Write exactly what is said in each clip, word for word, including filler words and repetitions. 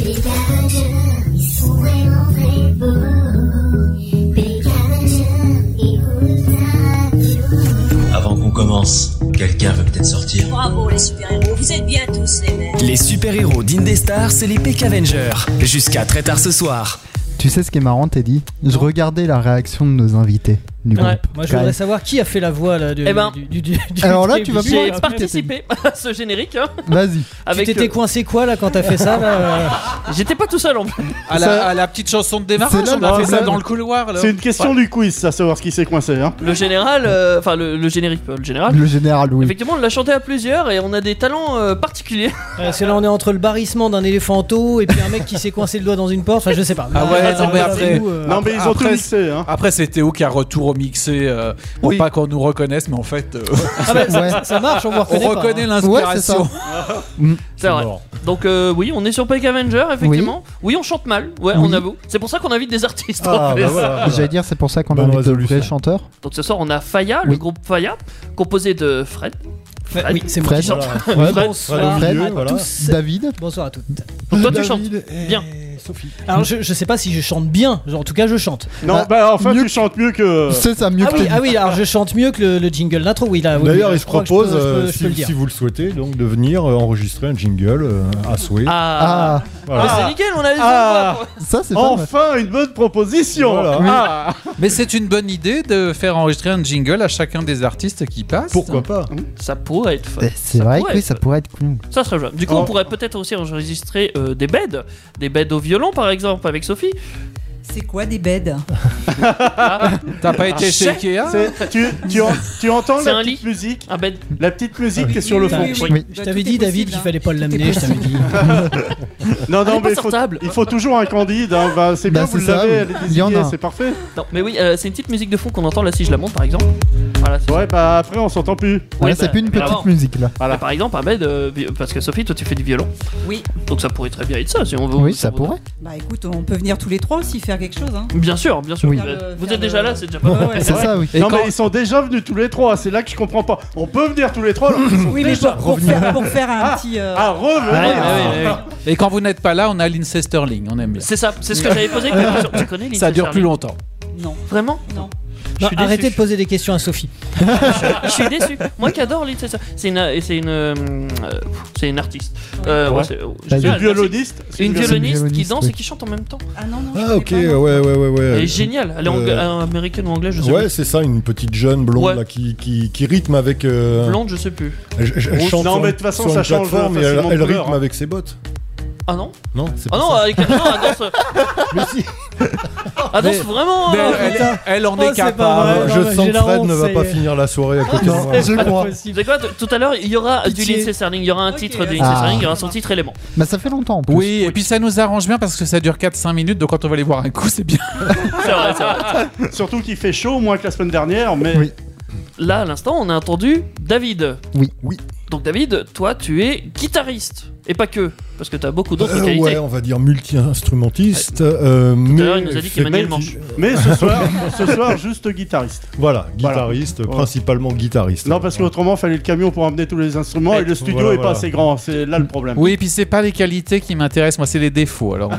Ils sont vraiment très beaux. Pékin Avenger, écoute ta. Avant qu'on commence, quelqu'un veut peut-être sortir. Bravo les super-héros, vous êtes bien tous les mêmes. Les super-héros d'Indestar, c'est les Peck Avengers. Jusqu'à très tard ce soir. Tu sais ce qui est marrant, Teddy ? Je regardais la réaction de nos invités du Ouais. groupe. Moi je voudrais savoir qui a fait la voix là, de, Eh ben, du, du, du, du- Alors là, du- tu vas du- pouvoir J'ai expliquer, participé à ce générique. Hein, Vas-y. Tu avec, t'étais euh, coincé quoi là quand t'as fait ça là euh J'étais pas tout seul en plus. À la, à la petite chanson de démarrage, C'est là on a le fait ça problème. dans le couloir. Là. C'est une question du quiz, ça, savoir ce qui s'est coincé. Hein. Le général, euh, enfin le, le générique, euh, le général. Le général, oui. Effectivement, on l'a chanté à plusieurs et on a des talents euh, particuliers. Parce que là on est entre le barrissement d'un éléphanto et puis un mec qui s'est coincé le doigt dans une porte, enfin je sais pas. Ah ouais, Là, non, mais là, après- vous, euh, Non, mais ils ont après, tout mixé. Hein. Après, c'est Théo qui a retour au mixé euh, pour Oui. pas qu'on nous reconnaisse, mais en fait, euh, ah bah, ça, Ouais. ça- ça marche, on vous on reconnaît pas, reconnaît hein. l'inspiration. Ouais, c'est C'est vrai. Donc euh, oui, on est sur Peck Avenger, effectivement. Oui, on chante mal, ouais, Oui. on avoue. C'est pour ça qu'on invite des artistes. Ah, en fait. bah voilà. J'allais dire, c'est pour ça qu'on Bonne invite de vrais résolution. chanteurs. Donc ce soir, on a Faya, le Oui. groupe Faya, composé de Fred. Ouais, oui, c'est moi Fred. qui chante. Voilà. Fred. Bonsoir Fred. à Voilà. tous. David. Bonsoir à toutes. Donc toi, tu chantes David et bien. Sophie. Alors je, je sais pas si je chante bien, genre, en tout cas je chante. Non, Ah, bah enfin, mieux tu chantes mieux que. C'est ça, mieux Ah que oui, Teddy. ah oui, alors je chante mieux que le, le jingle d'intro, oui là. oui, D'ailleurs, oui, il je se crois que je propose, peux- je peux- euh, je peux si, le dire. si vous le souhaitez, donc de venir euh, enregistrer un jingle euh, à souhait. Ah, Ah, Voilà. Mais c'est nickel, on a les Ah. autres voix, ça c'est pas mal. Enfin, une bonne proposition. Voilà. Ah. Mais c'est une bonne idée de faire enregistrer un jingle à chacun des artistes qui passent. Pourquoi pas quoi. Ça pourrait être fun. Eh, C'est Ça vrai pourrait que oui, être ça fun. pourrait être cool. Ça serait jouable. Du coup, Oh. on pourrait peut-être aussi enregistrer euh, des beds, des beds au violon par exemple avec Sophie. C'est quoi des beds? T'as pas été chez Chef. Ikea C'est- Tu, tu, en- tu entends C'est la un petite lit. musique Un bed. La petite musique Oui, qui est sur le oui, fond. oui, oui. Oui. Je Bah, t'avais tout dit est David possible, qu'il hein. fallait pas Tout est l'amener, je t'avais dit. Non, non, Elle est pas mais il sur faut, table. il faut toujours un candide. Hein. Bah, c'est Bah, bien, vous c'est ça, l'avez, oui. elle est Il y en désignée, a. c'est parfait. Non, mais oui, euh, c'est une petite musique de fond qu'on entend là si je la monte par exemple. Voilà. c'est Ouais, ça. bah après, on s'entend plus. Ouais, bah, c'est plus une petite clairement. musique là. Voilà. Mais par exemple un bed, euh, vi- parce que Sophie, toi tu fais du violon, Oui. donc ça pourrait très bien être ça si on veut. Oui, si ça on veut. pourrait. Bah écoute, on peut venir tous les trois aussi faire quelque chose. Hein. Bien sûr, bien sûr. Oui. Vous Faire êtes- le- Vous faire êtes déjà le- là, c'est déjà pas Ouais, mal. ouais, C'est ouais. ça, oui. Et non, quand- mais ils sont déjà venus tous les trois. C'est là que je comprends pas. On peut venir tous les trois. alors qu'ils sont Oui, mais déjà pour, pour faire, pour faire un Ah. petit. euh, Ah, revenez. Ouais, ouais, ouais, ouais. Et quand vous n'êtes pas là, on a Lindsay Sterling, on aime bien. C'est ça, c'est ce que j'avais posé comme question. Tu connais Lindsay Ça dure plus Sterling longtemps. Non, Vraiment non. Je Non, suis arrêtez déçu. de poser des questions à Sophie. Je suis déçu. Moi qui adore Lindsay Sterling. C'est une, c'est une, euh, c'est une artiste. Euh, Ouais. ouais, c'est- je Bah, sais, Une elle- violoniste. C'est une violoniste. violoniste qui violoniste, danse oui. et qui chante en même temps. Ah non, non. je Ah, connais ok, pas, ouais, non. ouais, ouais, ouais. Elle est géniale. Elle est ang- Euh, américaine ou anglaise, je sais Ouais, c'est ça, une petite jeune blonde Ouais. là, qui, qui, qui rythme avec. euh, plus. Blonde, je sais plus. Elle, elle- elle Rouge. chante Non, sur, mais de toute façon, sur ça une change plateforme et elle, facilement de elle couleur, rythme hein. avec ses bottes. Ah non Non, c'est Ah pas non, ça. avec, non, elle danse. Mais si. Elle danse Mais- vraiment. Mais euh, elle, elle- elle en Oh, est c'est pas capable. vrai. je non, sens j'ai que la Fred honte, ne va ça pas y est. finir la soirée à côté de moi. Je crois. Vous savez quoi, t- tout à l'heure, il y aura du Pitié. Lindsay Sterling, il y aura un Ok. titre de Lindsay Ah. Sterling, il y aura son titre élément. Bah ça fait longtemps en plus. Oui, et puis ça nous arrange bien parce que ça dure quatre cinq minutes, donc quand on va aller voir un coup, c'est bien. C'est vrai, c'est vrai. Surtout qu'il fait chaud, moins que la semaine dernière. Mais Oui. Là, à l'instant, on a entendu David. Oui. Oui. Donc David, toi, tu es guitariste. Et pas que, parce que tu as beaucoup d'autres Euh, qualités. ouais, on va dire multi-instrumentiste. euh, mais l'heure, il nous a dit qu'il fait- maniait le manche. mais ce soir, ce soir, juste guitariste. Voilà, guitariste, Voilà. principalement guitariste. Non, parce qu'autrement, il fallait le camion pour emmener tous les instruments et le studio Voilà, est voilà. pas assez grand. C'est là le problème. Oui, et puis c'est pas les qualités qui m'intéressent, moi c'est les défauts. Alors,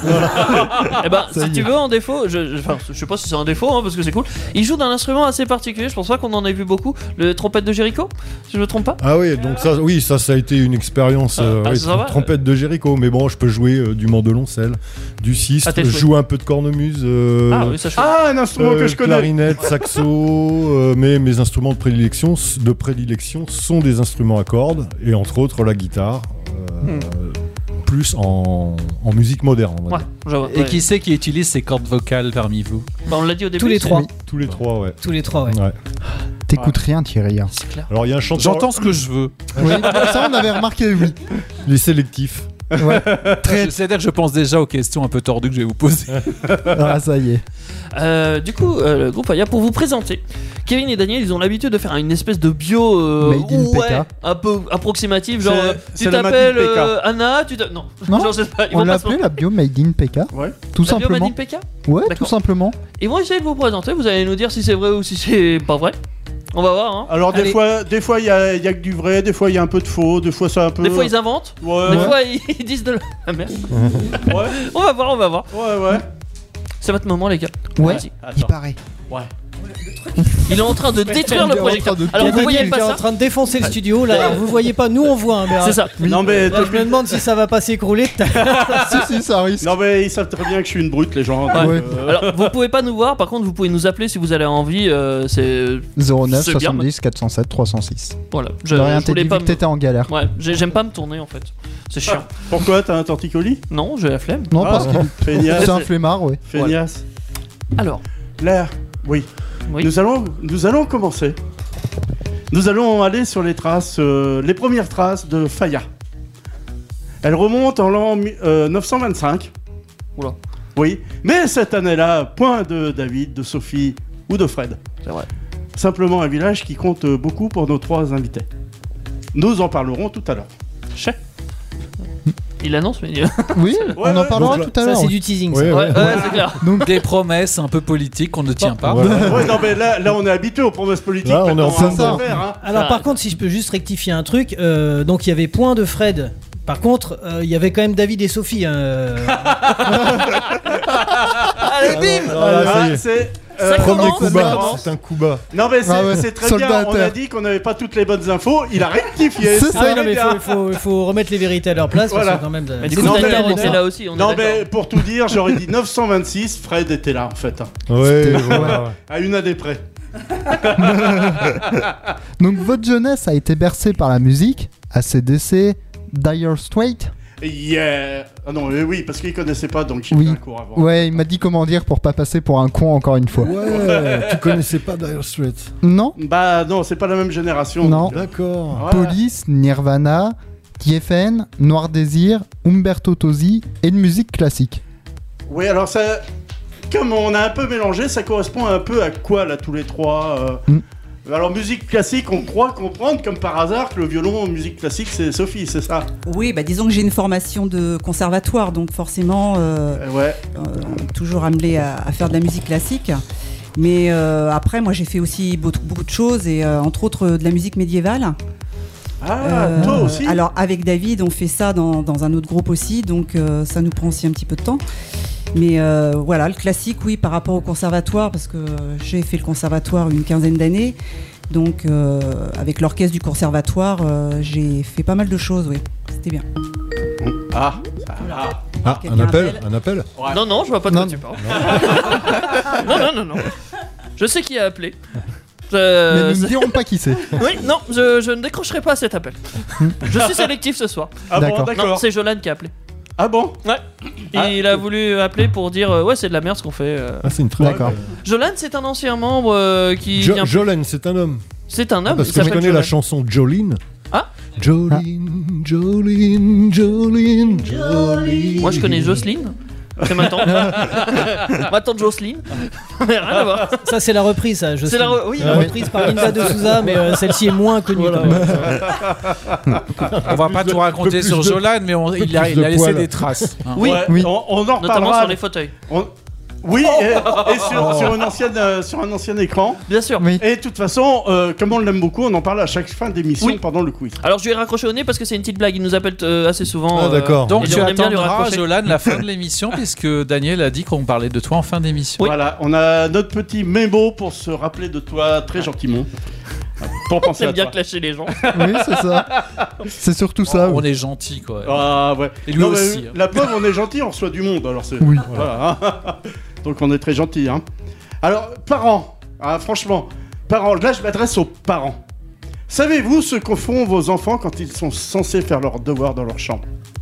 Eh ben, Ça si y tu est. veux, en défaut, je, je, enfin, je sais pas si c'est un défaut, hein, parce que c'est cool. Il joue d'un instrument assez particulier, je pense pas qu'on en ait vu beaucoup. Le trompette de Jericho, si je me trompe pas. Ah oui, donc ça, oui, ça, ça a été une expérience. euh, Ah, oui, ça va. trompette de Jericho, mais bon, je peux jouer euh, du mandoloncelle, du sistre, Ah, t'es je chouette. joue un peu de cornemuse. euh, Ah oui, ça je Ah, un instrument euh, que je connais. clarinette, saxo, euh, mais mes instruments de prédilection, de prédilection sont des instruments à cordes et entre autres la guitare, euh, plus en, en musique moderne. On va Ouais, dire. je vois. et Ouais. qui c'est qui utilise ces cordes vocales parmi vous? Bah, on l'a dit au début. Tous les c'est- trois. Oui. Tous les trois, ouais. Tous les trois, ouais. Ouais. T'écoutes rien, Thierry. hein. C'est clair. Alors il y a un chanteur. J'entends ce que je veux. Oui, ça on avait remarqué, oui. Les sélectifs. Ouais. Très. C'est-à-dire que je pense déjà aux questions un peu tordues que je vais vous poser. Ah ça y est. Euh, du coup, euh, le groupe Aya, pour vous présenter, Kevin et Daniel, ils ont l'habitude de faire une espèce de bio euh, Made in ouais, P K. un peu approximatif, genre C'est- euh, c'est tu le Made in t'appelles P K. euh, Anna, tu t'a- non, Non, genre, je sais pas, ils On vont pas l'appelait se- la bio Made in P K. Ouais. Tout la bio Made simplement. in P K. Ouais, tout D'accord. simplement. Ils vont essayer de vous présenter, vous allez nous dire si c'est vrai ou si c'est pas vrai. On va voir. Hein. Alors des Allez. fois, des fois il y a, il y a que du vrai, des fois il y a un peu de faux, des fois c'est un peu. Des fois ils inventent, Ouais, des ouais. fois ils disent de la merde. Ouais, On va voir, on va voir. ouais, ouais. C'est votre moment, les gars. Ouais, Vas-y. il paraît. Ouais. Il est en train de détruire le Il est en projecteur. train de- Alors vous voyez Daniel pas qui est en ça. train de défoncer le studio là. Alors, vous voyez pas, nous on voit. Hein, mais, C'est ça. Non mais, Là, je me demande si ça va pas s'écrouler. Si, si, ça risque. non mais ils savent très bien que je suis une brute, les gens. Ouais. donc, Ouais. euh, Alors vous pouvez pas nous voir, par contre vous pouvez nous appeler si vous avez envie. euh, c'est zéro neuf C'est bien, soixante-dix quatre cent sept trois cent six. voilà. Je, De rien, je t'es voulais dit pas. que Me... t'étais en galère. Ouais, j'ai- j'aime pas me tourner en fait. C'est chiant. Pourquoi t'as un torticolis? Non, j'ai la flemme. Non, Ah, parce qu'il Feignasse. c'est un flemmard, ouais. Feignasse. Alors, L'air. Oui. oui. Nous allons, nous allons commencer. Nous allons aller sur les traces, euh, les premières traces de Faya. Elles remontent en l'an mi- euh, neuf cent vingt-cinq. Oula. Oui, mais cette année-là, point de David, de Sophie ou de Fred. C'est vrai. Simplement un village qui compte beaucoup pour nos trois invités. Nous en parlerons tout à l'heure. Chais. Il annonce, mais. Oui, Ouais, on en ouais, parlera donc tout à Ça l'heure. c'est du teasing. ça. Ouais, Ouais, ouais. ouais, c'est clair. Des promesses un peu politiques qu'on ne tient pas. Ouais. Ouais, non, mais là, là on est habitué aux promesses politiques. Là, on est maintenant, en plein hein, dedans. faut faire, hein. Alors Ah. par contre, si je peux juste rectifier un truc, euh, donc il y avait point de Fred. Par contre, euh, il y avait quand même David et Sophie. Hein. euh. Allez, bim. Ah, là, ça y Ah, est. c'est. Ça Premier commence, coup ça bas, commence. c'est un coup bas. Non mais c'est Ah ouais, c'est très soldat bien, à on terre. a dit qu'on n'avait pas toutes les bonnes infos, il a rectifié. C'est Ah oui, non, mais il bien. faut, faut, faut remettre les vérités à leur place. Voilà. Parce que quand même, Mais du c'est coup, Non, tout à Daniel fait était honnête. là aussi. On est Non d'accord. mais pour tout dire, j'aurais dit neuf cent vingt-six, Fred était là en fait, hein, Ouais, C'était- voilà. à une année près. Donc votre jeunesse a été bercée par la musique, A C D C, Dire Straits. Yeah. Ah non, mais oui, parce qu'il connaissait pas, donc j'ai Oui. fait un cours avant. Ouais, il m'a dit comment dire pour pas passer pour un con encore une fois. Ouais, tu connaissais pas Dire Straits. Non, Bah non, c'est pas la même génération. Non. donc, euh, D'accord. voilà. Police, Nirvana, T F N, Noir Désir, Umberto Tozzi et de musique classique. Oui, alors ça, comme on a un peu mélangé, ça correspond un peu à quoi là tous les trois euh, Mm. Alors musique classique, on croit comprendre comme par hasard que le violon en musique classique c'est Sophie, c'est ça? Oui, bah disons que j'ai une formation de conservatoire, donc forcément, euh, Euh, ouais. euh, toujours amené à, à faire de la musique classique. Mais euh, après, moi, j'ai fait aussi beaucoup, beaucoup de choses, et euh, entre autres euh, de la musique médiévale. Ah, Euh, toi aussi? Alors, avec David, on fait ça dans, dans un autre groupe aussi, donc euh, ça nous prend aussi un petit peu de temps. Mais euh, voilà, le classique, oui, par rapport au conservatoire, parce que j'ai fait le conservatoire une quinzaine d'années. Donc, euh, avec l'orchestre du conservatoire, euh, j'ai fait pas mal de choses, oui. C'était bien. Ah, ah. Ah, un Quelqu'un appel, appelle un appel. Ouais. Non, non, je vois pas de quoi Non. tu parles. non, non, non, non. Je sais qui a appelé. Euh, Mais nous ne c'est- dirons pas qui c'est. Oui, non, je, je ne décrocherai pas cet appel. je suis sélectif ce soir. Ah bon, D'accord. Non, d'accord. c'est Jolan qui a appelé. Ah bon? Ouais. Ah. Il a voulu appeler pour dire euh, ouais, c'est de la merde ce qu'on fait. euh. Ah, c'est une très. D'accord. Jolan, c'est un ancien membre euh, qui Jo- vient. Jolene, c'est un homme. C'est un Ah, homme. parce il que je s'appelle connais la Jolan. chanson Jolene. Ah. Jolene, Jolene, Jolene, Jolene. Moi, je connais Jocelyne. C'est ma tante. ma tante Jocelyne. Mais rien à voir. Ça, c'est la reprise, ça. Je C'est sais. la re- oui, La la reprise par Linda de Souza, mais euh, celle-ci est moins connue. quand même. On va pas de- tout raconter peu sur plus de- Jolan, mais on- il, plus a, il a de laissé poils. des traces. hein. Oui, Ouais, Oui. On, on en notamment reparlera. sur les fauteuils. On- Oui, et, et sur, sur une ancienne, euh, sur un ancien écran. Bien sûr. Oui. Et de toute façon, euh, comme on l'aime beaucoup, on en parle à chaque fin d'émission Oui. pendant le quiz. Alors, je lui ai raccroché au nez parce que c'est une petite blague. Il nous appelle euh, assez souvent. Ah, d'accord. Donc et tu on aime bien lui attendras, raccrocher. Jolan, la fin de l'émission, puisque Daniel a dit qu'on parlait de toi en fin d'émission. Oui. Voilà, on a notre petit mémo pour se rappeler de toi très gentiment. Pour penser J'aime à bien toi. clasher les gens. Oui, c'est ça. C'est surtout ça. On oui. est gentil, quoi. Ah ouais. Et lui Non, mais aussi, hein. La preuve, on est gentil, on reçoit du monde. Alors c'est. Oui. Voilà. hein. Donc on est très gentil. Hein. Alors parents, ah, franchement, parents. Là, je m'adresse aux parents. Savez-vous ce que font vos enfants quand ils sont censés faire leurs devoirs dans leur chambre?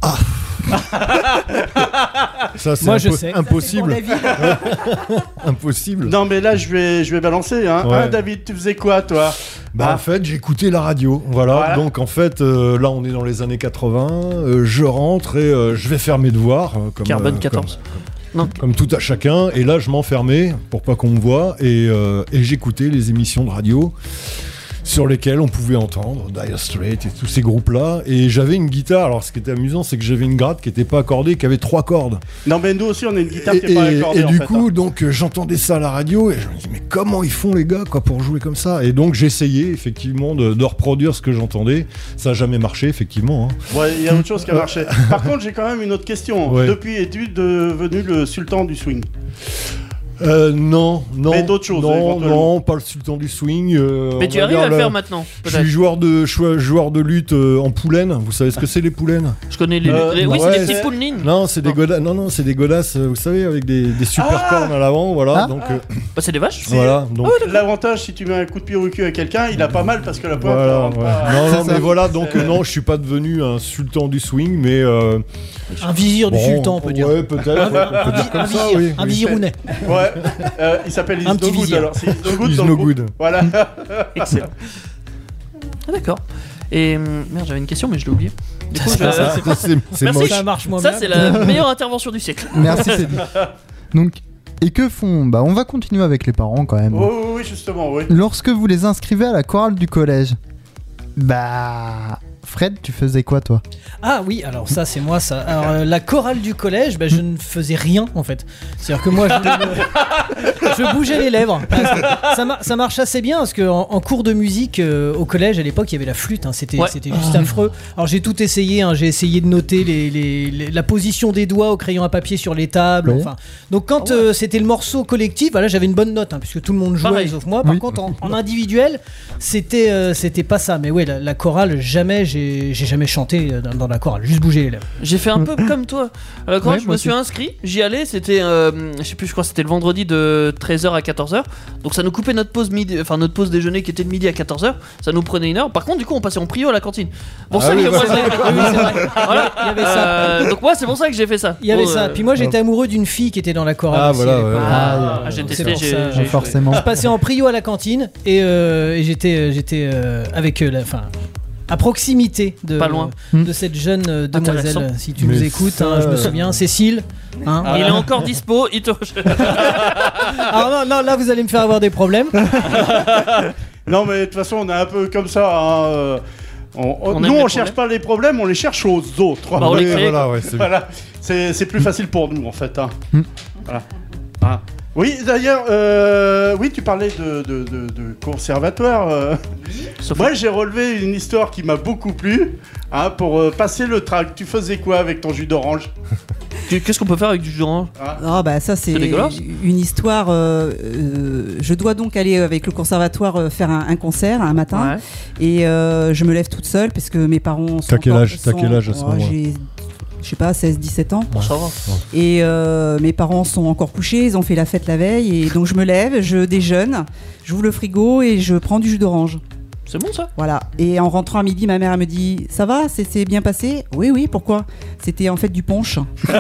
Ça, c'est Moi, je impo- sais. impossible. Impossible. Non, mais là, je vais, je vais balancer. Hein. Ouais. Hein, David, tu faisais quoi, toi? Bah Ah. en fait j'écoutais la radio, voilà. Voilà. Donc en fait euh, là on est dans les années quatre-vingts, euh, je rentre et euh, je vais faire mes devoirs euh, comme, Carbone euh, quatorze. comme, Non. comme tout à chacun. Et là je m'enfermais pour pas qu'on me voie et, euh, et j'écoutais les émissions de radio. sur lesquels on pouvait entendre Dire Straits et tous ces groupes-là. Et j'avais une guitare. Alors, ce qui était amusant, c'est que j'avais une gratte qui n'était pas accordée, qui avait trois cordes. Non, mais nous aussi, on a une guitare Et, qui n'est pas et- accordée. et en du fait, coup, hein. donc, euh, j'entendais ça à la radio et je me dis, mais comment ils font les gars, quoi, pour jouer comme ça? Et donc, j'essayais effectivement de, de reproduire ce que j'entendais. Ça n'a jamais marché, effectivement. hein. Ouais, il y a autre chose qui a marché. Par contre, j'ai quand même une autre question. Ouais. Depuis, es-tu devenu le sultan du swing? Euh, non, non. Mais d'autres choses, Non, éventuellement. non, pas le sultan du swing. euh, Mais on tu va arrives dire à le le- faire maintenant, Je peut-être. suis joueur de, choi- joueur de lutte euh, en poulaine. Vous savez ce que c'est les poulaines? Je connais les. Euh, les- oui, ouais, c'est des c'est- petites poules nines. Non, c'est des Non. godasses. Non, non, c'est des godasses. euh, Vous savez, avec des, des super Ah cornes à l'avant, voilà. Ah donc euh, Bah, c'est des vaches. C'est- voilà. Donc L'avantage, si tu mets un coup de pied au cul à quelqu'un, il a pas mal parce que la pointe. voilà. rentre ouais. pas. Non, non, C'est mais ça. voilà. Donc C'est- euh, non, je suis pas devenu un sultan du swing, mais euh, Un vizir du bon, sultan, on peut dire. Ouais, peut-être. ouais, on peut dire Un comme ça, vizir, oui. un oui. vizirounet. Ouais, euh, il s'appelle Is Un No petit Good vizir. alors. C'est Is No Good Is dans no le groupe. good. Voilà. Excellent. Ah, d'accord. Et hum, merde, j'avais une question, mais je l'ai oublié. Du coup, je- Ça, c'est- c'est c'est Merci. moche. Ça marche moins ça, bien. c'est la meilleure intervention du siècle. Merci Cédric. Donc, et que font Bah, on va continuer avec les parents quand même. Oui, oui, oui, justement, oui. Lorsque vous les inscrivez à la chorale du collège, bah, Fred, tu faisais quoi toi? Ah oui, alors ça c'est moi ça. Alors euh, la chorale du collège, bah, je ne faisais rien en fait. C'est-à-dire que moi je, je bougeais les lèvres. Parce que ça, mar- ça marche assez bien parce qu'en en cours de musique euh, au collège à l'époque il y avait la flûte, hein, c'était Ouais. c'était juste affreux. Alors j'ai tout essayé, hein, j'ai essayé de noter les, les- les- la position des doigts au crayon à papier sur les tables. Oui. Enfin, donc quand Ah ouais. euh, c'était le morceau collectif, voilà, j'avais une bonne note hein, puisque tout le monde jouait Pareil. sauf moi. Par Oui. contre en, en individuel c'était euh, c'était pas ça. Mais ouais la, la chorale jamais j'ai j'ai jamais chanté euh, dans, dans la chorale, juste bouger les lèvres. J'ai fait un peu comme toi. Alors, quand Ouais, je moi me suis inscrit, j'y allais, c'était, euh, je sais plus, je crois que c'était le vendredi de treize heures à quatorze heures. Donc ça nous coupait notre pause midi, enfin notre pause déjeuner qui était de midi à quatorze heures. Ça nous prenait une heure. Par contre, du coup, on passait en prio à la cantine. Pour Ah ça oui, que moi, bah, j'ai- oui, c'est vrai. Voilà. Il y avait ça. Euh, donc moi, c'est pour ça que j'ai fait ça. Il y avait Pour, ça. euh, Puis moi, j'étais amoureux d'une fille qui était dans la chorale. Ah, aussi, voilà, à l'époque. ouais. Ah, Ah, j'ai c'est testé, pour j'ai. ça. j'ai- Forcément. Je passais en prio à la cantine et, euh, et j'étais, euh, j'étais euh, avec euh, la, enfin, à proximité de, Pas loin. de cette jeune euh, demoiselle. Intéressant. Si tu Mais nous écoutes, ça, hein, je me souviens, Cécile. Hein, Il voilà. est encore dispo, il te. Alors non, non, là vous allez me faire avoir des problèmes. Non, mais de toute façon, on est un peu comme ça. hein, euh, on- on- On aime nous, les on cherche pas les problèmes, on les cherche aux autres. Bah, on les Oui, crée, voilà, ouais, c'est Voilà, c'est c'est plus facile pour nous en fait. hein. Hmm. Voilà. Ah. Oui, d'ailleurs, euh, oui, tu parlais de, de, de- de conservatoire. euh. Sauf- Moi, j'ai relevé une histoire qui m'a beaucoup plu. hein, pour euh, passer le track, tu faisais quoi avec ton jus d'orange? Qu'est-ce qu'on peut faire avec du jus d'orange? Ah bah ça c'est C'est dégueulasse. une histoire. euh, euh, je dois donc aller avec le conservatoire euh, faire un, un concert un matin et euh, je me lève toute seule parce que mes parents sont. T'as quel encore- âge- t'as sont- quel âge à ce oh, moment-là J'ai, je sais pas, seize dix-sept ans. Bon, ça va. Et euh, mes parents sont encore couchés, ils ont fait la fête la veille et donc je me lève, je déjeune, j'ouvre le frigo et je prends du jus d'orange. C'est bon ça? Voilà. Et en rentrant à midi, ma mère elle me dit ça va, c'est, c'est bien passé? Oui oui, pourquoi? C'était en fait du punch. Et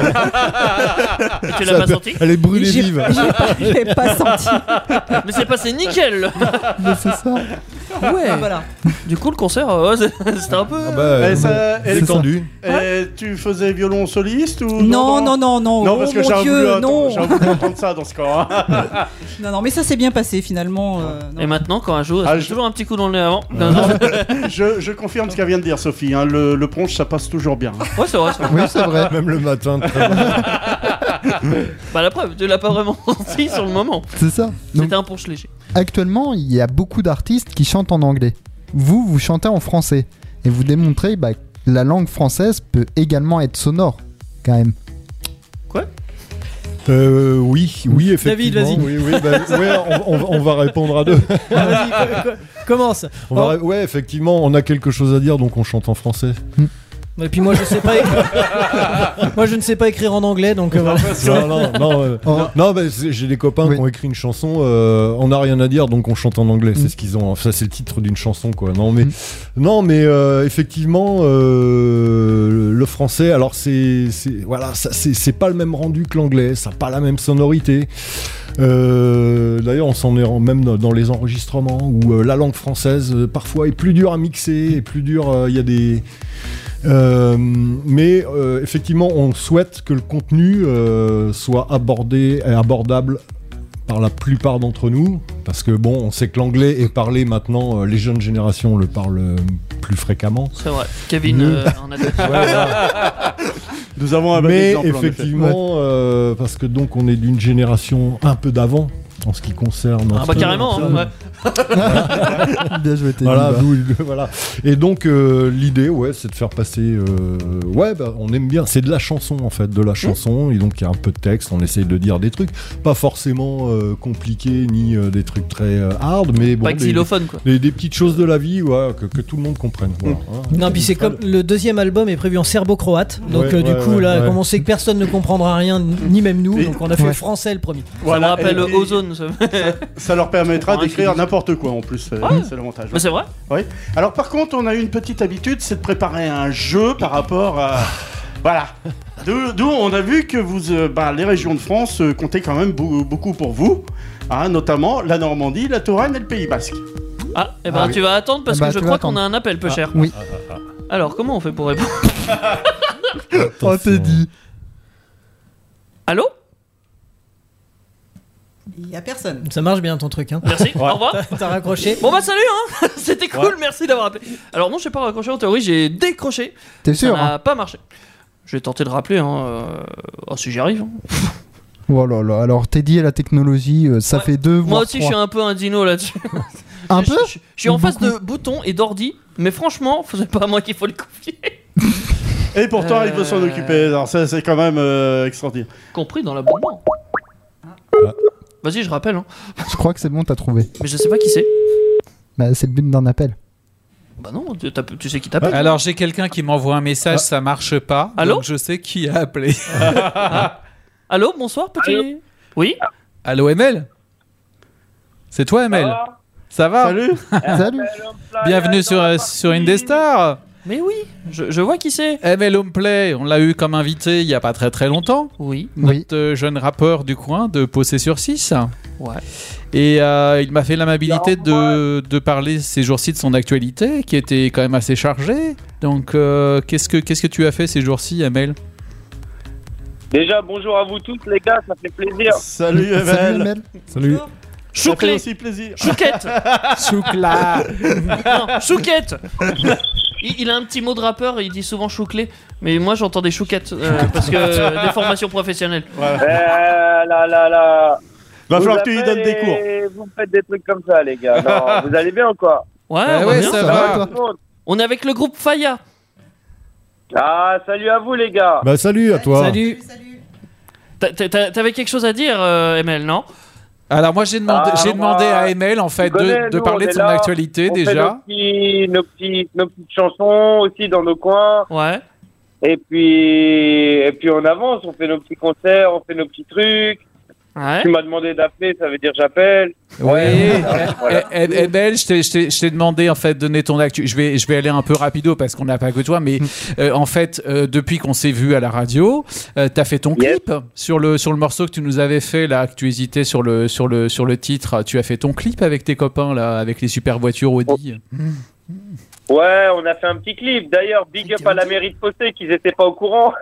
tu l'as pas senti? Elle est brûlée J'ai- vive. j'ai pas- je l'ai pas senti. Mais c'est passé nickel! Mais c'est ça. Ouais! Voilà. Du coup, le concert, euh, ouais, c'est- c'était un peu. Ah bah, Et ça- elle est et- tendue. Et tu faisais violon soliste ou Non non non non. Non, oh, parce que mon j'ai Dieu, voulu, non. attendre- j'ai voulu entendre ça dans ce cas. hein. Non non, mais ça s'est bien passé finalement. euh, non. Et maintenant, quand un jour, Ah, c'est je- toujours un petit coup dans le nez avant. je, je confirme ce qu'elle vient de dire, Sophie. hein, le, le punch, ça passe toujours bien. hein. Ouais, c'est vrai. c'est vrai. Oui, c'est vrai. Même le matin. très bien. Bah, la preuve, tu l'as pas vraiment senti sur le moment. C'est ça. Donc, C'était un punch léger. actuellement, il y a beaucoup d'artistes qui chantent en anglais. Vous, vous chantez en français. Et vous démontrez bah, que la langue française peut également être sonore, quand même. Euh, oui, oui, effectivement. David, vas-y. Oui, oui, bah, ouais, on, on- on va répondre à deux. Ah, vas-y, co- co- commence. On va ré- ouais, effectivement, on a quelque chose à dire, donc on chante en français. Et puis moi je sais pas écrire. Moi je ne sais pas écrire en anglais donc euh, voilà. Non, non, non, euh, Oh. non, bah, c'est- j'ai des copains Oui. qui ont écrit une chanson. euh, on n'a rien à dire, donc on chante en anglais. Mm. C'est ce qu'ils ont. Ça, c'est le titre d'une chanson, quoi. Non, mais, Mm. non, mais euh, effectivement, euh, le français. Alors, c'est, c'est voilà, ça, c'est, c'est pas le même rendu que l'anglais. Ça n'a pas la même sonorité. Euh, d'ailleurs, on s'en est rend- même dans- dans les enregistrements où euh, la langue française euh, parfois est plus dure à mixer, et plus dure. euh, Il y a des Euh, mais euh, effectivement, on souhaite que le contenu euh, soit abordé et abordable par la plupart d'entre nous, parce que bon, on sait que l'anglais est parlé maintenant, euh, les jeunes générations le parlent euh, plus fréquemment. C'est vrai. Kevin Nous- euh, en a deux. Ouais, voilà. Nous avons un bon Mais exemple, en effet. effectivement, euh, parce que donc on est d'une génération un peu d'avant en ce qui concerne. Ah bah carrément, hein, ouais. Bien joué, Teddy. Voilà, bah. d'où il- voilà. Et donc euh, l'idée, ouais, c'est de faire passer. euh, ouais, bah, on aime bien. C'est de la chanson en fait, de la chanson. Et donc il y a un peu de texte. On essaye de dire des trucs, pas forcément euh, compliqués ni euh, des trucs très euh, hard, mais bon, Pas des, xylophone, quoi. des, des petites choses de la vie, ouais, que, que tout le monde comprenne. Voilà, hein. Non, puis c'est comme le deuxième album est prévu en serbo-croate, donc Ouais, euh, du ouais, coup ouais, là, ouais. comme on sait que personne ne comprendra rien, ni même nous, Et- donc on a fait Ouais. français le premier. Voilà, Ça me rappelle et- et- Ozone. Ça. Ça leur permettra Ouais, d'écrire c'est- n'importe quoi en plus, euh, Ouais. c'est l'avantage. Mais c'est vrai. Oui. Alors par contre, on a une petite habitude, c'est de préparer un jeu par rapport à... Voilà. D'où d'où on a vu que vous, euh, bah, les régions de France euh, comptaient quand même beau- beaucoup pour vous, hein, notamment la Normandie, la Touraine et le Pays Basque. Ah, et ben Ah oui. tu vas attendre parce Ah bah, que je tu crois vas qu'on a attendre. un appel peu cher. Oui. Alors comment on fait pour répondre? Oh, Teddy. Allô? Il y a personne. Ça marche bien ton truc, hein. Merci. Au revoir. T'as- T'as raccroché. Bon bah salut hein. C'était cool. Merci d'avoir appelé. Alors non, j'ai pas raccroché en théorie, j'ai décroché. T'es Ça sûr n'a hein pas marché. Je vais tenter de rappeler. Hein. euh, Oh si j'y arrive. hein. Oh là là. Alors, Teddy et la technologie, euh, ça Ouais. fait deux, Moi voire aussi, je trois. suis un peu un dino là-dessus. Un Je- peu je, je suis en Ou face beaucoup de boutons et d'ordi, mais franchement, c'est pas à moi qu'il faut les confier. Et pourtant, Euh. il veut s'en occuper. Alors ça, c'est quand même euh, extraordinaire. Compris dans l'abonnement. Ah. Vas-y, je rappelle. Hein. Je crois que c'est bon, t'as trouvé. Mais je sais pas qui c'est. Bah, c'est le but d'un appel. Bah non, tu, t'as- tu sais qui t'appelle. Alors j'ai quelqu'un qui m'envoie un message, ça marche pas. Allô donc je sais qui a appelé. Allô, bonsoir, petit. Oui. Allô M L? C'est toi M L? Ça va? Salut. Salut. Bienvenue sur, euh, sur Indestar. Mais oui, je, je vois qui c'est. M L Homeplay, on l'a eu comme invité il y a pas très très longtemps. Oui. Oui. Notre euh, jeune rappeur du coin de Possé sur six. Ouais. Et euh, il m'a fait l'amabilité de, de parler ces jours-ci de son actualité, qui était quand même assez chargée. Donc, euh, qu'est-ce que qu'est-ce que tu as fait ces jours-ci, Amel? Déjà, bonjour à vous tous, les gars, ça fait plaisir. Salut, Emel. Salut, Emel. Salut. Ça fait Chouclé. aussi plaisir. Chouquette. Choucla. Non, chouquette. Il, il a un petit mot de rappeur, il dit souvent chouclé, mais moi j'entends des chouquettes euh, parce que euh, des formations professionnelles. Voilà. Euh, là, là, là. Va Vous falloir que tu lui appelez donnes des cours. et Vous me faites des trucs comme ça, les gars. Non, vous allez bien ou quoi? Ouais, Ah on va ouais, bien. ça Ça va. va, toi Tout le monde. On est avec le groupe Faya. Ah, salut à vous, les gars. Bah salut à toi. Salut. T'a- t'a- T'avais quelque chose à dire, euh, Emel, non? Alors moi j'ai demandé, Ah, j'ai demandé moi, à Emel en fait tu connais, de, de nous, parler on de est son là, actualité On fait nos déjà. petits, nos, petits, nos petites chansons aussi dans nos coins. Ouais. Et puis, et puis on avance, on fait nos petits concerts, on fait nos petits trucs. Ouais. Tu m'as demandé d'appeler, ça veut dire j'appelle. Oui, Ouais, voilà. Eh, eh, Emel, je t'ai- je t'ai je t'ai demandé en fait de donner ton actu. Je vais, je vais aller un peu rapido parce qu'on n'a pas que toi, mais euh, en fait, euh, depuis qu'on s'est vu à la radio, euh, t'as fait ton Yes. clip sur le sur le morceau que tu nous avais fait là, que tu hésitais sur le sur le sur le titre. Tu as fait ton clip avec tes copains là, avec les super voitures Audi. Ouais, on a fait un petit clip. D'ailleurs, big up à la mairie de Fossé qu'ils étaient pas au courant.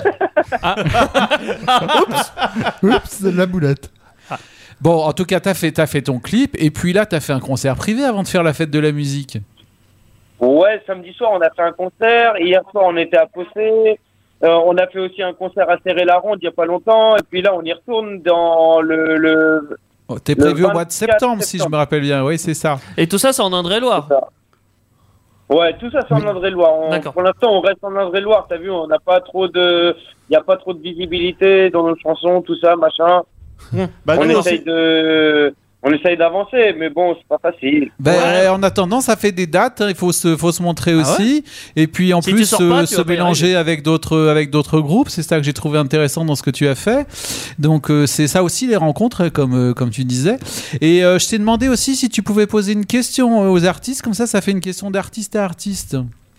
Oups, la boulette. Bon, en tout cas, t'as fait t'as fait ton clip et puis là, t'as fait un concert privé avant de faire la fête de la musique. Ouais, samedi soir, on a fait un concert. Hier soir, on était à Fossé. Euh, on a fait aussi un concert à Serré-la-Ronde il y a pas longtemps. Et puis là, on y retourne dans le... le... Oh, T'es Le prévu au mois de vingt-quatre septembre, si je me septembre. rappelle bien. Oui, c'est ça. Et tout ça, c'est en Indre-et-Loire. Ouais, tout ça, c'est en Indre-et-Loire. On- D'accord. Pour l'instant, on reste en Indre-et-Loire. T'as vu, on n'a pas trop de... Il n'y a pas trop de visibilité dans nos chansons, tout ça, machin. Bah, on, nous, essaye aussi. de... on essaye d'avancer, mais bon, c'est pas facile. Ben, Ouais. En attendant, ça fait des dates. hein, il faut se, faut se montrer Ah aussi. Et puis en Si tu plus, sors euh, pas, tu se vas pas y mélanger avec d'autres, avec d'autres groupes. C'est ça que j'ai trouvé intéressant dans ce que tu as fait. Donc euh, c'est ça aussi les rencontres, hein, comme, euh, comme tu disais. Et euh, je t'ai demandé aussi si tu pouvais poser une question euh, aux artistes. Comme ça, ça fait une question d'artiste à artiste.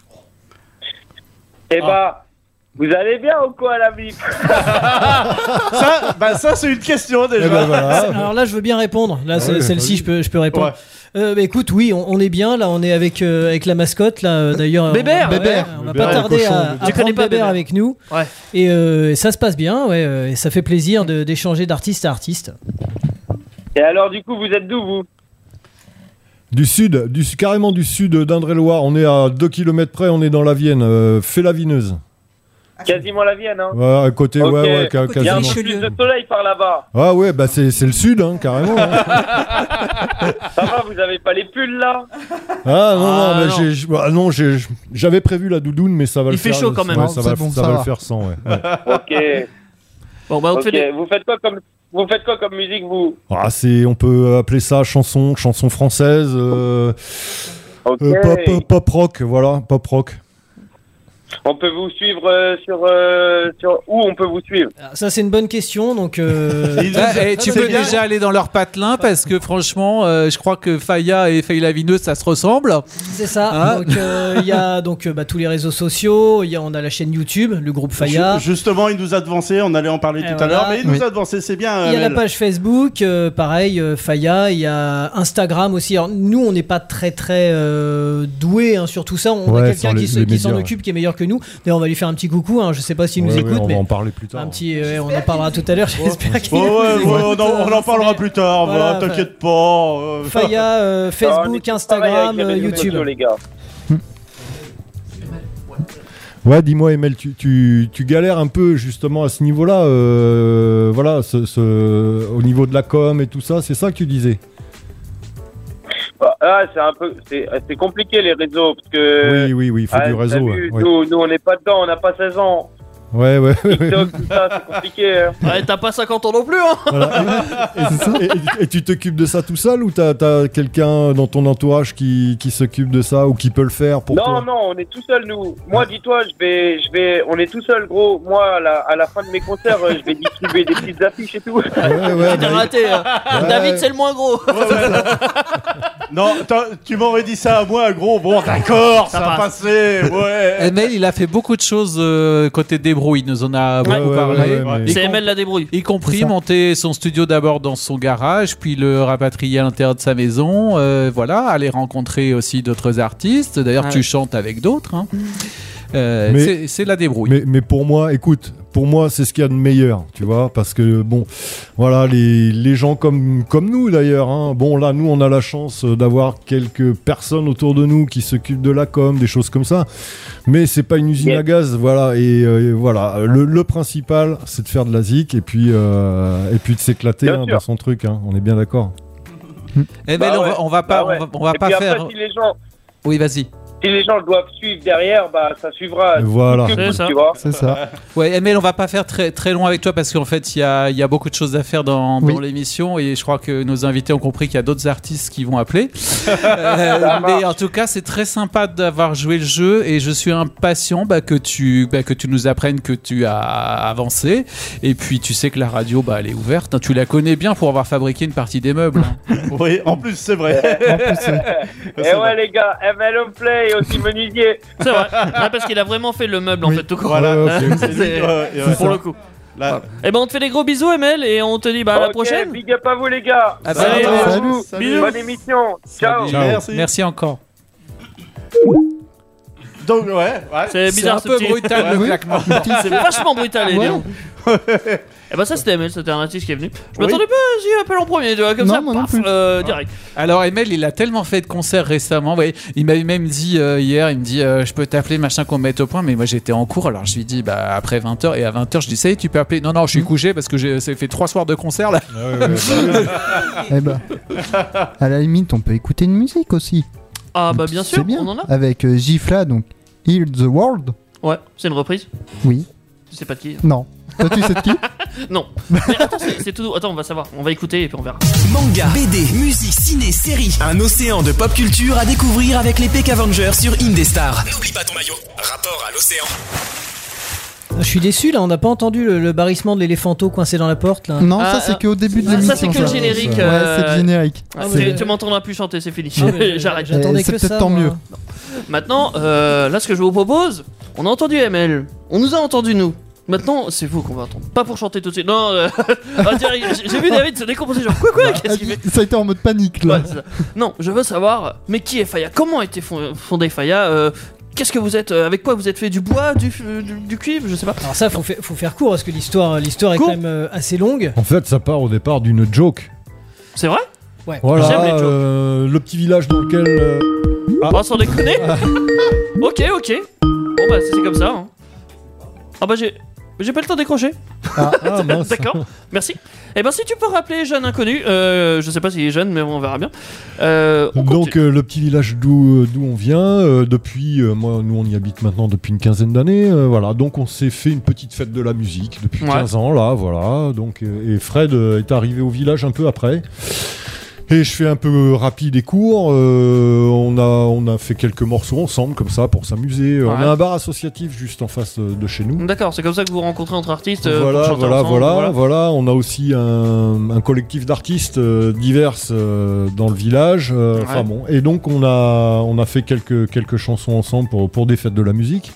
Eh bah, vous allez bien ou quoi, la vie? Ça, bah, ça c'est une question déjà. Eh ben voilà. Alors là, je veux bien répondre. Là, c'est- ouais, celle-ci, vas-y. je peux, je peux répondre. Ouais. Euh, bah, écoute, oui, on, on est bien. Là, on est avec, euh, avec la mascotte. Là, euh, d'ailleurs. Bébert. on, ouais, Bébert. on va Bébert, pas le tarder cochon. à, Tu à connais prendre pas Bébert Bébert. avec nous. Ouais. Et euh, ça se passe bien. Ouais, euh, et ça fait plaisir de- d'échanger d'artiste à artiste. Et alors, du coup, vous êtes d'où, vous? Du sud, du, carrément du sud d'Indre-et-Loire. On est à deux kilomètres près, on est dans la Vienne, euh, Fay-la-Vineuse. Quasiment la Vienne, hein? Ouais, à côté, Ok. ouais, ouais, ca- Il y a un quasiment. peu plus de soleil par là-bas. Ah ouais, bah c'est, c'est le sud, hein, carrément. hein. Ça va, vous avez pas les pulls, là? Ah non, Ah, non, mais non. j'ai, j'- ah, non, j'ai, j'avais prévu la doudoune, mais ça va Il le fait faire. chaud quand même, ouais, hein. ça C'est va, bon, ça ça va va. le faire sans, ouais. ouais. Ok. Bon, bah, on te Ok. fait des. Vous faites quoi comme... Vous faites quoi comme musique, vous? Ah, c'est, on peut appeler ça chanson, chanson française, euh, Ok. euh, pop, pop rock, voilà, pop rock. On peut vous suivre euh, sur, euh, sur... Où on peut vous suivre? Ah, ça, c'est une bonne question. Donc, euh, Ah, et tu peux déjà aller dans leur patelin parce que franchement, euh, je crois que Faya et Fay-la-Vineuse, ça se ressemble. c'est ça. Hein Donc, euh, il y a donc euh, bah, tous les réseaux sociaux. Il y a, on a la chaîne YouTube, le groupe Faya. Ju- Justement, il nous a devancé, on allait en parler Et tout voilà. à l'heure, mais il nous Oui. a devancé, c'est bien. Il y a la Amel. page Facebook, euh, pareil, euh, Faya. Il y a Instagram aussi. Alors, nous, on n'est pas très très euh, doués hein, sur tout ça. On Ouais, a quelqu'un sur les- qui, se- les qui s'en médias, occupe, qui est meilleur que nous. D'ailleurs, on va lui faire un petit coucou. Hein. Je sais pas s'il nous Ouais, ouais, écoute, on mais va en parler plus tard. un petit, euh, on en parlera tout à l'heure. J'espère qu'il Oh, ouais, nous ouais, écoute. on, en, on en parlera plus tard, Voilà, voilà, t'inquiète pas. euh. Faya, euh, Ah, on est Facebook, tous Instagram, pareils avec les euh, réseaux YouTube. sociaux, les gars. Ouais, dis-moi, Emel, tu, tu, tu galères un peu justement à ce niveau-là, euh, voilà, ce, ce- au niveau de la com et tout ça, c'est ça que tu disais? Bah, ah, c'est un peu... C'est c'est compliqué, les réseaux, parce que... Oui, oui, oui, il faut ah, du t'as réseau. vu, ouais. nous, nous, on n'est pas dedans, on n'a pas seize ans. Ouais, ouais, ouais. TikTok, tout ça, c'est compliqué. Hein. Ouais, t'as pas cinquante ans non plus, hein? Voilà. Et, et- et- et tu t'occupes de ça tout seul ou t'as as quelqu'un dans ton entourage qui, qui s'occupe de ça ou qui peut le faire pour Non, toi? non, on est tout seul, nous. Moi, dis-toi, je vais, je vais, on est tout seul, gros. Moi, à la, à la fin de mes concerts, euh, je vais distribuer des petites affiches et tout. Ouais, ouais, T'as bah, raté. hein. Ouais. David, c'est le moins gros. Non, t'as- tu m'aurais dit ça à moi, gros. Bon, d'accord, ça, Ça va passe. passer. Ouais. Emel, il a fait beaucoup de choses euh, côté débrouille. Il nous en a beaucoup Ouais, ouais, parlé. ouais, ouais, mais- Y C'est com- Emel la débrouille. Y compris C'est ça. monter son studio d'abord dans son garage, puis le rapatrier à l'intérieur de sa maison. euh, voilà, aller rencontrer aussi d'autres artistes. D'ailleurs, Ouais. tu chantes avec d'autres. hein. Euh, Mais- c'est- c'est la débrouille. Mais, mais pour moi, écoute, pour moi, c'est ce qu'il y a de meilleur, tu vois, parce que bon, voilà, les, les gens comme, comme nous d'ailleurs, hein, bon, là, nous, on a la chance d'avoir quelques personnes autour de nous qui s'occupent de la com, des choses comme ça, mais c'est pas une usine Yeah. à gaz, voilà, et euh, voilà, le, le principal, c'est de faire de la zik et puis, euh, et puis de s'éclater Bien hein, sûr. Eh dans son truc, hein, on est bien d'accord. Emel, Bah on, ouais. va, on va pas, Bah ouais. on va, on va Et pas puis après, faire. si les gens, Oui, vas-y. si les gens doivent suivre derrière, bah ça suivra. Voilà. Que C'est coûte, ça. tu vois. C'est ça. Ouais, Emel, on va pas faire très, très long avec toi parce qu'en fait, il y a, il y a beaucoup de choses à faire dans, Oui. dans l'émission et je crois que nos invités ont compris qu'il y a d'autres artistes qui vont appeler. Euh, mais en tout cas, c'est très sympa d'avoir joué le jeu et je suis impatient bah, que, tu, bah, que tu nous apprennes que tu as avancé. Et puis, tu sais que la radio, bah, elle est ouverte. Tu la connais bien pour avoir fabriqué une partie des meubles. hein. Oui, en plus, c'est vrai. En plus, c'est- Et C'est ouais, vrai. les gars, M L O Play aussi menuisier. C'est vrai. Ouais, parce qu'il a vraiment fait le meuble en Oui. fait tout court. Voilà, Ouais, ok. c'est lui, C'est- ouais, ouais, pour ouais. le coup. Là, Et ben on te fait des gros bisous M L et on te dit bah à la Ok, prochaine. Big up à vous, les gars. Ah, Salut. Salut. Salut. Bonne émission. Ciao. Salut. Ciao. Merci. Merci encore. Donc, ouais, ouais. C'est C'est bizarre un ce peu petit- brutal le Oui. claquement. C'est vachement brutal les Ouais. lions. Et bah ça c'était M L, c'était un artiste qui est venu. Je Oui. m'attendais pas à j'y appelle en premier, tu vois, comme Non, ça, moi non paf, plus. euh, direct. Alors Emel, il a tellement fait de concerts récemment. Ouais, il m'avait même dit euh, hier, il me dit euh, je peux t'appeler machin qu'on me mette au point, mais moi j'étais en cours. Alors je lui dis bah après vingt heures et à vingt heures je dis ça y est, tu peux appeler. Non non, je suis couché parce que j'ai ça fait trois soirs de concert là. Eh ben, à la limite, on peut écouter une musique aussi. Ah bah bien sûr, C'est bien. on en a. Avec euh, Gifla, donc Heal the World. Ouais, c'est une reprise. Oui. Tu sais pas de qui. Non. Toi, tu sais de qui? Non. Mais attends, c'est c'est tout doux. Attends, on va savoir. On va écouter et puis on verra. Manga, B D, musique, ciné, série. Un océan de pop culture à découvrir avec les Peck Avengers sur Indestar. N'oublie pas ton maillot. Rapport à l'océan. Je suis déçu là, on n'a pas entendu le, le barrissement de l'éléphanto coincé dans la porte là. Non, Ah, ça, c'est ah, qu'au début de ah, l'émission. ça, c'est que le générique, Ouais, euh, c'est le générique. Ah, C'est- tu tu m'entendras plus chanter, c'est fini. Ah, mais J'arrête. J'attendais Et c'est que peut-être ça. tant moi. mieux. Maintenant, euh, là, ce que je vous propose, on a entendu M L. On nous a entendu nous. Maintenant, c'est vous qu'on va entendre. Pas pour chanter tout de suite. Non, euh, ah, tiens, j'ai j'ai vu David se décomposer. Genre, quoi, quoi, qu'est-ce qu'il fait? Ça a été en mode panique là. Ouais, c'est ça. Non, je veux savoir, mais qui est Faya? Comment a été fond- fondé Faya? Euh, Qu'est-ce que vous êtes? euh, Avec quoi vous êtes fait? Du bois, du, du, du cuivre? Je sais pas. Alors ça, faut, fa- faut faire court parce que l'histoire, l'histoire est Court. quand même euh, assez longue. En fait, ça part au départ d'une joke. C'est vrai? Ouais. Voilà, J'aime les jokes. euh, le petit village dans lequel. euh, Ah. Oh, sans déconner. Ok, ok. Bon bah c'est comme ça. hein. Ah bah j'ai... J'ai pas le temps de décrocher. Ah, ah, mince. D'accord, merci. Et ben si tu peux rappeler jeune inconnu, euh, je sais pas s'il est jeune mais on verra bien. Euh, on Donc euh, le petit village d'où d'où on vient, euh, depuis, euh, moi nous on y habite maintenant depuis une quinzaine d'années, euh, voilà, donc on s'est fait une petite fête de la musique depuis Ouais. quinze ans là, voilà, donc euh, et Fred euh, est arrivé au village un peu après. Et je fais un peu rapide et court, euh, on, a, on a fait quelques morceaux ensemble comme ça pour s'amuser. On Ouais. a un bar associatif juste en face euh, de chez nous. D'accord, c'est comme ça que vous vous rencontrez entre artistes. euh, pour Voilà, chanter voilà, ensemble, voilà, voilà. On a aussi un, un collectif d'artistes euh, divers euh, dans le village. euh, Ouais. Enfin bon, et donc on a on a fait quelques quelques chansons ensemble pour pour des fêtes de la musique.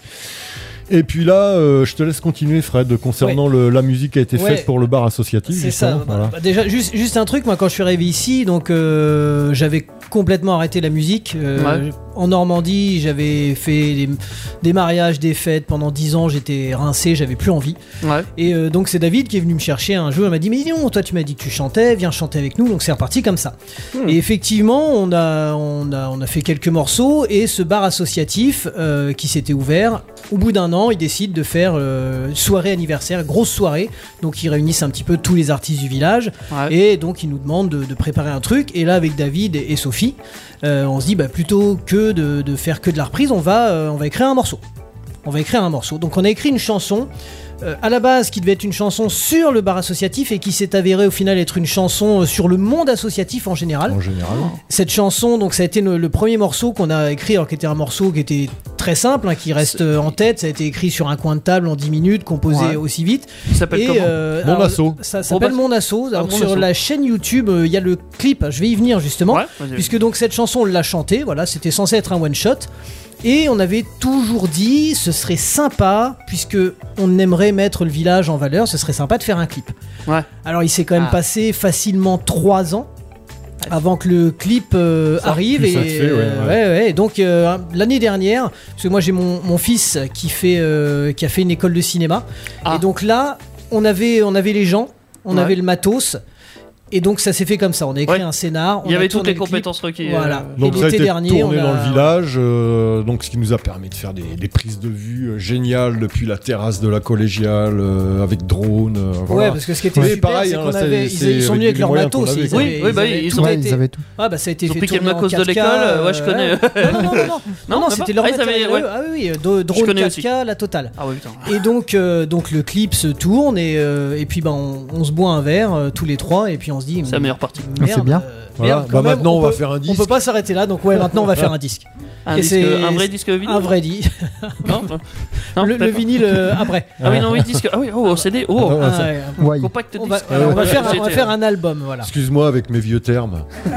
Et puis là, euh, je te laisse continuer, Fred, concernant le, la musique qui a été Ouais. faite pour le bar associatif. C'est ça. justement, voilà. Bah, déjà, juste, juste un truc, moi quand je suis arrivé ici, donc euh, j'avais complètement arrêté la musique. Euh, Ouais. En Normandie, j'avais fait des, des mariages, des fêtes pendant dix ans, j'étais rincé, j'avais plus envie. Ouais. Et euh, donc c'est David qui est venu me chercher un jour, il m'a dit mais non, toi tu m'as dit que tu chantais, viens chanter avec nous, donc c'est reparti comme ça. Hmm. Et effectivement, on a, on, a, on a fait quelques morceaux et ce bar associatif euh, qui s'était ouvert, au bout d'un an, il décide de faire euh, soirée anniversaire, grosse soirée, donc ils réunissent un petit peu tous les artistes du village Ouais. et donc ils nous demandent de, de préparer un truc. Et là avec David et, et Sophie, euh, on se dit bah, plutôt que de, de faire que de la reprise, on va, euh, on va écrire un morceau. On va écrire un morceau. Donc on a écrit une chanson euh, à la base qui devait être une chanson sur le bar associatif et qui s'est avérée au final être une chanson euh, sur le monde associatif en général. En général. Cette chanson, donc ça a été le, le premier morceau qu'on a écrit, alors qui était un morceau qui était très simple, hein, qui reste euh, en tête. Ça a été écrit sur un coin de table en dix minutes, composé Ouais. aussi vite. Il s'appelle Et, comment euh, Mon alors, assaut. Ça s'appelle Oh, bah, Mon assaut. Alors, Mon sur assaut. la chaîne YouTube, euh, il y a le clip. Je vais y venir justement. Ouais, vas-y. Puisque donc cette chanson on l'a chantée, voilà, c'était censé être un one shot. Et on avait toujours dit, ce serait sympa, puisque on aimerait mettre le village en valeur, ce serait sympa de faire un clip. Ouais. Alors il s'est quand même Ah. passé facilement trois ans avant que le clip euh, Ça, arrive. plus Et, ça te fait, ouais, euh, ouais. ouais, ouais. Et donc euh, l'année dernière, parce que moi j'ai mon, mon fils qui, fait, euh, qui a fait une école de cinéma. Ah. Et donc là, on avait, on avait les gens, on Ouais. avait le matos. Et donc ça s'est fait comme ça, on a écrit Ouais. un scénar. Il y on a avait toutes tourné les le clip. compétences requises. Voilà. euh, Donc Et ça a l'été été dernier, tourné on a- dans le village, euh, donc ce qui nous a permis de faire des, des prises de vue euh, géniales depuis la terrasse de la collégiale euh, avec drone. euh, Ouais, voilà. parce que ce qui était Mais super, pareil, c'est hein, qu'on c'est- avait, c'est ils, ils sont venus avec les leur moyens matos. qu'on avait, Ils quoi. avaient, Oui, oui, bah, avaient ils tout ont- Ouais, été- ils avaient tout. Ah bah ça a été Ils ont fait pris quel tourner en Macos de quatre K, l'école, euh, ouais, je connais. Non, non, non, non, non, non, Non, c'était pas leur Ah, ils avaient- matériel. ouais. Ah oui, oui, de- drone connais quatre K, aussi. la totale. Ah ouais, putain. Et donc, euh, donc le clip se tourne et, euh, et puis bah, on, on se boit un verre euh, tous les trois et puis on se dit. C'est la meilleure partie. Ah, c'est bien. euh, Voilà. merde, Bah, quand même, maintenant, on va peut- faire un On disque. peut pas s'arrêter là, donc ouais, maintenant on va faire un disque. Un, Et disque, c'est- un vrai disque vidéo Un vrai disque. Non, non, Le, le d'accord. vinyle euh, après. Ah oui, non, oui, disque. Ah oui, oh, C D. Oh, Ah, Ah, ça- ouais. Ouais. compact On va, disque. alors, on va Ouais, faire, un- on va C'était- faire un album, voilà. Excuse-moi avec mes vieux termes.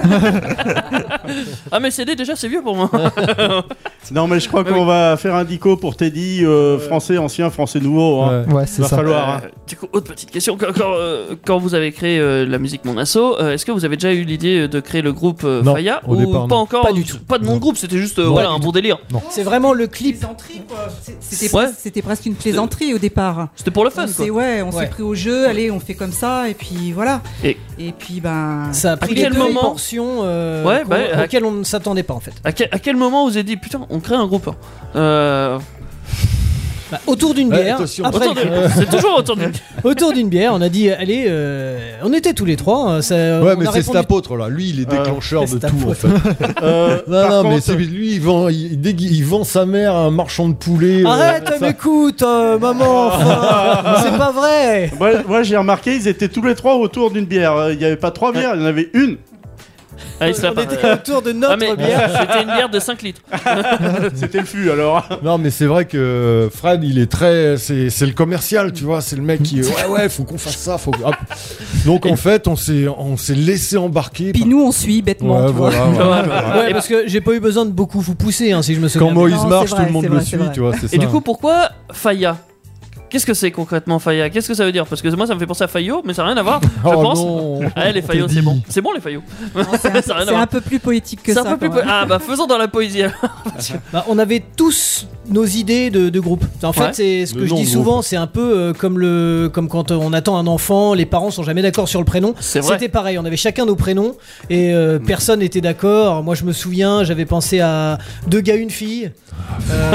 Ah, mais C D, déjà, c'est vieux pour moi. Non, mais je crois Ouais, qu'on oui. va faire un dico pour Teddy, euh, français ancien, français nouveau. Hein. Ouais. Ouais, c'est Va ça. falloir. hein. Euh, du coup, autre petite question. Quand, quand, euh, quand vous avez créé euh, la musique Mon Assaut, euh, est-ce que vous avez déjà eu l'idée de créer le groupe euh, Non, Faya au ou départ, pas non. encore Pas du tout. Pas de mon groupe, c'était juste euh, Non, voilà, pas un du bon délire. C'est vraiment le clip. Plaisanterie, quoi. C'est- C'était Ouais. pres- c'était presque une plaisanterie au départ. C'était pour le fun, On quoi. s'est ouais, on Ouais. s'est pris au jeu, allez, on fait comme ça, et puis voilà. Et- Et puis ben. Ça a pris quel des moment proportions euh, Ouais, qu'on- bah, à- auxquelles on ne s'attendait pas en fait. À quel, à quel moment vous avez dit putain, on crée un groupe euh, Bah, autour d'une Ouais, bière, attention. après, autour de- C'est toujours autour d'une. autour d'une bière, on a dit allez, euh, on était tous les trois. hein, ça- Ouais, on mais a c'est répondu- cet apôtre là. Lui, il est Euh, déclencheur de c'est tout apôtre. en fait. Euh, Non, par non, mais contre, c'est lui, il vend, il, dès qu'il- il vend sa mère à un marchand de poulet. euh, Arrête, ça- m'écoute, euh, maman, enfin, c'est pas vrai. moi, moi, j'ai remarqué, ils étaient tous les trois autour d'une bière. Euh, Il n'y avait pas trois bières, il y en avait une. Allez, ça On part. était autour de notre Ah, mais bière. c'était une bière de cinq litres. C'était le fût alors. Non, mais c'est vrai que Fred, il est très. C'est c'est le commercial, tu vois. C'est le mec qui. Ouais, ouais, faut qu'on fasse ça. Faut... hop. Donc en fait, on s'est on s'est laissé embarquer. Puis par- nous, on suit bêtement. Ouais, tu vois. voilà, voilà, voilà. Ouais, parce que j'ai pas eu besoin de beaucoup vous pousser, hein, si je me souviens. Quand bien. Moïse Non, marche, c'est tout vrai, le monde c'est le vrai, suit, c'est vrai. tu vois. C'est Et ça. du coup, pourquoi Faya Qu'est-ce que c'est concrètement Faya? Qu'est-ce que ça veut dire? Parce que moi ça me fait penser à Fayot, mais ça n'a rien à voir. Je Oh pense. non. Ah, les Fayot, c'est bon. C'est bon les Fayot. Non, c'est un, Ça a rien à c'est voir. un peu plus poétique que C'est ça. un peu plus. quand même. po- Ah bah faisons dans la poésie. alors. Bah, on avait tous nos idées de, de groupe. En fait, Ouais. c'est ce que Le je nom dis de souvent, groupe. c'est un peu euh, comme le, comme quand euh, on attend un enfant, les parents sont jamais d'accord sur le prénom. C'est vrai. C'était pareil, on avait chacun nos prénoms et euh, personne n'était d'accord. Moi, je me souviens, j'avais pensé à deux gars, une fille. Euh,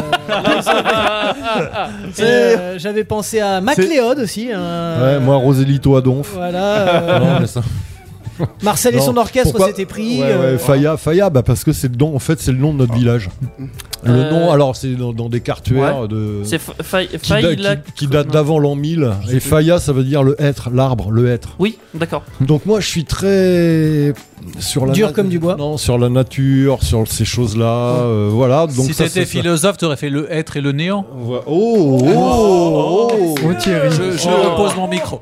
et, euh, j'avais pensé à MacLeod aussi. un- Ouais, moi, Roselito Adonf. Voilà. euh, Non, mais ça- Marcel et Non, son orchestre pourquoi- s'étaient pris. Ouais, ouais, euh, Faya, Faya, bah parce que c'est le nom, en fait, c'est le nom de notre village. Le Euh, nom, alors c'est dans, dans des cartuaires de. C'est Fa- Fa- qui, da- Fayla. qui- qui date d'avant l'an mille. Et Faya, ça veut dire le être, l'arbre, le être. Oui, d'accord. Donc moi, je suis très sur la Dur nat- comme du bois. Non, sur la nature, sur ces choses-là, euh, voilà. Donc si ça, t'étais ça- philosophe, t'aurais fait le être et le néant. Oh, oh, oh, oh. Oh Thierry. Je, je Oh. repose mon micro.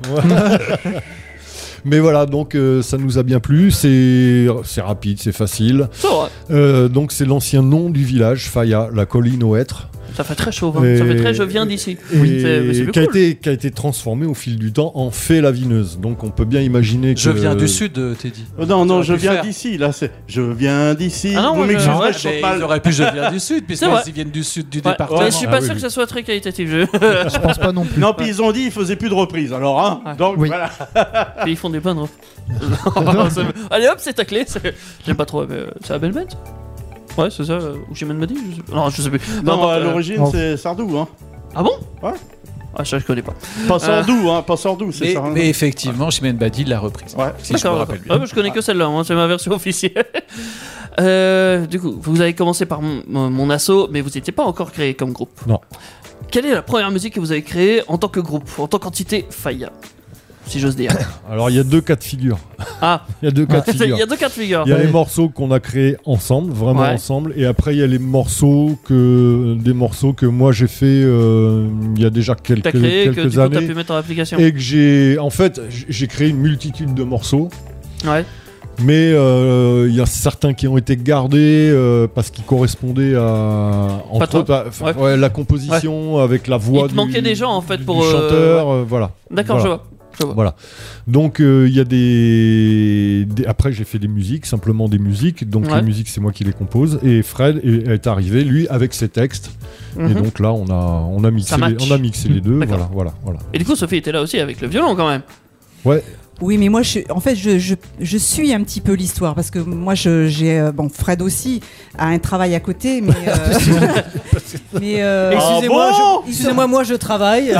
Mais voilà, donc euh, ça nous a bien plu. C'est c'est rapide, c'est facile. C'est vrai. Euh, donc c'est l'ancien nom du village, Faya, la colline au hêtre. Ça fait très chaud. hein. Ça fait très je viens d'ici. Et C'est- mais c'est plus qui, a cool. été, qui a été transformé au fil du temps en fée lavineuse. Donc on peut bien imaginer que. Je viens du sud, euh, Teddy. Oh, non, non, T'aurais je pu viens faire. d'ici. Là, c'est je viens d'ici. Ah non, Vous moi, je- m'excuserez, ouais, je chante Mais mal. ils auraient pu je viens du sud, C'est vrai. puisqu'ils viennent du sud du Ouais. département. Ouais, je suis Ah pas oui, sûr oui. que ça soit très qualitatif. Je... Je pense pas non plus. Non, puis ils ont dit ils faisaient plus de reprises. Alors, hein. Ouais. Donc Oui. voilà. Puis ils font des bonnes. C'est- Allez hop, c'est taclé. c'est- J'aime pas trop, mais euh, c'est la belle bête. Ouais, c'est ça. euh, Ou Chimène m'a dit je sais- Non, je sais plus. Non, importe, à euh, l'origine, Oh. c'est Sardou. Hein. Ah bon? Ouais. Ah, ça, je connais pas. Pas Sardou, hein. Pas Sardou, c'est Mais, ça. hein. mais effectivement, Chimène Badi l'a reprise. Ouais. Si je me D'accord, rappelle d'accord. bien. Ah, bah, je connais que celle-là, moi, c'est ma version officielle. Euh, du coup, vous avez commencé par mon, mon- mon assaut, mais vous n'étiez pas encore créé comme groupe. Non. Quelle est la première musique que vous avez créée en tant que groupe, en tant qu'entité Faya, si j'ose dire? Alors il y a deux cas de figure. Ah, Il y a deux cas de il figure. y a deux cas de figure. Il y a Ouais. les morceaux qu'on a créés ensemble, vraiment Ouais. ensemble, et après il y a les morceaux que des morceaux que moi j'ai fait euh, il y a déjà quelques, T'as créé, que quelques du coup, t'as années, pu mettre dans l'application. et que j'ai en fait j- j'ai créé une multitude de morceaux, Ouais. mais euh, il y a certains qui ont été gardés euh, parce qu'ils correspondaient à entre toi. autres à- enfin, Ouais. ouais, la composition avec la voix Il te du, manquait des gens, en fait, du- pour, du euh, chanteur, euh, voilà. D'accord, Voilà. je vois. Je vois. Voilà. Donc euh, il y a des... des- Après j'ai fait des musiques, simplement des musiques. Donc Ouais. les musiques c'est moi qui les compose. Et Fred est, est arrivé lui avec ses textes. Et Mhm. donc là on a on a mixé Ça les, match. on a mixé les deux. D'accord. Voilà voilà voilà. Et du coup, Sophie était là aussi avec le violon quand même. Ouais. Oui, mais moi, je, en fait, je, je, je suis un petit peu l'histoire parce que moi, je, j'ai, euh, bon, Fred aussi a un travail à côté, mais, euh, mais euh, Excusez-moi, Ah bon je- excusez-moi, moi je travaille.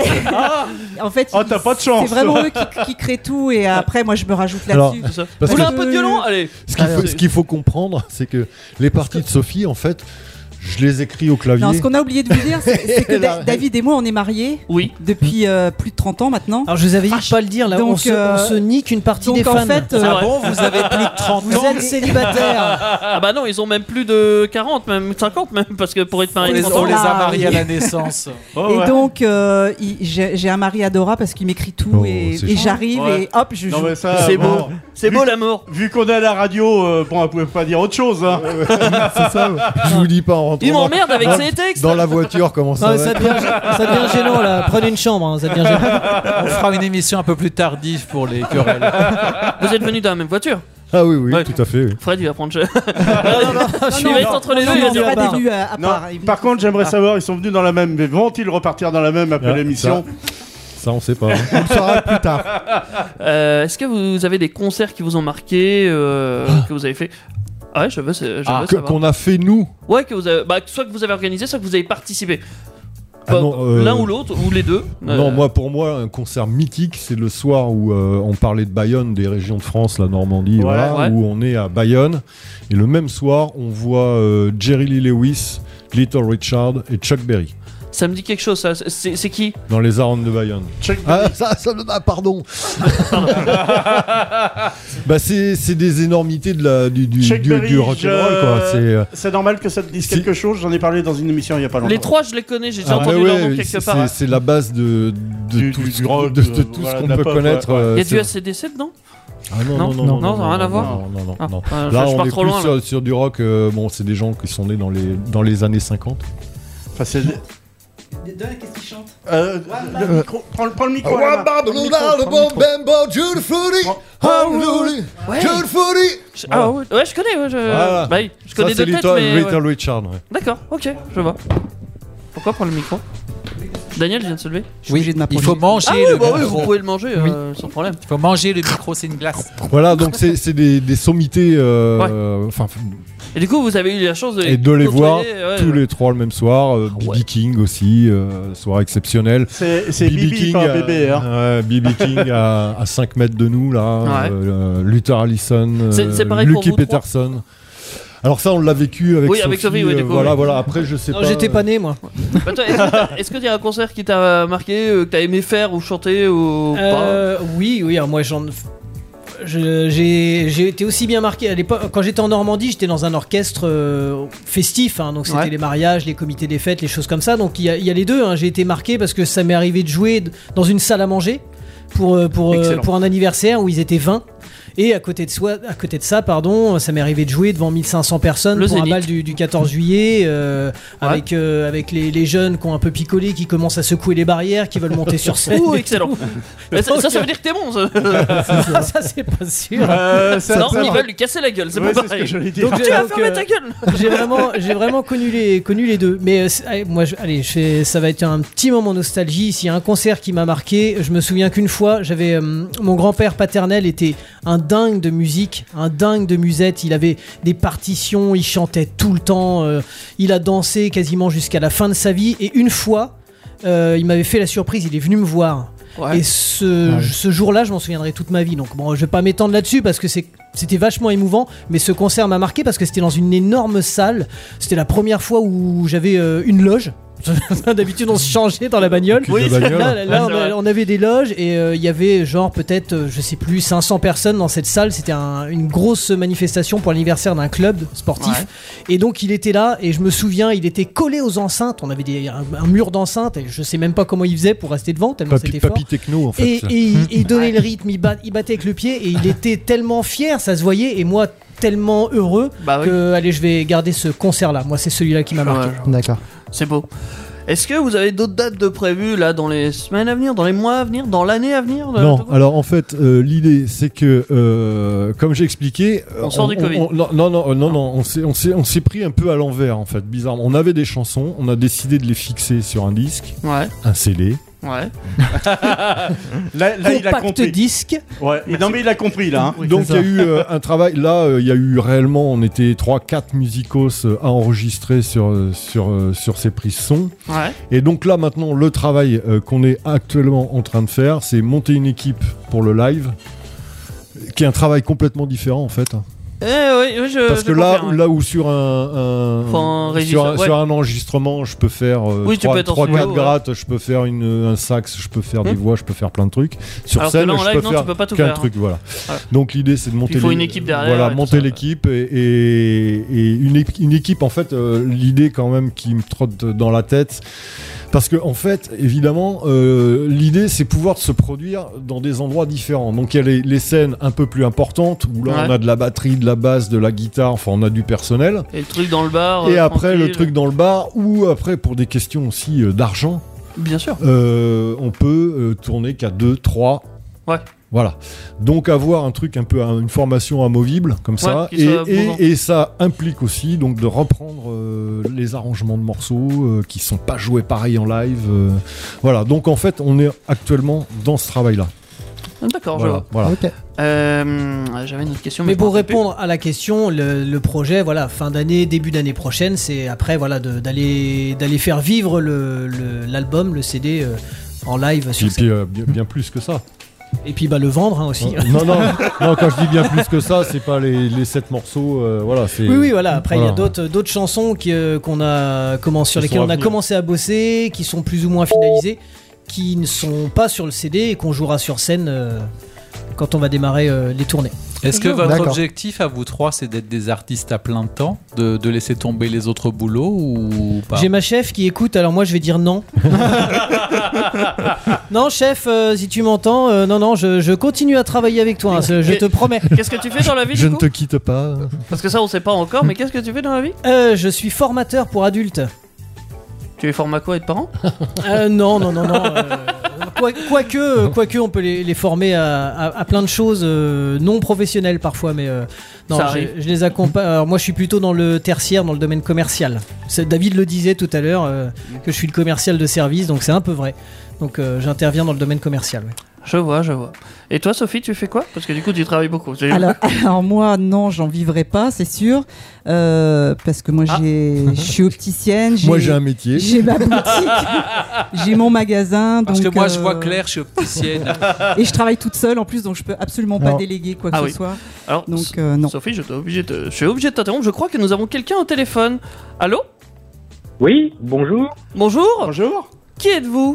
en fait, Oh, il- t'as pas de chance. c'est vraiment eux qui, qui créent tout et après, moi, je me rajoute Alors, là-dessus. C'est ça. Parce Vous voulez que- un peu de violon? Allez. Ce qu'il faut, ce qu'il faut comprendre, c'est que les parties de Sophie, en fait, je les écris au clavier. Non, ce qu'on a oublié de vous dire, c'est, c'est que Da- La- David et moi, on est mariés Oui. depuis euh, plus de trente ans maintenant. Alors je vous avais dit de pas le dire, là Donc, on, se, euh, on se nique une partie donc, des en fans. fait, euh, C'est Ah vrai. bon, vous avez plus de trente Vous ans êtes célibataire. Ah bah non, ils ont même plus de quarante, même cinquante même, parce que pour être On mariés les, trente on ans- les a Ah, mariés à oui. la naissance. Oh, Et ouais. donc, euh, il- j'ai, j'ai un mari adorable parce qu'il m'écrit tout Oh, et, c'est et chouette. j'arrive Ouais. et hop, je Non, joue. mais ça, C'est bon, beau. C'est beau l'amour. Vu qu'on est à la radio, euh, bon, on pouvait pas dire autre chose. Hein. C'est ça. Je vous dis pas en rentrant Il dans- m'emmerde avec dans- ses textes. dans la voiture comment ça Non, mais va ça, être. devient, ça devient gênant là. Prenez une chambre, hein, ça devient gênant. On fera une émission un peu plus tardive pour les querelles. Vous êtes venus dans la même voiture. Ah oui oui Ouais. tout à fait. Oui. Fred, il va prendre cher. je Il va être entre les Non, deux, il va non, dire. pas part. début à, à Non, part. Il- par contre, j'aimerais savoir, ils sont venus dans la même, mais vont-ils repartir dans la même après Ah, l'émission? Ça on sait pas. hein. On le saura plus tard. Euh, Est-ce que vous avez des concerts qui vous ont marqué, euh, que vous avez fait? Ah ouais, je veux, je veux Ah, que- savoir. qu'on a fait nous. Ouais, que vous avez, bah, soit que vous avez organisé, soit que vous avez participé. Ah Pas- non, euh, L'un ou l'autre, ou les deux. Non, Euh, moi pour moi un concert mythique, c'est le soir où euh, on parlait de Bayonne, des régions de France, la Normandie, Ouais, voilà, ouais. où on est à Bayonne, et le même soir on voit euh, Jerry Lee Lewis, Little Richard et Chuck Berry Ça me dit quelque chose, ça. C'est c'est qui? dans les arènes de Bayonne. Check Ah ça, ça ah, pardon. Bah c'est c'est des énormités de la du du, Chuck du, Berry, du rock'n'roll je- quoi. C'est euh, C'est normal que ça te dise Si- quelque chose, j'en ai parlé dans une émission il y a pas longtemps. Les trois, je les connais, j'ai déjà ah, entendu ouais, leur nom ouais, quelque c'est- part. c'est la base de de Du- tout du ce- rock, de- de euh, tout voilà, ce de qu'on la peut pop, connaître. ouais. euh, Il y a c'est- du A C D C dedans? Ah non, Non, non, non, non, non, ça n'a rien à voir. Non, non, non, Ah, non. euh, Là, je on pars est trop plus loin. là. sur, sur du rock. euh, bon, c'est des gens qui sont nés dans les, dans les années cinquante. Enfin, c'est- qu'est-ce qu'il chante? Euh, le micro, prends, le- prends le micro. à la main. Prends le micro, prends le micro. Je- Ah ouais, ouais, je connais, ouais, je, Voilà. bah oui, je connais Ça, c'est deux têtes, Little, mais. Little ouais. Richard. Ouais. D'accord, ok, je vois. Pourquoi prendre le micro? Daniel vient de se lever. Oui, il faut manger Ah oui, le bah oui, micro. vous pouvez le manger euh, sans problème. Il faut manger le micro, c'est une glace. Voilà, donc c'est c'est des, des sommités. euh, euh, Enfin, Et du coup, vous avez eu la chance de les, et de les voir côtoyer, ouais, tous ouais. les trois le même soir. euh, B B King aussi, euh, soir exceptionnel. C'est c'est Bibi, pas à- bébé. Hein. ouais, B B King à, à cinq mètres de nous, là. Ouais. euh, Luther Allison, C'est- euh, c'est pareil pour Lucky vous trois Peterson. Alors ça, on l'a vécu avec Oui, Sophie. avec Sophie, oui, du euh, coup, voilà, oui. voilà. Après, je sais Non, pas. j'étais pas né moi. Bah, toi, est-ce que t'as- est-ce que il y a un concert qui t'a marqué, euh, que t'as aimé faire ou chanter ou Euh, oui, oui, alors moi j'en. je- J'ai j'ai été aussi bien marqué à l'époque. Quand j'étais en Normandie, j'étais dans un orchestre euh, festif, hein, donc c'était Ouais. les mariages, les comités des fêtes, les choses comme ça. Donc il y a, il y a les deux. Hein. J'ai été marqué parce que ça m'est arrivé de jouer d- dans une salle à manger pour, euh, pour, euh, Excellent. pour un anniversaire où ils étaient vingt. Et à côté de, soi, à côté de ça, pardon, ça m'est arrivé de jouer devant mille cinq cents personnes Le pour Zénith. un bal du, du quatorze juillet, euh, Ouais. avec, euh, avec les, les jeunes qui ont un peu picolé, qui commencent à secouer les barrières, qui veulent monter sur scène. Ouh, et excellent. tout. Mais ça, ça, ça veut dire que t'es bon. Ça. ça, ça, c'est pas sûr. Euh, ça- non, ça- ils veulent lui casser la gueule, c'est Ouais, pas c'est ce pareil. que j'allais dire. Donc, Tu j'ai- vas donc, fermer euh, ta gueule. j'ai vraiment, j'ai vraiment connu les, connu les deux. Mais euh, c'est- allez, moi, je, allez, je fais- ça va être un petit moment nostalgie. S'il y a un concert qui m'a marqué, je me souviens qu'une fois, j'avais euh, mon grand-père paternel était un dingue de musique, un dingue de musette. Il avait des partitions, il chantait tout le temps. euh, il a dansé quasiment jusqu'à la fin de sa vie. Et une fois, euh, il m'avait fait la surprise. Il est venu me voir. Ouais. Et ce, Ah oui. ce jour-là, je m'en souviendrai toute ma vie. Donc bon, je vais pas m'étendre là-dessus parce que c'est c'était vachement émouvant, mais ce concert m'a marqué parce que c'était dans une énorme salle. C'était la première fois où j'avais euh, une loge. D'habitude, on se changeait dans la bagnole. Cul de bagnole. Là, là, Ouais, on, c'est vrai. a- on avait des loges et euh, il y avait genre peut-être, euh, je sais plus, cinq cents personnes dans cette salle. C'était un- une grosse manifestation pour l'anniversaire d'un club sportif. Ouais. Et donc il était là et je me souviens, il était collé aux enceintes. On avait des, un, un mur d'enceintes et je sais même pas comment il faisait pour rester devant tellement Papy, c'était fort. papy techno, en fait. Et, et il, il donnait le rythme, il, bat- il battait avec le pied et il était tellement fier, ça se voyait, et moi tellement heureux Bah oui. que allez, je vais garder ce concert-là. Moi, c'est celui-là qui m'a marqué. Ouais, D'accord. c'est beau. Est-ce que vous avez d'autres dates de prévues là dans les semaines à venir, dans les mois à venir, dans l'année à venir de- Non, de- alors en fait, euh, l'idée c'est que, euh, comme j'ai expliqué, euh, On sort du Covid. on- non, non, non, non, non, on s'est, on s'est, on s'est pris un peu à l'envers en fait, bizarrement. On avait des chansons, on a décidé de les fixer sur un disque, Ouais, un C D. ouais. Là, là, il a Compact compris. disque. Ouais, et non, mais il a compris là. hein. Donc il y a eu euh, un travail. Là, euh, il y a eu réellement, on était trois quatre musicos euh, à enregistrer sur euh, sur euh, sur ces prises son. Ouais. Et donc là maintenant, le travail euh, qu'on est actuellement en train de faire, c'est monter une équipe pour le live, qui est un travail complètement différent en fait. Eh oui, oui, je. Parce je que là, confirme, ouais. là où sur un, un- Faut un sur, régisseur, un, ouais. sur un enregistrement, je peux faire euh, Oui, tu peux être en trois studio, quatre ouais. grattes, je peux faire une, un sax, je peux faire des Hmm. voix, je peux faire plein de trucs. Sur Alors que scène, là, en je live, peux non, faire tu peux pas tout qu'un faire. truc, voilà. Voilà. Donc l'idée, c'est de monter. il faut les- une équipe derrière Voilà, et tout monter ça, l'équipe et, et, et une, é- une équipe en fait. euh, l'idée quand même qui me trotte dans la tête. Parce que en fait, évidemment, euh, l'idée c'est pouvoir se produire dans des endroits différents. Donc il y a les, les scènes un peu plus importantes où là Ouais. on a de la batterie, de la basse, de la guitare, enfin on a du personnel. Et le truc dans le bar. Et euh, après le tranquille. truc dans le bar ou après pour des questions aussi euh, d'argent, Bien sûr. euh, on peut euh, tourner qu'à deux, trois. Ouais. Voilà. Donc avoir un truc un peu, une formation amovible comme ça, qui et, soit et, mouvant. et ça implique aussi donc de reprendre euh, les arrangements de morceaux euh, qui sont pas joués pareil en live. euh, voilà. Donc en fait, on est actuellement dans ce travail-là. D'accord, je Voilà. vois. voilà. Ok. Euh, J'avais une autre question. Mais je pour m'en rappelle plus. répondre à la question, le, le projet, voilà, fin d'année, début d'année prochaine, c'est après, voilà, de- d'aller d'aller faire vivre le- le- l'album, le, C D euh, en live sur Et scène. puis euh, bien, bien plus que ça. Et puis bah le vendre hein, aussi. Non, non, non, quand je dis bien plus que ça, c'est pas les, les sept morceaux. euh, voilà, c'est. Oui, oui, voilà. Après, il y a Voilà. d'autres d'autres chansons qui, euh, qu'on a comment, sur Qui lesquelles sont on à a venir. commencé à bosser, qui sont plus ou moins finalisées, qui ne sont pas sur le C D et qu'on jouera sur scène euh, quand on va démarrer euh, les tournées. Est-ce que votre D'accord. objectif à vous trois, c'est d'être des artistes à plein temps, de, de laisser tomber les autres boulots ou pas? J'ai ma chef qui écoute, alors moi je vais dire non. Non, chef, euh, si tu m'entends, euh, non, non, je, je continue à travailler avec toi, hein, je je te promets. Qu'est-ce que tu fais dans la vie Je du ne coup te quitte pas. Parce que ça, on sait pas encore, mais qu'est-ce que tu fais dans la vie Euh, je suis formateur pour adultes. Tu les formes à quoi, être parent? Euh, non, non, non, non. euh, quoi- Quoique, quoique, on peut les, les former à, à- à plein de choses euh, non professionnelles parfois, mais euh, non, Ça je, arrive. je les accompagne. Alors moi, je suis plutôt dans le tertiaire, dans le domaine commercial. C'est- David le disait tout à l'heure euh, que je suis le commercial de service, donc c'est un peu vrai. Donc euh, j'interviens dans le domaine commercial. ouais. Je vois, je vois. Et toi, Sophie, tu fais quoi? Parce que du coup, tu travailles beaucoup. J'ai- Alors, alors moi, non, j'en vivrai pas, c'est sûr, euh, parce que moi, Ah. j'ai, je suis opticienne. Moi, j'ai un métier. J'ai ma boutique, j'ai mon magasin. Parce que donc, moi, je euh, vois clair, je suis opticienne. Et je travaille toute seule en plus, donc je peux absolument pas Alors- déléguer quoi que Ah ce oui. soit. Alors, Donc S- euh, non. Sophie, je, dois obligé de... je suis obligé de t'interrompre. Je crois que nous avons quelqu'un au téléphone. Allô? Oui, bonjour. Bonjour. Bonjour. Qui êtes-vous?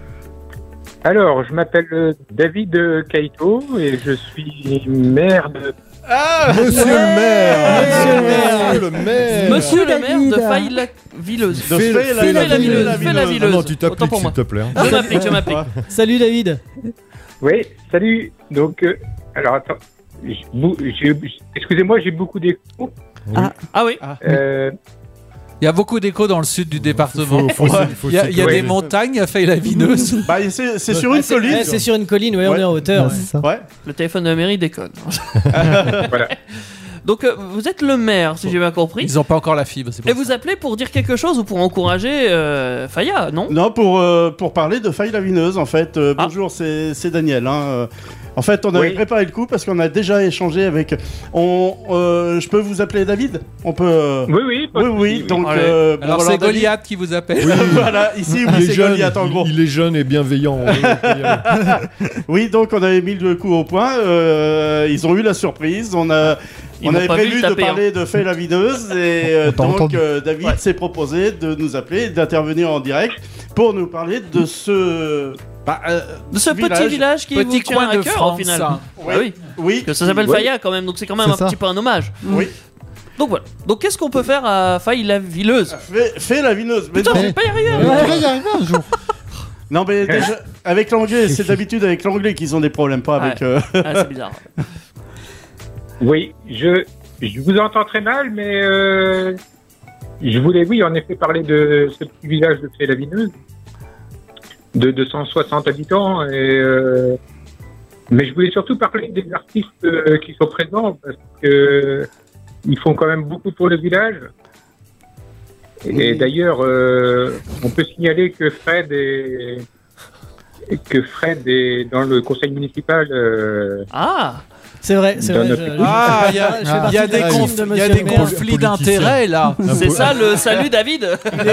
Alors, je m'appelle euh, David euh, Kaito et je suis maire de... Ah, Monsieur le maire Monsieur le maire. Monsieur le maire Monsieur le maire David. de Faille-la-Villeuse. De Fais- Fais fais la- la Fais la Villeuse. Villeuse. Fais la Ah Villeuse. non, tu Autant t'appliques, pour s'il moi. te plaît. hein. Je m'applique, je m'applique. Salut David. Oui, salut. Donc, euh, alors attends. J'ai bou- j'ai- Excusez-moi, j'ai beaucoup d'échos. Ah oui. Euh, Il y a beaucoup d'échos dans le sud du département. Faut- faut- Ouais. faut Il y a, il y a sécuriser. des montagnes à Faille-la-Vineuse. Bah, c'est c'est sur une Ah, c'est- colline. ouais, c'est sur une colline, ouais, on Ouais. est en hauteur. Ouais, ouais. c'est ça. Ouais. Le téléphone de la mairie déconne. voilà. Donc, euh, vous êtes le maire, si j'ai bien compris. Ils n'ont pas encore la fibre. C'est pour Et vous appelez pour dire quelque chose ou pour encourager euh, Faya, non? Non, pour, euh, pour parler de Faille-la-Vineuse, en fait. Euh, Ah. Bonjour, c'est c'est Daniel. hein. Euh, En fait, on avait Oui. préparé le coup parce qu'on a déjà échangé avec. On, euh, je peux vous appeler David? On peut. euh, Oui, oui. pas Oui, de oui. souci, Donc, Allez. euh, bon, Alors, voilà, c'est David. Goliath qui vous appelle. Voilà, ici, oui, Il est c'est jeune, Goliath, en il- gros. il est jeune et bienveillant. Oui, on peut y aller. Oui, donc on avait mis le coup au point. euh, ils ont eu la surprise. On a. Ils on m'ont avait pas vu prévu le de taper, parler de Faye la Videuse et euh, On t'a donc entendu. euh, David Ouais. s'est proposé de nous appeler, et d'intervenir en direct pour nous parler de ce bah, euh, De ce petit village qui Petit vous tient coin à de cœur France, au final. ça. Ah oui. Oui, Que ça s'appelle Oui. Faya quand même, donc c'est quand même C'est un ça. petit peu un hommage. oui. Donc voilà. Donc qu'est-ce qu'on peut faire à Faille-la-Villeuse? Fais, fais la vineuse. Mais Putain, non, je vais pas y arriver. Mais on pourrait y arriver un jour. non, mais déjà, avec l'anglais, c'est d'habitude avec l'anglais qu'ils ont des problèmes, pas avec. Ouais. euh, Ah, c'est bizarre. Oui, je, je vous entends très mal, mais euh, je voulais, oui, en effet, parler de ce petit village de Faye-la-Vineuse, de deux cent soixante habitants, et, euh, mais je voulais surtout parler des artistes euh, qui sont présents, parce que ils font quand même beaucoup pour le village. Et d'ailleurs, euh, on peut signaler que Fred est, que Fred est dans le conseil municipal. euh, Ah. C'est vrai, c'est Dans vrai. notre je- équipe. Ah, il y a, je fais il y a partie de des, la conf- team de il y a Monsieur des le maire. conflits Politicien. d'intérêts là. Un C'est po- ça le salut David.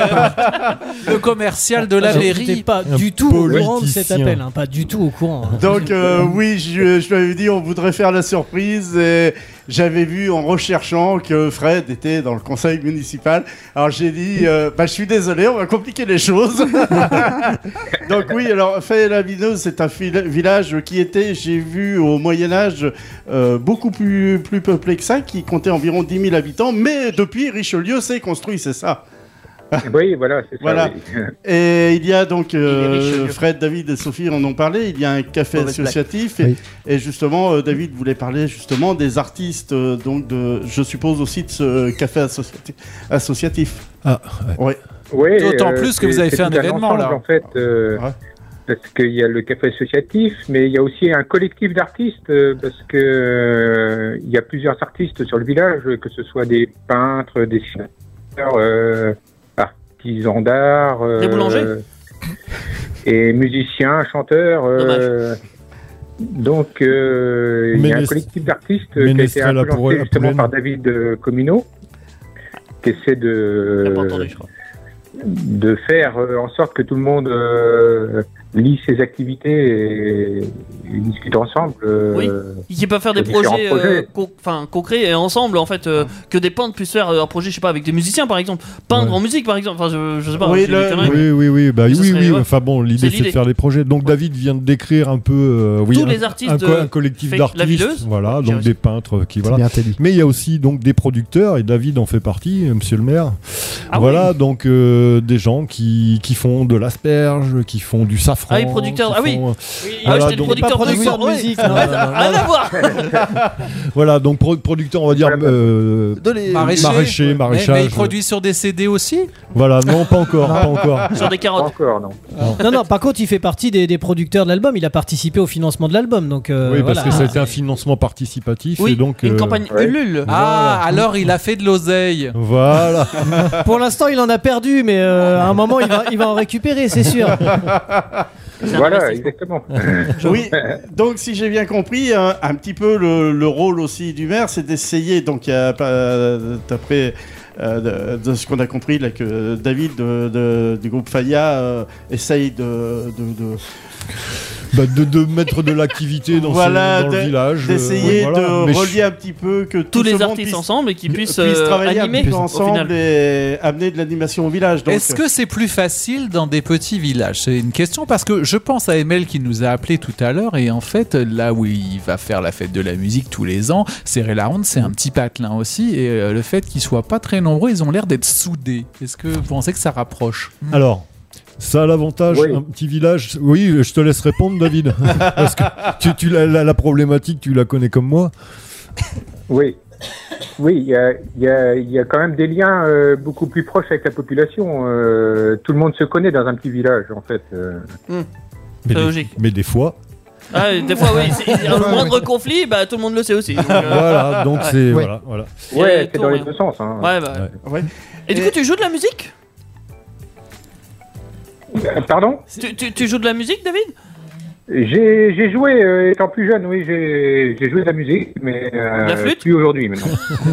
Le commercial de la Je n'étais mairie. pas Un du tout au courant de cet politicien. appel, hein, pas du tout au courant. hein. Donc euh, oui, je, je lui avais dit on voudrait faire la surprise et j'avais vu en recherchant que Fred était dans le conseil municipal. Alors j'ai dit euh, bah je suis désolé, on va compliquer les choses. Donc oui, alors Faye-la-Vineuse c'est un fil- village qui était, j'ai vu au Moyen Âge euh, beaucoup plus plus peuplé que ça, qui comptait environ dix mille habitants, mais depuis Richelieu s'est construit, c'est ça. Oui, voilà, c'est ça. Voilà. oui. Et il y a donc, euh, Il est riche, le vieux. Fred, David et Sophie en ont parlé, il y a un café Mauvaise associatif. Et, Oui. et justement, euh, David voulait parler justement des artistes, euh, donc de, je suppose aussi de ce café associatif. associatif. Ah, Ouais. Oui, D'autant euh, plus que c'est- vous avez c'est fait un tout événement, ensemble, là. En fait, euh, Ouais. parce qu'il y a le café associatif, mais il y a aussi un collectif d'artistes, euh, parce que euh, il y a plusieurs artistes sur le village, que ce soit des peintres, des dessinateurs, euh, artisans d'art, euh, Des boulangers et musiciens, chanteurs. euh, donc, euh, il y a un Ménest- collectif d'artistes qui a été Ménestrel à influencé Pour- à justement Poulaine. par David euh, Comino, qui essaie de J'ai pas entendu, je crois. de faire euh, en sorte que tout le monde euh, lit ses activités et, et discute ensemble. euh, Oui. Qui peuvent faire des sur différents projets, projets. euh, co- enfin concrets et ensemble en fait, euh, que des peintres puissent faire euh, un projet, je sais pas, avec des musiciens par exemple, peindre Ouais. en musique par exemple. Enfin, je, je sais pas. Oui, je dis le- des conneries. Oui, oui, oui, bah, Ce oui, serait- oui. ouais. Enfin bon, l'idée C'est c'est de l'idée. faire des projets. Donc Ouais. David vient de décrire un peu, euh, oui, Tous un, les artistes un, co- de un collectif Faye- la d'artistes, Villeuse. voilà, J'ai donc aussi. des peintres qui C'est voilà. bien Teddy. Mais il y a aussi donc des producteurs et David en fait partie, euh, Monsieur le maire. Ah voilà, donc euh, des gens qui, qui font de l'asperge, qui font du safran. francs. Ah oui, producteur. qui Ah oui. font, euh, Oui, voilà, j'étais le donc- producteur pas de producteur son. de Ouais. musique, Ouais, non. ça a rien à voir. Voilà, donc pro- producteur, on va dire euh, De les- Maraîcher. maraîcher, Mais, maraîchage. mais il produit sur des C D aussi. Voilà, non, pas encore, pas encore. Sur des Pas carottes. encore, non. Non, non, par contre, il fait partie des, des producteurs de l'album. Il a participé au financement de l'album. Donc, euh, Oui, parce voilà. que ça a été un financement participatif Oui, et donc. une euh, campagne ouais. Ulule. Ah, alors il a fait de l'oseille. Voilà. Pour l'instant, il en a perdu, mais euh, à un moment, il va, il va en récupérer, c'est sûr. C'est Voilà, intéressant. exactement. Oui, donc si j'ai bien compris, un, un petit peu le, le rôle aussi du maire, c'est d'essayer, donc il y a pas- d'après euh, de, de ce qu'on a compris, là, que David de, de- du groupe Faya euh, essaye de, de, de- Bah, de, de mettre de l'activité dans, voilà, ce- dans de- le village. d'essayer euh, voilà. de Mais je- relier un petit peu que Tous tout ce les monde artistes puisse, ensemble et qui puissent, puissent euh, travailler animer un petit peu au ensemble final. et amener de l'animation au village. Donc, Est-ce que c'est plus facile dans des petits villages? C'est une question parce que je pense à Emel qui nous a appelé tout à l'heure et en fait là où il va faire la fête de la musique tous les ans, Serré-la-Ronde, c'est un petit patelin aussi et euh, le fait qu'ils soient pas très nombreux, ils ont l'air d'être soudés. Est-ce que vous pensez que ça rapproche? Alors. Ça a l'avantage, Oui. un petit village. Oui, je te laisse répondre, David. Parce que tu, tu, la, la, la problématique, tu la connais comme moi. Oui. Oui, il y a, il y, a, il y a quand même des liens euh, beaucoup plus proches avec la population. Euh, tout le monde se connaît dans un petit village, en fait. euh. Mais, C'est des, logique. mais des fois. Ah, des fois, oui. c'est- Le moindre conflit, bah, tout le monde le sait aussi. Donc, euh, Voilà, donc ouais. c'est. Ouais. Voilà, voilà. Il y a Ouais, c'est tout, dans les ouais. deux sens. Hein. Ouais, bah. Ouais. ouais. Et du coup, tu joues de la musique? Euh, Pardon tu, tu, tu joues de la musique, David? J'ai j'ai joué, euh, étant plus jeune, oui, j'ai j'ai joué de la musique, mais euh, La flûte plus aujourd'hui maintenant.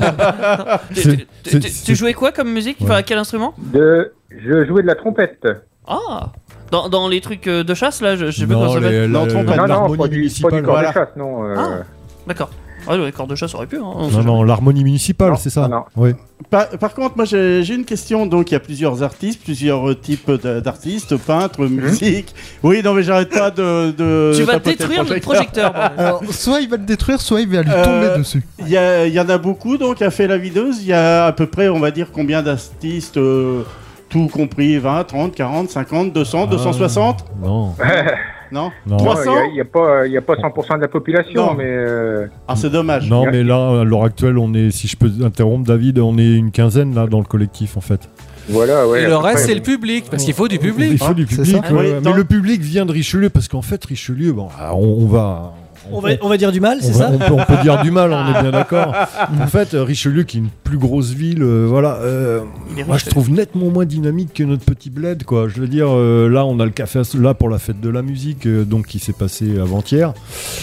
Tu, C'est- tu- c'est- tu- c'est- tu jouais quoi comme musique? Enfin, Ouais. quel instrument? De, je jouais de la trompette. Ah, dans, dans les trucs euh, de chasse, là, je, je sais pas Non, comment ça s'appelle. les- Non, la- trompette. Non, non, l'harmonie pas du, pas du municipale. corps Voilà. de chasse, non. euh, Ah. D'accord. Ah, les corps de chasse aurait pu. Hein, on sait Non, jamais. non, l'harmonie municipale, Non, c'est ça. non, non. Oui. Par, par contre, moi j'ai j'ai une question. Donc il y a plusieurs artistes, plusieurs euh, types d'a- d'artistes, peintres, musique. Oui, non mais j'arrête pas de. de Tu vas tapoter le détruire le projecteur. bordel. Alors, soit il va le détruire, soit il va lui Euh, tomber dessus. Il y, a- il y en a beaucoup donc à fait la videuse. Il y a à peu près, on va dire, combien d'artistes, euh, tout compris, vingt, trente, quarante, cinquante, deux cents, deux cent soixante. Non. Non, Non. trois Il cents. n'y a, pas- il y a pas cent pour cent de la population, Non. mais euh, Ah, c'est dommage. Non, mais là, à l'heure actuelle, on est, si je peux interrompre, David, on est une quinzaine là dans le collectif en fait. voilà. Ouais, Et le à peu reste, près. c'est le public parce qu'il faut du public. Il faut du c'est public. ça. ouais, Oui, ouais. dans- Mais le public vient de Richelieu parce qu'en fait, Richelieu, bon, ah, on, on va. On va, on va dire du mal, on c'est va- ça on peut, on peut dire du mal, on est bien d'accord. En fait, euh, Richelieu, qui est une plus grosse ville, euh, voilà, euh, Il est moi riche, je trouve nettement moins dynamique que notre petit bled, quoi. Je veux dire, euh, là, on a le café à- là pour la fête de la musique, euh, donc qui s'est passé avant-hier.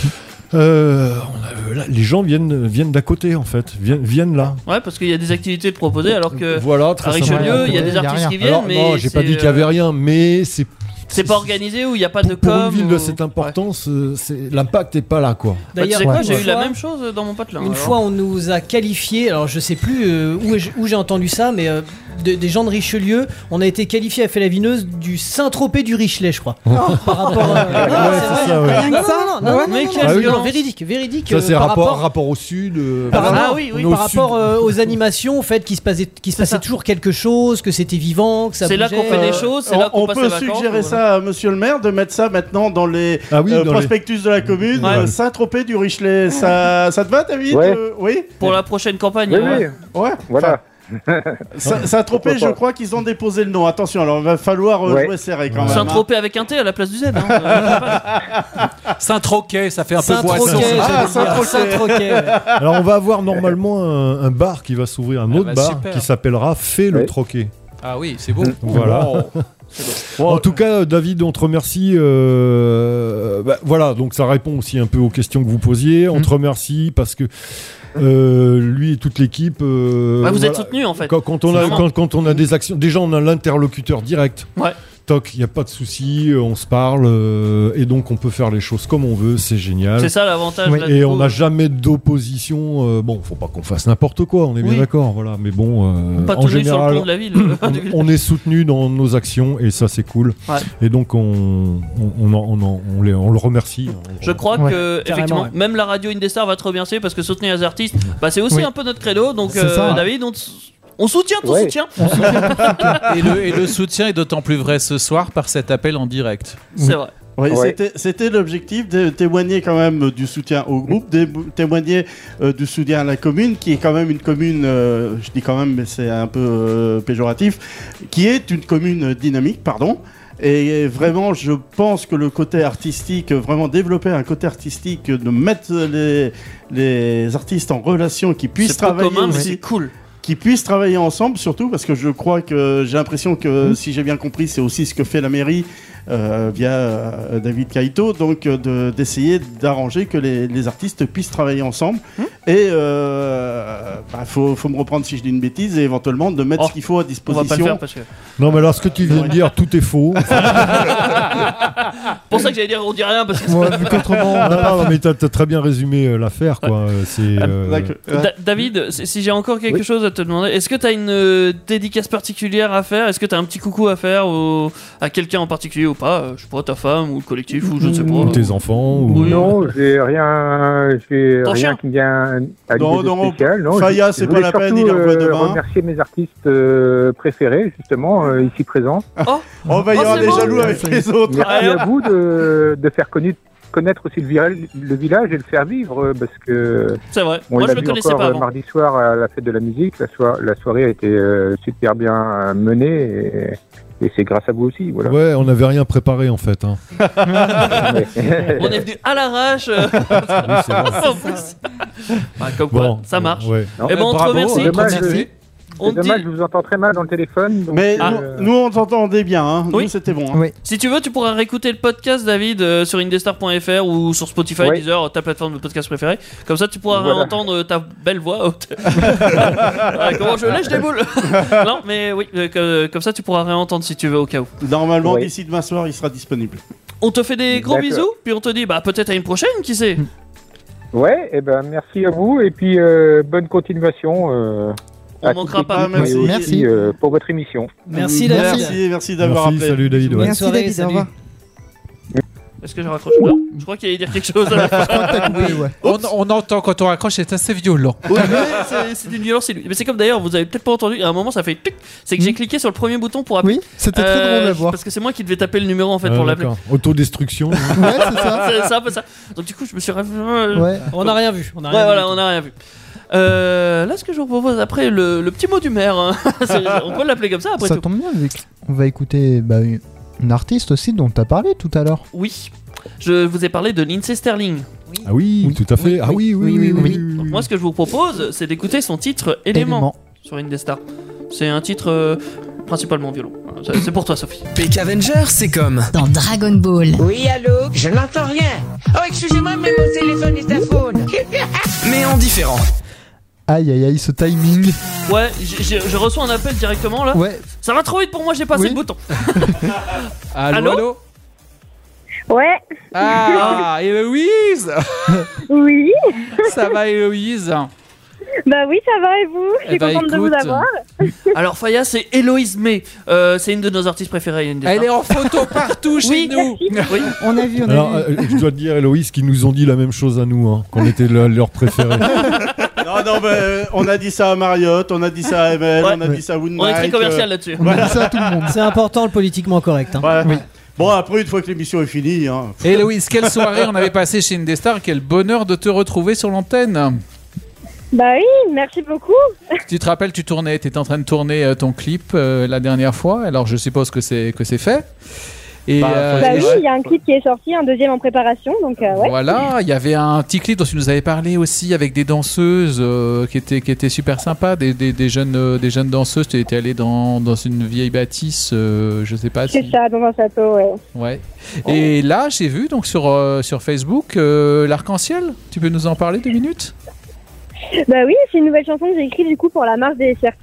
Euh, on a- là, les gens viennent, viennent d'à côté, en fait, viennent, viennent là. Ouais, parce qu'il y a des activités de proposer, alors que Voilà, à très Richelieu, simplement. il y a des Il y a artistes rien. qui viennent, Alors, mais non, j'ai pas c'est, dit qu'il y avait euh, rien, mais c'est c'est pas organisé ou il n'y a pas pour, de pour com. une ville de ou- cette importance, euh, c'est- l'impact est pas là, quoi. Bah, tu sais D'ailleurs, quoi, ouais. j'ai une eu la fois- même chose dans mon patelin. Une alors. fois, on nous a qualifiés, alors je sais plus euh, où, ai- où j'ai entendu ça, mais euh, de- des gens de Richelieu, on a été qualifiés à Fay-la-Vineuse du Saint-Tropez du Richelet, je crois. Par rapport à. Non, Ouais, c'est c'est vrai. ça, ouais. Non, non, non, non, non, Mais non, quelle non, non, violence. véridique, véridique. Ça, euh, c'est par rapport, rapport- rapport au sud. euh, Par, voilà. Ah rapport- oui, oui. On est au par rapport sud. euh, aux animations, en fait, qu'il se passait, qu'il se C'est passait ça. toujours quelque chose, que c'était vivant, que ça C'est là bougeait. qu'on fait des Euh, choses, c'est on, là qu'on on passe peut les vacances. suggérer voilà. ça à monsieur le maire de mettre ça maintenant dans les Ah oui, euh, dans les- prospectus de la commune. Ouais. euh, Saint-Tropez du Richelet. Ça, ça te va, David? Ouais. Euh, Oui. Pour la prochaine campagne. Oui, ouais. oui, Ouais. voilà. Sa- Saint-Tropez, Pourquoi je pas. crois qu'ils ont déposé le nom. Attention, alors il va falloir euh, Ouais. jouer serré quand même. Saint-Tropez avec un T à la place du Z. Hein. Euh, Saint-Troquet, ça fait un peu Saint-Troquet, boisson. j'allais Ah, dire, Saint-Troquet. Saint-Troquet, ouais. Alors, on va avoir normalement un, un bar qui va s'ouvrir, un Ah autre bah, bar super. qui s'appellera Fait le Ouais. Troquet. Ah oui, c'est beau. Voilà. Oh. En tout cas, David, on te remercie. euh, bah, voilà, donc ça répond aussi un peu aux questions que vous posiez. On Mm. te remercie parce que euh, lui et toute l'équipe. euh, Bah, vous êtes voilà, soutenu en fait. Quand, quand on a, Vraiment. quand, quand on a des actions, déjà on a l'interlocuteur direct. Ouais. Toc, il n'y a pas de souci, on se parle euh, et donc on peut faire les choses comme on veut, c'est génial. C'est ça l'avantage. Oui. là, Et du on coup. n'a jamais d'opposition. euh, bon, faut pas qu'on fasse n'importe quoi, on est bien Oui. d'accord, voilà. Mais bon, euh, Pas en tourner sur le général, pont de la ville. on, on est soutenu dans nos actions et ça c'est cool. Ouais. Et donc on, on, on, en- on, en- on les- on le remercie. Je crois Ouais, que carrément, effectivement, ouais. même la radio Indestar va te remercier parce que soutenir les artistes, bah, c'est aussi Oui. un peu notre credo. Donc C'est euh, ça. David, on, t- on soutient ton Ouais. soutien. Et le, et le soutien est d'autant plus vrai ce soir par cet appel en direct. C'est vrai. Oui, Ouais. c'était, c'était l'objectif de témoigner quand même du soutien au groupe, de témoigner euh, du soutien à la commune, qui est quand même une commune, euh, je dis quand même, mais c'est un peu euh, péjoratif, qui est une commune dynamique, pardon. Et vraiment, je pense que le côté artistique, vraiment développer un côté artistique, de mettre les, les artistes en relation, qui puissent C'est peu travailler commun, mais aussi, c'est cool. qui puissent travailler ensemble, surtout parce que je crois que j'ai l'impression que, si j'ai bien compris, c'est aussi ce que fait la mairie euh, via euh, David Kaito, donc euh, de, d'essayer d'arranger que les, les artistes puissent travailler ensemble. Et il euh, bah, faut, faut me reprendre si je dis une bêtise et éventuellement de mettre Oh, ce qu'il faut à On disposition. va pas le faire parce que. Non, mais alors ce que tu viens de dire, tout est faux. Pour ça que j'allais dire, on dit rien parce que. Ouais, vu qu'autrement, non, non, non, mais t'as as très bien résumé euh, l'affaire, quoi. Euh, C'est. euh, D'accord. Da- David, si si j'ai encore quelque Oui. chose à te demander, est-ce que tu as une euh, dédicace particulière à faire? Est-ce que tu as un petit coucou à faire au- à quelqu'un en particulier ou pas? Euh, Je sais pas, ta femme ou le collectif ou je ne sais pas. Ou tes enfants. Ou... Oui. Non, j'ai rien, j'ai Ton chien rien qui me vient à Non, l'idée de non, spécial. Non, Faya, je- c'est je pas voulais la peine, surtout, il en veut euh, demain. remercier mes artistes euh, préférés, justement, euh, ici présents. Oh, On va y Oh, avoir c'est des bon. jaloux avec les autres. Merci Ouais. à vous de, de faire connu- connaître aussi le, village, le village et le faire vivre, euh, parce que c'est vrai. on Moi, l'a je le vu connaissais encore pas euh, avant. mardi soir à la fête de la musique. La, soi- la soirée a été euh, super bien euh, menée et, et c'est grâce à vous aussi. Voilà. Ouais, on n'avait rien préparé en fait. Hein. Ouais. On est venu à l'arrache. euh, Oui, c'est vrai. en plus. Bah, comme quoi, Bon, ça marche. Ouais. Non, Eh ben, on te bravo, remercie. on te Dommage, remercie. On c'est te dit- dommage, je vous entends très mal dans le téléphone. donc, Mais Ah. nous, euh, nous, on t'entendait bien, hein. Oui. Nous, c'était bon. hein. Oui. Si tu veux, tu pourras réécouter le podcast, David, euh, sur indestar point f r ou sur Spotify, Oui. Deezer, ta plateforme de podcast préférée. Comme ça, tu pourras Voilà. réentendre ta belle voix haute. Ouais, comment je lèche des boules. Non, mais oui, euh, que- comme ça, tu pourras réentendre si tu veux au cas où. Normalement, Oui. d'ici demain soir, il sera disponible. On te fait des gros D'accord. bisous, puis on te dit bah peut-être à une prochaine, qui sait. Ouais, et ben merci à vous et puis euh, bonne continuation. Euh, On à manquera toute pas. l'équipe, Merci. mais aussi, Merci. euh, pour votre émission. Merci, David. Merci, merci d'avoir Merci, appelé. salut David. Ouais. Bonne Merci, soirée, David, au salut. revoir. Est-ce que je raccroche? Non, je crois qu'il allait dire quelque chose à la fin. Oui, ouais. On, on entend quand on raccroche, c'est assez violent. Ouais, mais c'est- c'est une violence inouïe. Mais c'est comme d'ailleurs, vous avez peut-être pas entendu, à un moment ça fait tic, c'est que j'ai cliqué sur le premier bouton pour appeler. Oui, c'était très Euh, drôle à voir. Parce que c'est moi qui devais taper le numéro en fait Ah, pour l'appeler. d'accord. Autodestruction. Ouais, c'est ça. C'est c'est un peu ça. Donc du coup, je me suis. Ouais, Ouais. On n'a rien vu. On a rien voilà, vu. on a rien vu. Euh, là, ce que je vous propose après, le, le petit mot du maire. hein. C'est- on peut l'appeler comme ça après Ça tout. tombe bien, vu qu'on va écouter bah, une, une artiste aussi dont tu as parlé tout à l'heure. Oui, je vous ai parlé de Lindsay Sterling. Ah oui, Oui. tout à fait. Ah oui, oui, oui, oui. oui, oui. Donc moi, ce que je vous propose, c'est d'écouter son titre Élément, Élément. sur Indestar. C'est un titre euh, principalement violon. C'est- C'est pour toi, Sophie. P K Avenger, c'est comme Dans Dragon Ball. Oui, allô? Je n'entends rien. Oh, excusez-moi, mais mon téléphone est à faune. mais en différent. Aïe aïe aïe, ce timing. Ouais, j'ai- j'ai- je reçois un appel directement là. Ouais, Ça va trop vite pour moi, j'ai passé Oui. le bouton. Allô, Allô allô Ouais, Ah, Héloïse. oui, Ça va, Héloïse? bah oui, ça va et vous? Je suis Eh bah, contente de vous écoute. avoir. Alors Faya, c'est Héloïse May. Euh, c'est une de nos artistes préférées. Indestar. Elle est en photo partout chez Oui. nous. Oui. On a vu, on a Alors, vu. euh, je dois te dire, Héloïse, qu'ils nous ont dit la même chose à nous, hein, qu'on était le- leur préféré. Non, non, mais euh, on a dit ça à Marriott, on a dit ça à M L, Ouais. on a dit ça à Woodnight. On est très commercial euh, là-dessus. on a dit ça à tout le monde. C'est important le politiquement correct. hein. ouais. Oui. Bon, après, une fois que l'émission est finie, hein, Héloïse, quelle soirée on avait passé chez Indestar. Quel bonheur de te retrouver sur l'antenne. Bah oui, merci beaucoup. Tu te rappelles, tu tournais, tu étais en train de tourner euh, ton clip euh, la dernière fois. Alors je suppose que c'est que c'est fait. Et, Bah, euh, Bah et oui, il y a un clip qui est sorti, un deuxième en préparation, donc euh, ouais. voilà, il y avait un petit clip dont tu nous avais parlé aussi avec des danseuses euh, qui étaient qui étaient super sympas, des, des, des jeunes euh, des jeunes danseuses. Tu étais allé dans, dans une vieille bâtisse, euh, je sais pas C'est si. ça, dans un château, ouais. Ouais. Et là, j'ai vu donc sur euh, sur Facebook euh, l'arc-en-ciel. Tu peux nous en parler deux minutes? Bah oui, c'est une nouvelle chanson que j'ai écrite du coup pour la marche des fiertés.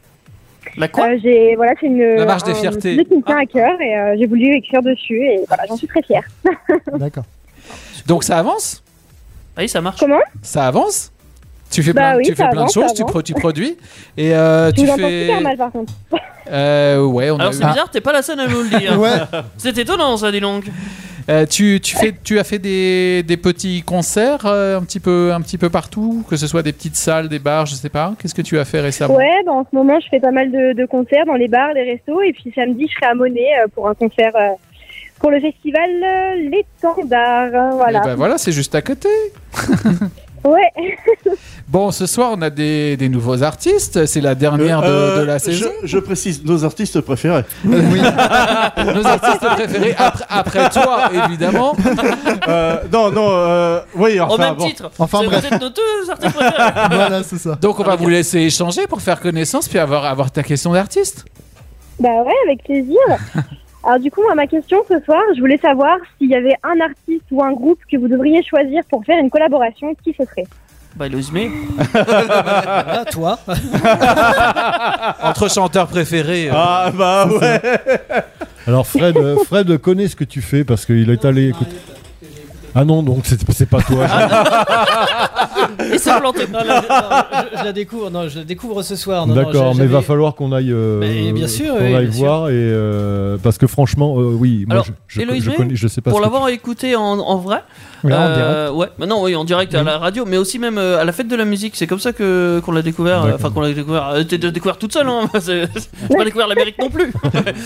La quoi? Euh, j'ai, voilà, c'est une. La marche des un fiertés. sujet qui me tient à cœur et euh, j'ai voulu écrire dessus et voilà, j'en suis très fière. D'accord. Donc ça avance? Ah oui, ça marche. Comment? Ça avance? Tu fais Bah plein, oui, tu fais ça plein avance, de choses, ça tu, avance. pro- tu produis et euh, Je tu vous entends fais. super mal par contre. Euh, ouais, on Alors a c'est eu- bizarre, t'es pas la seule à nous le dire. Ouais. C'est étonnant ça, dis donc. Euh, tu, tu, fais, tu as fait des, des petits concerts euh, un, petit peu, un petit peu partout, que ce soit des petites salles, des bars, je sais pas. Qu'est-ce que tu as fait récemment? Ouais, bah en ce moment, je fais pas mal de, de concerts dans les bars, les restos et puis samedi, je serai à Monet euh, pour un concert euh, pour le festival euh, L'Étendard. Voilà. Et ben voilà, c'est juste à côté. Ouais. Bon, ce soir, on a des, des nouveaux artistes. C'est la dernière de, Euh, de la saison. Je, je précise, nos artistes préférés. Oui. Nos artistes préférés, après, après toi, évidemment. Euh, non, non, euh, oui, enfin, Au même bon. titre. Enfin, C'est- bref. Vous êtes nos deux artistes préférés. Voilà, c'est ça. Donc, on va vous laisser échanger pour faire connaissance puis avoir, avoir ta question d'artiste. Bah ouais, avec plaisir. Alors du coup, moi, ma question ce soir, je voulais savoir s'il y avait un artiste ou un groupe que vous devriez choisir pour faire une collaboration, qui ce serait? Bah, Héloïse May. Là, toi. Entre chanteurs préférés. euh, Ah bah ouais. Alors Fred, euh, Fred connaît ce que tu fais parce qu'il est allé écouter. Ah non, donc c'est c'est pas toi. Et c'est planté. Non, là, non, je, je la découvre. Non, je la découvre ce soir. Non, non, D'accord, j'ai- mais il va j'avais- falloir qu'on aille, euh, Mais bien sûr, qu'on oui, aille bien voir et euh, parce que franchement, euh, oui, moi Alors, je, je, Héloïse je May, connais, je sais pas. pour ce que l'avoir écouté en, en vrai. Oui, en euh, ouais, bah non, oui, en direct à la radio, mais aussi même euh, à la fête de la musique. C'est comme ça que qu'on l'a découvert. euh, D'accord. Enfin, qu'on l'a découvert. Euh, T'es découvert toute seule, hein. C'est c'est pas découvert l'Amérique non plus.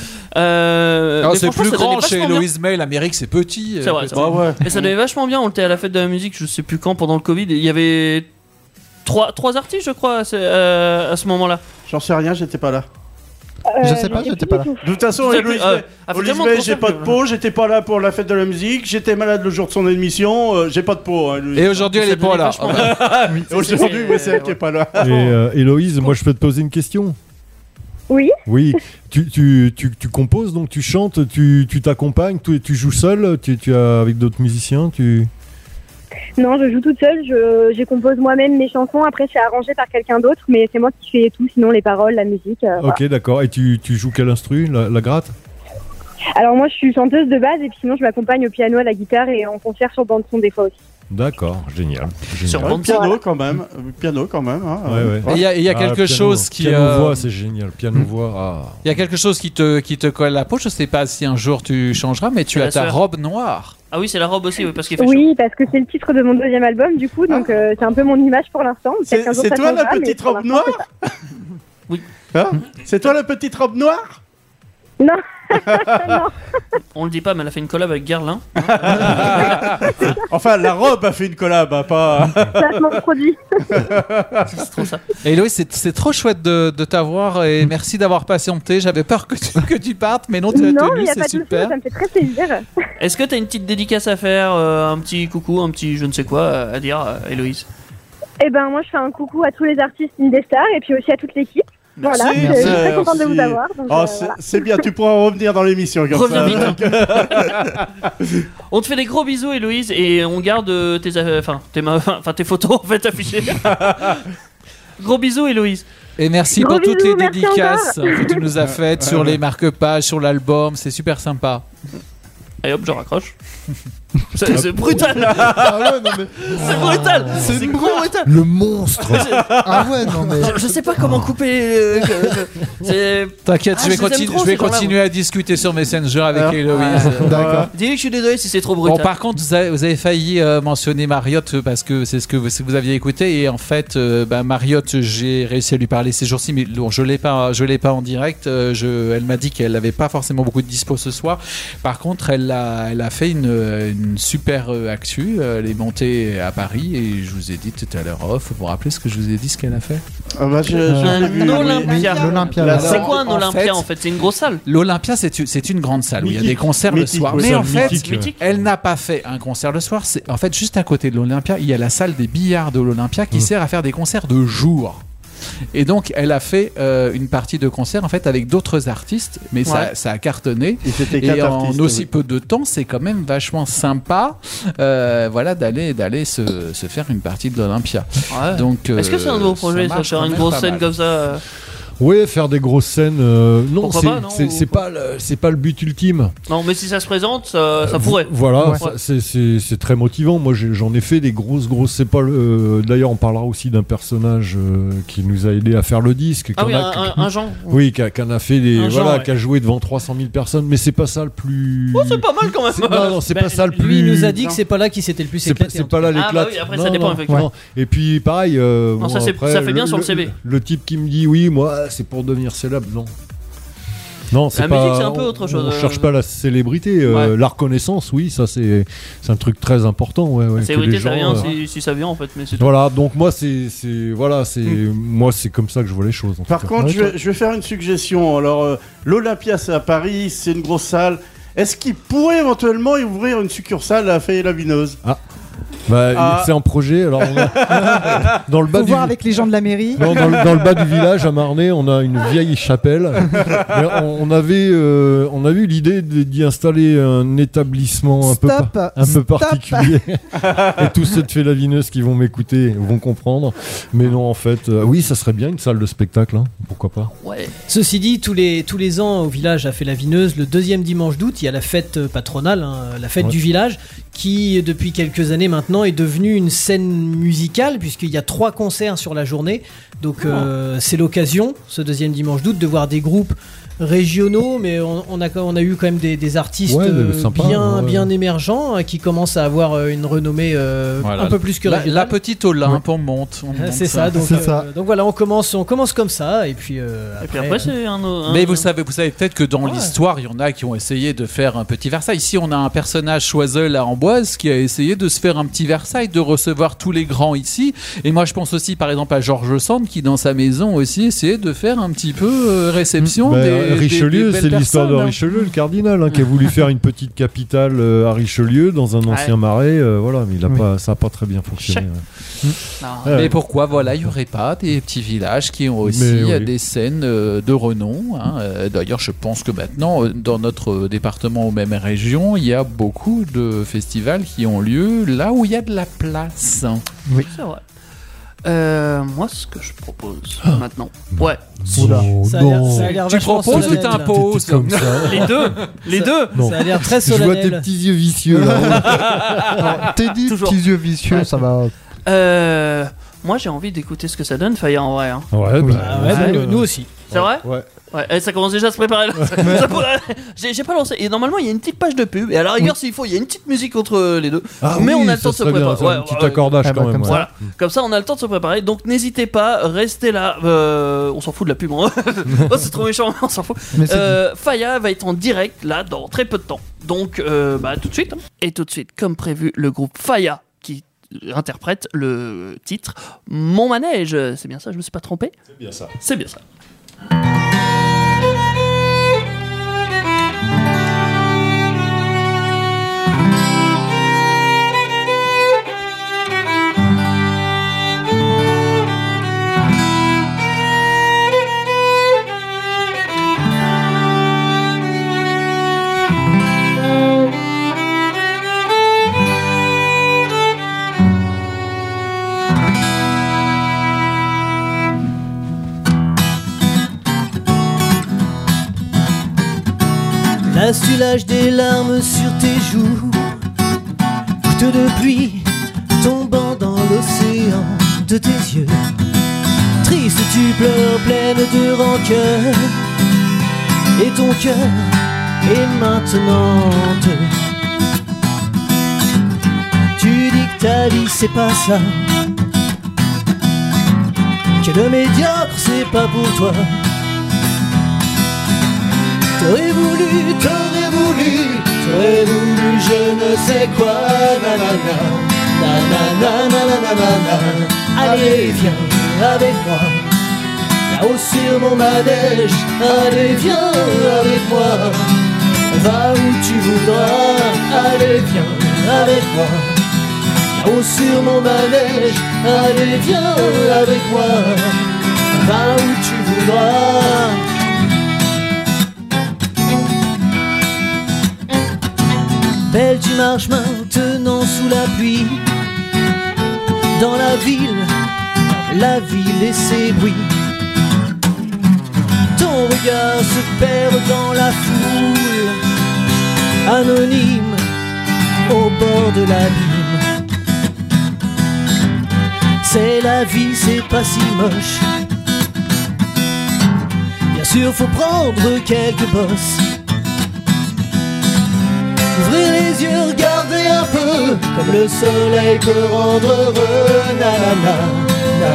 euh, non, mais c'est franchement, plus ça donnait grand chez vachement bien. Héloïse May. L'Amérique, c'est petit. C'est vrai, euh, c'est vrai. Mais ça donnait vachement bien. On était à la fête de la musique, je sais plus quand, pendant le Covid. Il y avait trois, trois artistes, je crois, à ce, euh, à ce moment-là. J'en sais rien, j'étais pas là. Je sais pas, j'étais pas là. De toute façon, Vous avez Héloïse plus- euh, May- a fait Héloïse tellement de May, j'ai concerts pas que- de peau, j'étais pas là pour la fête de la musique, j'étais malade le jour de son émission, euh, j'ai pas de peau. hein, Héloïse. Et aujourd'hui, elle est pas là. Et aujourd'hui, oui, c'est elle qui est pas là. Et euh, Héloïse, moi je peux te poser une question. Oui. Oui, tu, tu, tu, tu composes, donc tu chantes, tu tu t'accompagnes, tu, tu joues seul, tu, tu as avec d'autres musiciens, tu. Non, je joue toute seule, je, je compose moi-même mes chansons, après c'est arrangé par quelqu'un d'autre, mais c'est moi qui fais tout, sinon les paroles, la musique. euh, Ok, d'accord. Et tu, tu joues quel instru, la, la gratte? voilà. Alors moi je suis chanteuse de base et puis sinon je m'accompagne au piano, à la guitare et en concert sur bande son des fois aussi. D'accord, génial. génial. Ouais, piano quand même, euh, piano quand même. Hein, Ouais, ouais. Et il y a, il y a Ah, quelque piano. chose qui. Piano euh, voix, c'est génial. Piano voix. Ah. Il y a quelque chose qui te, qui te colle à la peau. Je sais pas si un jour tu changeras, mais tu C'est as la ta sœur. robe noire. Ah oui, c'est la robe aussi, oui, parce qu'il fait Oui, parce que c'est le titre de mon deuxième album du coup, donc euh, c'est un peu mon image pour l'instant. Peut-être C'est qu'un jour c'est ça toi la changera, mais petite pour robe l'instant, noire c'est ça. Oui. Hein C'est toi la petite robe noire Non. Non. On le dit pas, mais elle a fait une collab avec Guerlain. Enfin, la robe a fait une collab, hein, pas. Placement de produit. C'est trop ça. Et Héloïse, c'est c'est trop chouette de, de t'avoir et merci d'avoir patienté. J'avais peur que tu, que tu partes, mais non, tu as Non, tenu, il n'y a c'est pas de souci, super. ça me fait très plaisir. Est-ce que t'as une petite dédicace à faire, euh, un petit coucou, un petit je ne sais quoi euh, à dire, euh, Héloïse? Eh ben moi je fais un coucou à tous les artistes Indestar et puis aussi à toute l'équipe. Voilà, je, je suis très contente de vous Merci. avoir. donc, Oh, euh, c'est voilà. c'est bien, tu pourras revenir dans l'émission comme Reviens ça. vite. On te fait des gros bisous, Héloïse, et on garde euh, tes, euh, enfin, tes, ma- enfin, tes photos en fait affichées. Gros bisous, Héloïse. Et merci Gros pour toutes bisous, les merci dédicaces encore. que tu nous as faites Ouais, sur ouais. les marque-pages, sur l'album. C'est super sympa. Et hop, je raccroche. C'est c'est brutal. Ah ouais, non, mais- C'est brutal. C'est C'est brutal. brutal. Le monstre. Ah ouais, non mais. Je, je sais pas comment couper. euh, que- que- c'est- T'inquiète, Ah, je vais, les aime continu- trop, je vais ces gens-là, continuer à discuter sur Messenger avec Alors, Héloïse. ouais. D'accord. Dis-lui que je suis désolé si c'est trop Bon, brutal. par contre, vous avez, vous avez failli euh, mentionner Mariotte euh, parce que c'est ce que vous, ce que vous aviez écouté et en fait, euh, bah, Mariotte, j'ai réussi à lui parler ces jours-ci, mais bon, je l'ai pas, je l'ai pas en direct. Euh, je, elle m'a dit qu'elle n'avait pas forcément beaucoup de dispo ce soir. Par contre, elle a, elle a fait une, une super euh, actu. Elle est montée à Paris et je vous ai dit tout à l'heure off. Vous vous rappelez ce que je vous ai dit, ce qu'elle a fait? Ah bah, je- je Euh, l'ai vu, Un oui. Olympia. L'Olympia, La là. C'est quoi un En Olympia fait- en fait? C'est une grosse salle. L'Olympia, c'est une, c'est une grande salle où il y a Mythique. des concerts le Mythique, soir. ouais, Mais c'est en fait, mythique, ouais. elle n'a pas fait un concert le soir. C'est en fait juste à côté de l'Olympia, il y a la salle des billards de l'Olympia qui sert à faire des concerts de jour. Et donc, elle a fait euh, une partie de concert en fait avec d'autres artistes, mais ça, Ouais. ça a cartonné. Et c'était Et quatre en artistes, aussi oui. peu de temps, c'est quand même vachement sympa, euh, voilà, d'aller d'aller se, se faire une partie de l'Olympia. Ouais. Donc, Est-ce que c'est un euh, nouveau projet, ça, marche faire quand une même grosse pas scène mal. comme ça euh, Ouais, faire des grosses scènes. euh, non, Pourquoi c'est pas, non, c'est- ou c'est pas le- c'est pas le but ultime. Non, mais si ça se présente, ça, ça Euh, pourrait. Voilà, Ouais. ça, c'est- c'est c'est très motivant. Moi, j'ai- j'en ai fait des grosses, grosses. C'est pas le. euh, D'ailleurs, on parlera aussi d'un personnage euh, qui nous a aidé à faire le disque. Ah qu'on oui, a- un, un, un Jean. Oui, qui a, qui en a fait des. Un Voilà, genre, ouais. qui a joué devant trois cent mille personnes. Mais c'est pas ça le plus. Oh, c'est pas mal quand même. C'est- Non, non, c'est Bah, pas ça le plus. Lui il nous a dit Non. que c'est pas là qui s'était le plus C'est pas, éclaté. c'est en pas tout là cas. Ah, l'éclat. bah oui, après, ça dépend, effectivement. Et puis pareil. euh, Non, ça, bon, c'est- après, ça fait bien sur le C V. Le type qui me dit oui, moi, c'est pour devenir célèbre, non. Non, c'est La pas. musique, c'est un peu autre chose. On euh, cherche pas la célébrité, euh, Ouais. la reconnaissance, oui, ça c'est c'est un truc très important. Ouais, ouais, La que célébrité, les ça gens, vient euh, si, si ça vient en fait, mais c'est tout. Voilà, donc moi c'est c'est voilà, c'est moi c'est comme ça que je vois les choses. en Par tout cas. contre, Ouais, je vais, je vais faire une suggestion. Alors, euh, l'Olympia, c'est à Paris, c'est une grosse salle. Est-ce qu'il pourrait éventuellement y ouvrir une succursale à Fay-la-Vineuse? Ah. Bah, Ah. c'est en projet. Alors, on a- dans le bas Faut du voir avec les gens de la mairie. Non, dans, le, dans le bas du village à Marnay, on a une vieille chapelle. Mais on, on avait, euh, on a eu l'idée de- d'y installer un établissement un peu, Stop, par- un peu stop. particulier. Et tous ceux de Fay-la-Vineuse qui vont m'écouter vont comprendre. Mais non, en fait, euh, oui, ça serait bien une salle de spectacle. Hein. Pourquoi pas? Ouais. Ceci dit, tous les, tous les ans au village à Fay-la-Vineuse, le deuxième dimanche d'août, il y a la fête euh, patronale, hein, la fête Ouais. du village, qui depuis quelques années maintenant est devenue une scène musicale, puisqu'il y a trois concerts sur la journée. Donc euh, c'est l'occasion, ce deuxième dimanche d'août, de voir des groupes régionaux, mais on, on, a, on a eu quand même des, des artistes Ouais, euh, sympa, bien, ouais. bien émergents, euh, qui commencent à avoir euh, une renommée euh, Voilà. un peu plus que la, régionale. la petite Olympe, on monte. on Ah, monte c'est ça, donc, C'est euh, ça. donc voilà, on commence, on commence comme ça, et puis, euh, Et puis après, c'est un. un- Mais vous savez, vous savez peut-être que dans Ouais. l'histoire, il y en a qui ont essayé de faire un petit Versailles. Ici, on a un personnage Choiseul à Amboise qui a essayé de se faire un petit Versailles, de recevoir tous les grands ici. Et moi, je pense aussi, par exemple, à Georges Sand qui, dans sa maison aussi, essayait de faire un petit peu euh, réception Bah, des, des- Richelieu, des belles c'est l'histoire de personnes, hein. Richelieu, le cardinal, hein, qui a voulu faire une petite capitale euh, à Richelieu dans un ancien Ouais. marais. euh, voilà, mais il a Oui. pas, ça n'a pas très bien fonctionné. Chaque- ouais. Non. Ouais. Mais pourquoi, voilà, il n'y aurait pas des petits villages qui ont aussi Mais oui. euh, des scènes euh, de renom, hein. Euh, D'ailleurs, je pense que maintenant, euh, dans notre euh, département ou même région, il y a beaucoup de festivals qui ont lieu là où il y a de la place. C'est vrai. Euh, moi, ce que je propose maintenant. Ouais. Oula. Ça a l'air- ça a l'air Tu vachement proposes ou solennel, là. t'imposes Comme ça. Les deux. Les deux. Non. Ça a l'air très Je vois tes solennel. petits yeux vicieux là. Alors, t'es dit Toujours. petits yeux vicieux, ça va. Euh, moi, j'ai envie d'écouter ce que ça donne, Faya, en vrai. Hein. Ouais, Oui. bah, Ah ouais, vas-y, nous, euh, nous aussi. C'est vrai? Ouais. Ouais, eh, ça commence déjà à se préparer là. Ça pourrait- j'ai, j'ai pas lancé. Et normalement, il y a une petite page de pub. Et à la rigueur, s'il faut, il y a une petite musique entre les deux. Ah Mais oui, on a le ça temps de se serait bien, préparer. ça, un Ouais, petit ouais, accordage Ah bah, quand même. comme ouais. ça. Voilà, comme ça on a le temps de se préparer. Donc n'hésitez pas, restez là. Euh, on s'en fout de la pub. Hein. Oh, c'est trop méchant, on s'en fout. Mais c'est Euh, Faya va être en direct là dans très peu de temps. Donc euh, bah, tout de suite. hein. Et tout de suite, comme prévu, le groupe Faya qui interprète le titre Mon manège. C'est bien ça, je me suis pas trompé? C'est bien ça. C'est bien ça. L'assulage des larmes sur tes joues, goutte de pluie tombant dans l'océan de tes yeux. Triste, tu pleures pleine de rancœur, et ton cœur est maintenant honteux. Tu dis que ta vie c'est pas ça, que le médiocre c'est pas pour toi. T'aurais voulu, t'aurais voulu, t'aurais voulu je ne sais quoi, nanana, nanana, nanana, nanana. Allez viens avec moi, là-haut sur mon manège. Allez viens avec moi, va où tu voudras. Allez viens avec moi, là-haut sur mon manège. Allez viens avec moi, va où tu voudras. Belle, tu marches maintenant sous la pluie, dans la ville, la ville et ses bruits. Ton regard se perd dans la foule, anonyme au bord de l'abîme. C'est la vie, c'est pas si moche. Bien sûr, faut prendre quelques bosses. Ouvrez les yeux, regardez un peu, comme le soleil peut rendre heureux. Nanana,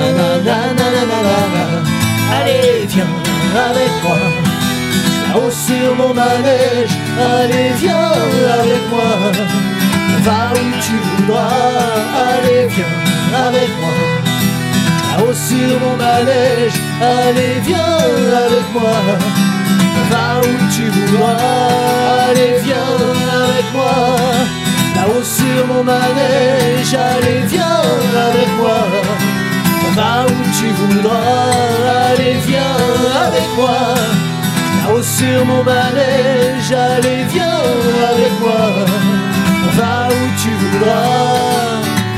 nanana, nanana, nanana. Allez, viens avec moi, là-haut sur mon manège, allez viens avec moi. Va où tu voudras, allez viens avec moi. Là-haut sur mon manège, allez viens avec moi. Va où tu voudras, allez viens avec moi. Là-haut sur mon manège, allez viens avec moi. Va où tu voudras, allez viens avec moi. Là-haut sur mon manège, allez viens avec moi. Va où tu voudras.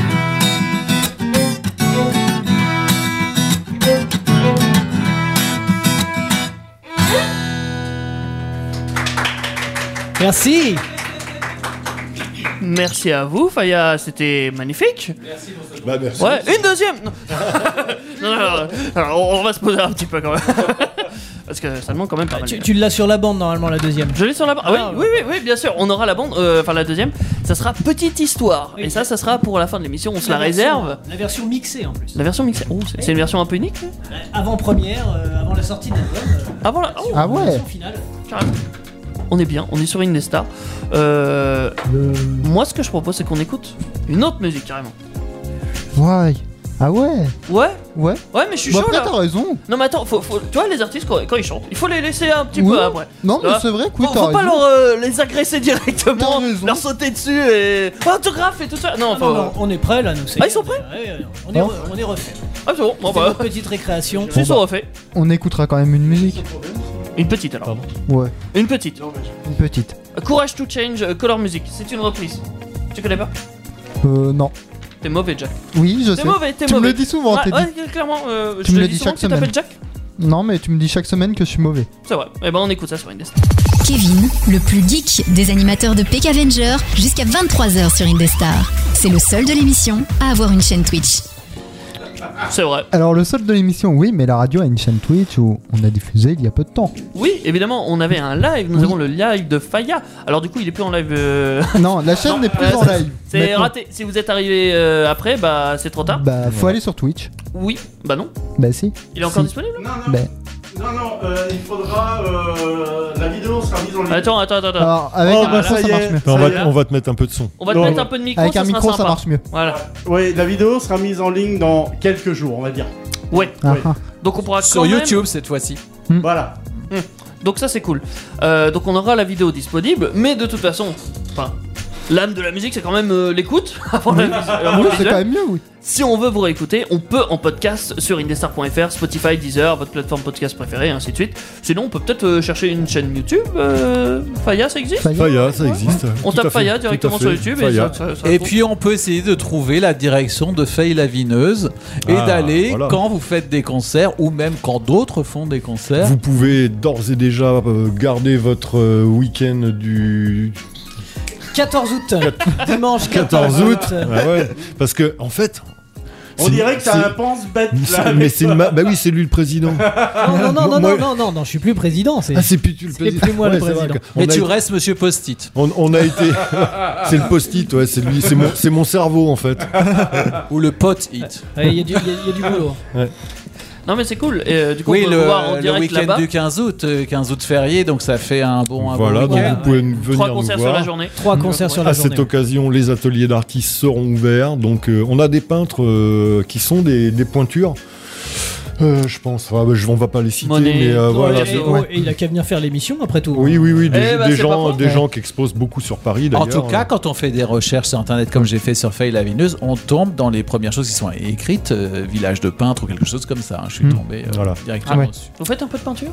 Merci. Merci à vous, Faya, c'était magnifique. Merci, bah, merci. Ouais, une deuxième. Non. non, non, non. Alors, on va se poser un petit peu quand même. Parce que ça demande quand même pas mal. Tu, tu l'as sur la bande normalement, la deuxième. Je l'ai sur la bande. Ah, Ah, oui, ouais. oui, oui, oui, bien sûr. On aura la bande. euh, Enfin, la deuxième. Ça sera Petite Histoire. Et ça, ça sera pour la fin de l'émission. On se la, La version- réserve. La version mixée en plus. La version mixée. Oh, c'est c'est une version un peu unique. là Avant première, euh, avant la sortie de l'album. euh, Avant la. oh, Ah ouais. version finale. carrément. On est bien. On est sur Indestar. Euh, Moi, ce que je propose, c'est qu'on écoute une autre musique carrément. Ouais. Ah ouais. Ouais. Ouais. Ouais, mais je suis Bah chaud après, là. t'as raison. Non, mais attends, faut, faut- tu vois, les artistes, quand, quand ils chantent, il faut les laisser un petit Oui. peu après. Non, mais Tu vois c'est vrai que oui, Faut, t'as faut pas raison. leur, euh, les agresser directement, T'as raison. leur sauter dessus et. Autographe et tout ça. Non, Ah, faut. non, non, on est prêts là, nous. c'est- Ah, ils sont prêts Ouais, ouais, on est, Hein re- on est refait. Ah, c'est bon, bon C'était bah. notre petite récréation. Ils sont refaits. On écoutera quand même une musique. Une petite alors. Ouais. Une petite. Une petite. Courage to Change, euh, Color Music. C'est une reprise. Tu connais pas Euh, non. T'es mauvais, Jack. Oui, je sais. T'es mauvais, t'es tu mauvais. me le dis souvent, Ouais, t'es ouais, dit. clairement. euh, Tu je me te le dis dis souvent chaque que tu t'appelles semaine. Jack. Non, mais tu me dis chaque semaine que je suis mauvais. C'est vrai. Eh ben, on écoute ça sur Indestar. Kevin, le plus geek des animateurs de Peck Avenger, jusqu'à vingt-trois heures sur Indestar. C'est le seul de l'émission à avoir une chaîne Twitch. C'est vrai. Alors, le seul de l'émission, oui, mais la radio a une chaîne Twitch où on a diffusé il y a peu de temps. Oui, évidemment, on avait un live. Nous avons le live de Faya. Alors, du coup, il est plus en live. euh, Non, la chaîne Non, n'est plus euh, en live. C'est Maintenant. raté. Si vous êtes arrivé euh, après, bah c'est trop tard. Bah, faut aller sur Twitch. Oui, bah non. Bah, si. Il est encore Si. disponible Non, non, Bah. non, non euh, il faudra. Euh, la vidéo sera mise en ligne. Attends, attends, attends. attends. Alors, avec Oh, un bah, micro, ça ça y marche est. mieux. On Ça y est. va, on va te mettre un peu de son. On va te Non, mettre non. un peu de micro. Avec ça un sera micro, ça sympa. marche mieux. Voilà. Oui, la vidéo sera mise en ligne dans quelques jours, on va dire. Ouais. Ah, Oui. ah. Donc on pourra Sur quand même- YouTube cette fois-ci. Voilà. Donc ça c'est cool. Euh, donc on aura la vidéo disponible, mais de toute façon, enfin, l'âme de la musique c'est quand même euh, l'écoute avant la vis- avant Oui, le c'est visuel. quand même mieux, oui. Si on veut vous réécouter, on peut en podcast sur indestar point f r, Spotify, Deezer, votre plateforme podcast préférée, et ainsi de suite. Sinon, on peut peut-être euh, chercher une chaîne YouTube. Euh, Faya, ça existe Faya, ça existe. On Tout tape à fait, Faya tout directement à fait. sur YouTube et Faya. ça, ça- ça Et trouve. puis on peut essayer de trouver la direction de Faye Lavineuse et Ah, d'aller voilà. quand vous faites des concerts ou même quand d'autres font des concerts. Vous pouvez d'ores et déjà euh, garder votre euh, week-end du quatorze août. Dimanche quatorze août. Ah ouais, parce que en fait. On c'est- dirait que t'as c'est- un pense-bête c'est- là. Mais c'est une ma- bah oui, c'est lui le président. Non, non, non, non, Moi- non, non, non, non, je suis plus président. C'est Ah, c'est plus tu le c'est président. plus moi le Ouais, c'est vrai président. que- on Mais a tu été- restes Monsieur Post-it. On, on a été. C'est le post-it, ouais, c'est lui, c'est mon, c'est mon cerveau en fait. Ou le pot-it. Ouais, Il y, a du- il y a- il y a du boulot. Ouais. Non mais c'est cool. Et, euh, du coup, Oui, on peut le, le voir en le direct week-end là-bas. du quinze août, euh, quinze août férié, donc ça fait un bon, un Voilà, bon donc week-end. vous pouvez venir Trois nous concerts voir. sur la journée. Trois concerts sur la À journée. cette occasion, les ateliers d'artistes seront ouverts. Donc, euh, on a des peintres euh, qui sont des, des pointures. Euh, je pense. Ah, bah, je, on va pas les citer, Monet, mais euh, Ouais, voilà. et, c'est- oh, et il a qu'à venir faire l'émission après tout. Oui, oui, oui, des, Eh bah, des c'est pas gens, faux. des gens qui exposent beaucoup sur Paris. En D'ailleurs. tout cas, quand on fait des recherches sur internet comme j'ai fait sur Faye Lavineuse, on tombe dans les premières choses qui sont écrites, euh, village de peintre ou quelque chose comme ça. hein. Je suis Mm. tombé euh, Voilà. directement Ah ouais. dessus. Vous faites un peu de peinture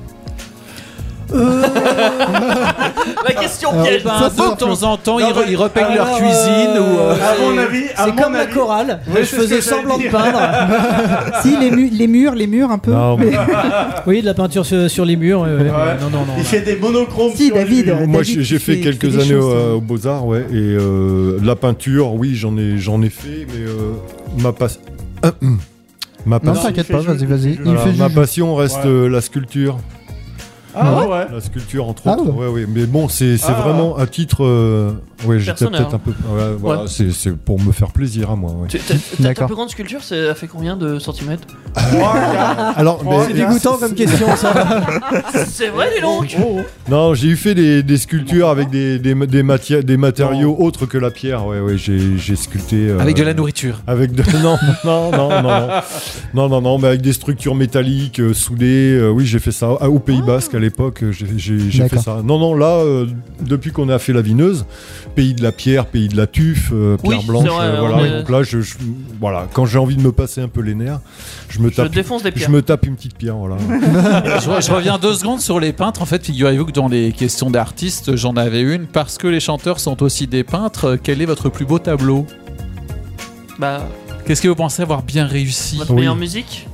Euh, La question Alors, piège. Ben, Ça, de c'est leur temps en temps, Non, ils, re- mais- ils repeignent leur alors, cuisine ou. euh, À mon c'est- avis, à C'est mon comme la avis- chorale. Ouais, je c'est ce faisais que j'allais semblant de dire. peindre. Si, les, mu- les murs, les murs un peu. Non, mais- Oui, de la peinture sur, sur les murs. ouais, ouais. Ouais. Non, non, non. Il là. fait des monochromes. Si, sur les David. murs. Euh, Moi, David j'ai j'ai qui fait fait- quelques qui fait des années choses, au, hein. au Beaux-Arts, ouais. Et euh, la peinture, oui, j'en ai, j'en ai fait, mais euh, ma passion. ma Non, passion. t'inquiète il pas, fait vas-y, jeu- vas-y. jeu- Il Voilà, fait ma juge. passion reste Ouais. euh, la sculpture. Ah ouais. La sculpture entre Ah autres. ouais. Ouais, ouais. Mais bon, c'est c'est Ah. vraiment à titre. Euh... Ouais, j'étais Personnel, peut-être un peu. Ouais, voilà, Ouais. c'est c'est pour me faire plaisir à moi. Ouais. Tu- t'as- t'as- Ta D'accord. plus grande sculpture, c'est- elle fait combien de centimètres? Alors, Oh, mais- C'est dégoûtant comme question, ça. C'est vrai, dis donc. non, j'ai eu fait des, des sculptures avec des, des, des, matia- des matériaux autres que la pierre. Ouais, ouais, j'ai j'ai sculpté. euh, Avec de la nourriture. Avec de non non non non non non non non mais avec des structures métalliques euh, soudées. euh, oui, j'ai fait ça Ah, au Pays Basque à l'époque. euh, J'ai j'ai j'ai fait D'accord. ça. Non non là euh, depuis qu'on a fait la Vineuse, pays de la pierre, pays de la tuffe, euh, pierre Oui, blanche. c'est vrai, euh, on voilà. est- Donc là je, je- voilà quand j'ai envie de me passer un peu les nerfs, je me Je tape. défonce des Je pierres. me tape une petite pierre voilà. je, je reviens deux secondes sur les peintres. En fait, figurez-vous que dans les questions d'artistes, j'en avais une. Parce que les chanteurs sont aussi des peintres, quel est votre plus beau tableau? Bah, Qu'est-ce que vous pensez avoir bien réussi? votre meilleure musique?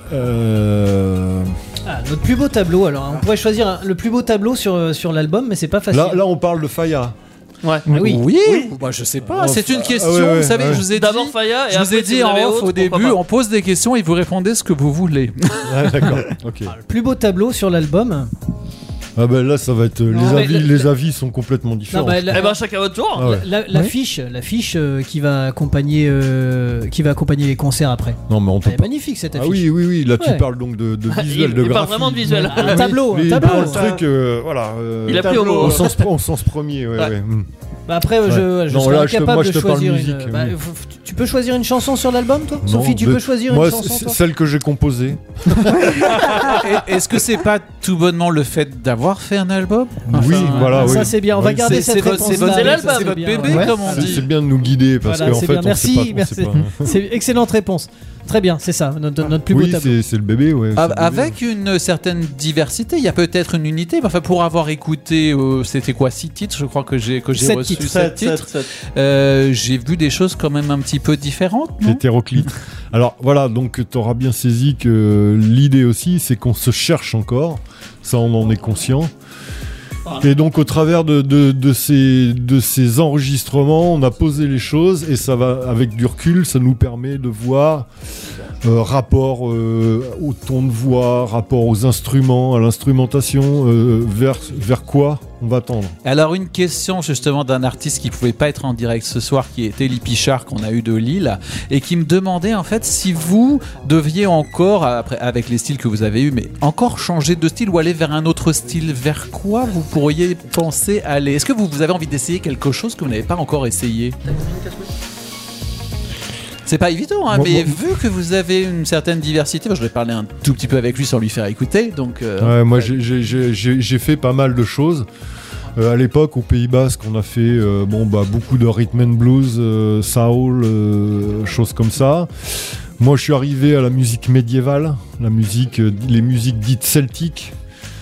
Euh, Ah, notre plus beau tableau, alors. On pourrait choisir un- le plus beau tableau sur, sur l'album, mais c'est pas facile. Là là on parle de Faya. Ouais. Ah oui. Oui, Bah, je sais pas. Oh, C'est une ah, question. ouais, ouais, vous savez, ouais. je vous ai dit. D'abord Faya et Je vous après, ai si dit vous en avez off autre, au début, pourquoi pas. on pose des questions et vous répondez ce que vous voulez. Ah, d'accord. Ok. Le plus beau tableau sur l'album. Ah ben là ça va être euh, Non, les mais avis le- les avis sont complètement différents. Non, bah, la- Eh ben, chacun votre tour. Ah ouais. La, la Oui. fiche, la fiche euh, qui va accompagner, euh, qui va accompagner les concerts après. Non mais on peut Elle est pas. magnifique cette Ah affiche. oui oui oui là tu Ouais. parles donc de, de Ah, visuel il- de il parle graphie. vraiment de visuel. Un tableau, un Les- tableau. dans le truc euh, voilà. euh, Il a pris au tableau, mot. au sens au sens premier ouais, Ouais. ouais. Hmm. Bah après, Ouais. je, je Non, serais là, je te- incapable moi, je de te parle choisir musique, une. bah, oui. faut- tu peux choisir une chanson sur l'album, toi Non, Sophie, tu de- peux choisir moi, une chanson, c'est- toi celle que j'ai composée. Et- Est-ce que c'est pas tout bonnement le fait d'avoir fait un album? Oui, voilà, Ça oui. c'est bien, on va Oui. garder C'est- cette c'est votre- réponse. c'est votre- C'est l'album. c'est votre bien, bébé, ouais. comme on C'est dit. c'est bien de nous guider parce Voilà, qu'en c'est fait bien. on Merci, sait pas. on merci. sait pas. C'est excellente réponse. Très bien, c'est ça, notre, notre plus beau Oui tableau. c'est c'est le bébé ouais. c'est A- le bébé. Avec une certaine diversité, il y a peut-être une unité. Mais enfin, pour avoir écouté, euh, c'était quoi, six titres, je crois que j'ai que j'ai Sept reçu titres. sept titres. Euh, j'ai vu des choses quand même un petit peu différentes. Non Hétéroclite. Alors voilà, donc tu auras bien saisi que l'idée aussi, c'est qu'on se cherche encore. Ça, on en est conscient. Et donc, au travers de, de, de, ces, de ces enregistrements, on a posé les choses et ça va, avec du recul, ça nous permet de voir euh, rapport euh, au ton de voix, rapport aux instruments, à l'instrumentation, euh, vers, vers quoi on va tendre. Alors une question justement d'un artiste qui pouvait pas être en direct ce soir, qui est Élie Pichard, qu'on a eu de Lille, et qui me demandait en fait si vous deviez encore, après, avec les styles que vous avez eu, mais encore changer de style ou aller vers un autre style, vers quoi vous pourriez penser aller? Est-ce que vous, vous avez envie d'essayer quelque chose que vous n'avez pas encore essayé? C'est pas évident, hein, Moi- mais moi- vu que vous avez une certaine diversité, moi, je vais parler un tout petit peu avec lui sans lui faire écouter, donc... euh, Ouais, moi, j'ai- j'ai- j'ai j'ai- j'ai fait pas mal de choses. Euh, à l'époque, au Pays Basque, on a fait euh, bon, bah, beaucoup de rhythm and blues, euh, soul, euh, choses comme ça. Moi, je suis arrivé à la musique médiévale, la musique, euh, les musiques dites celtiques,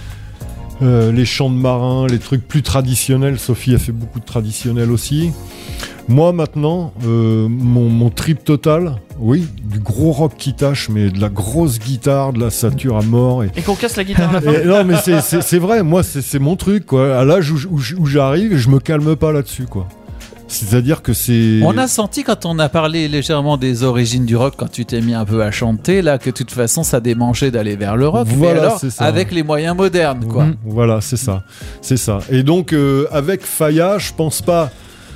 euh, les chants de marins, les trucs plus traditionnels. Sophie a fait beaucoup de traditionnels aussi. Moi, maintenant, euh, mon, mon trip total, oui, du gros rock qui tâche, mais de la grosse guitare, de la sature à mort. Et, Et qu'on casse la guitare à la fin. et- non, mais c'est- c'est c'est vrai, moi, c'est c'est mon truc, quoi. À l'âge où, où, où j'arrive, je me calme pas là-dessus, quoi. C'est-à-dire que c'est... On a senti quand on a parlé légèrement des origines du rock, quand tu t'es mis un peu à chanter, là, que de toute façon ça démangeait d'aller vers le rock. Voilà, mais alors, c'est ça. avec les moyens modernes, quoi. Mhm, voilà, c'est ça. C'est ça. Et donc, euh, avec Faya, je pense pas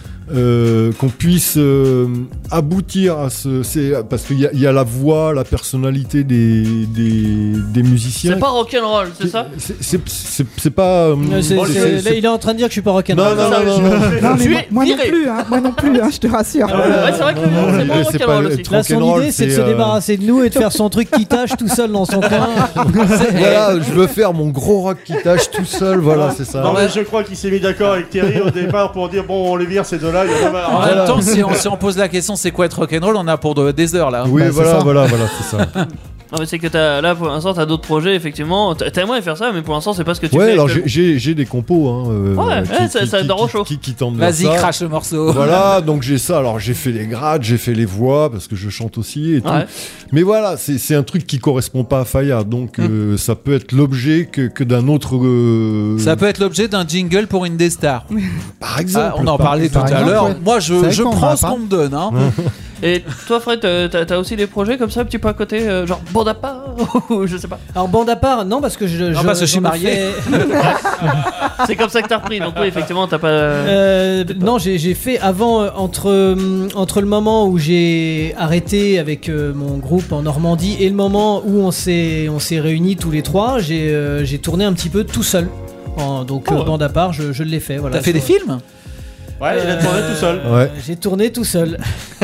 euh, qu'on puisse euh, aboutir à ce. c'est- Parce qu'il y, a- il y a la voix, la personnalité des, des, des musiciens. C'est pas rock'n'roll, c'est ça? C'est- C'est c'est- c'est pas. euh, Euh, c'est- bon, c'est- c'est- là, c'est- il est en train de dire que je suis pas rock'n'roll. Non, non, non, non, non. Non, mais Tu moi, es moi non viré. plus, hein, moi non plus, hein, je te rassure. Ah ouais, ouais, c'est vrai que le- c'est pas c'est pas rock'n'roll le- aussi. trop- Là, son rock'n'roll, idée, c'est de c'est, se euh, débarrasser de nous et de faire son truc qui tâche tout seul dans son coin. Voilà, je veux faire mon gros rock qui tâche tout seul, voilà, c'est ça. Non, mais je crois qu'il s'est mis d'accord avec Thierry au départ pour dire bon, on les vire ces deux-là, il y en a marre. En Voilà. même temps, si on, si on pose la question c'est quoi être rock'n'roll, on a pour de- des heures là. Oui, Bah, c'est voilà, ça. voilà, voilà, c'est ça. Non, mais c'est que t'as, là, pour l'instant, t'as d'autres projets, effectivement. T'a- T'aimerais faire ça, mais pour l'instant, c'est pas ce que tu Ouais, fais. alors actuellement. j'ai- j'ai j'ai des compos, hein, euh, Ouais, qui, ouais, ça- qui- ça qui- dort au qui- chaud. qui- qui tendent vers Vas-y, ça. crache le morceau. Voilà, donc j'ai ça. Alors j'ai fait les grades, j'ai fait les voix parce que je chante aussi et tout. Ouais. Mais voilà, c'est c'est un truc qui correspond pas à Faya, donc euh, ça peut être l'objet que, que d'un autre. euh, Ça peut être l'objet d'un jingle pour Indestar. Par exemple. Ah, on en par- parlait tout par à exemple, l'heure. ouais. Moi, C'est je, vrai je qu'on en prends a ce pas. qu'on me donne. Hein. Et toi, Fred, t'as, t'as- t'as aussi des projets comme ça, un petit peu à côté, euh, genre bande à part ou je sais pas. Alors bande à part, non parce que je, Non, je parce que je suis j'en ai marié. fait- C'est comme ça que t'as repris, donc oui, effectivement, t'as pas. Euh, non, j'ai, j'ai fait avant euh, entre euh, entre le moment où j'ai arrêté avec euh, mon groupe en Normandie et le moment où on s'est on s'est réunis tous les trois, j'ai euh, j'ai tourné un petit peu tout seul. En- donc Oh, euh, ouais. bande à part, je, je l'ai fait. Voilà. T'as fait des Sur- films? Ouais, il a tourné tout seul. Euh, J'ai tourné tout seul.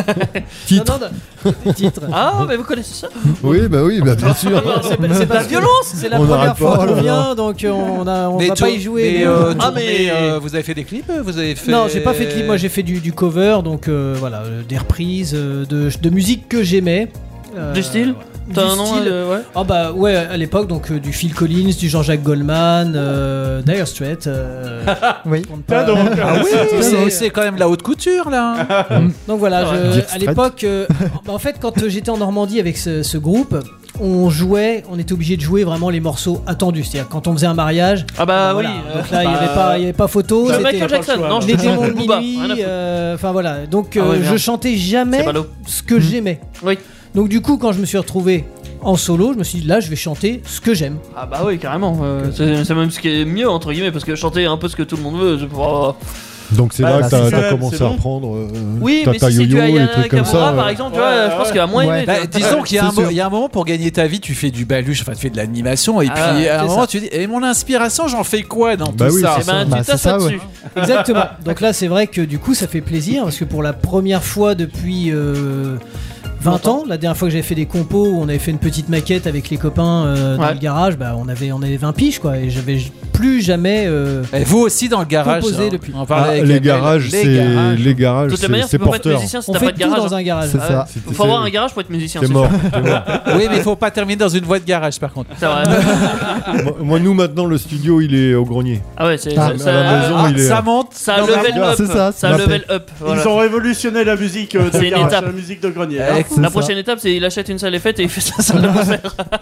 Titre. Non, non, non, titre. Ah, mais vous connaissez ça? Oui, bah oui, bah bien sûr. C'est pas, c'est pas de violence, c'est la On première n'arrête fois pas, qu'on là. vient, donc euh, on, a, on Mais va toi- pas y jouer. Mais, mais- euh, Ah, tourner, mais- euh, vous avez fait des clips? Vous avez fait... Non, j'ai pas fait de clip, moi j'ai fait du, du cover, donc euh, voilà, euh, des reprises euh, de, de musique que j'aimais. Euh, Du style? T'as du un nom, style. euh, ouais. Ah bah ouais, à l'époque, donc euh, du Phil Collins, du Jean-Jacques Goldman, euh, Dire Straits. euh, Oui. on ne pas- Tiens donc. Ah oui, C'est- c'est, c'est quand même la haute couture là. Donc voilà, Ah ouais. je- Dire à Straits. l'époque, euh, bah, en fait, quand euh, j'étais en Normandie avec ce, ce groupe, on jouait, on était obligé de jouer vraiment les morceaux attendus. C'est-à-dire quand on faisait un mariage. Ah bah voilà. oui. euh, Donc là, il n'y bah, avait pas, il y avait pas photo. c'est c'était- Michael Jackson, choix, non, là. je Les te démons de Booba, minuit, rien à foutre. euh, enfin voilà. Donc Ah euh, ouais, je merde. chantais C'est jamais ballot. ce que j'aimais. Oui. Donc du coup, quand je me suis retrouvé en solo, je me suis dit là, je vais chanter ce que j'aime. Ah bah oui, carrément. euh, c'est, c'est même ce qui est mieux, entre guillemets, parce que chanter un peu ce que tout le monde veut, c'est pour. Donc c'est Bah, là bah, que t'as, c'est t'as ça, commencé c'est à bon. apprendre euh, Oui, mais Tata si c'est du Yo-Yo et Ayana trucs comme Nakamura, ça. par euh. exemple, tu vois, je pense qu'il va moins Ouais. aimer. Bah, tu vois. disons qu'il y a, un c'est mo- sûr. il y a un moment pour gagner ta vie, tu fais du baluche, enfin tu fais de l'animation, et Ah, puis à un c'est moment ça. tu dis, et mon inspiration, j'en fais quoi dans Bah tout oui, ça? Eh ben, Bah, tu c'est tasses ça, là-dessus. Exactement. Donc là, c'est vrai que du coup, ça fait plaisir parce que pour la première fois depuis euh, vingt ans, la dernière fois que j'avais fait des compos où on avait fait une petite maquette avec les copains euh, dans Ouais. le garage, bah on avait on avait vingt piges quoi, et j'avais plus jamais euh, Et vous aussi dans le garage. composé hein. depuis. On parlait Ah, avec les Amel. garages, Les c'est garages. les garages, De toute c'est, manière, c'est tu peux pas être porteur. musicien si On t'as fait pas de tout garage. dans un garage. C'est Ah ça. ouais. C'est- Faut avoir c'est- un garage pour être musicien. C'est c'est mort. sûr. c'est mort. Oui, mais il faut pas terminer dans une voie de garage par contre. C'est vrai. moi, moi, nous maintenant le studio il est au grenier. Ah ouais, c'est Ah, ça. à la maison, Ah, il est- ça monte. Ça Non, level mais- up. c'est ça, c'est Ça la level up. Voilà. Ils ont révolutionné la musique euh, de C'est une garage, étape. la musique de grenier. Eh, hein. C'est La ça. prochaine étape, c'est il achète une salle des fêtes et il fait sa salle de concert.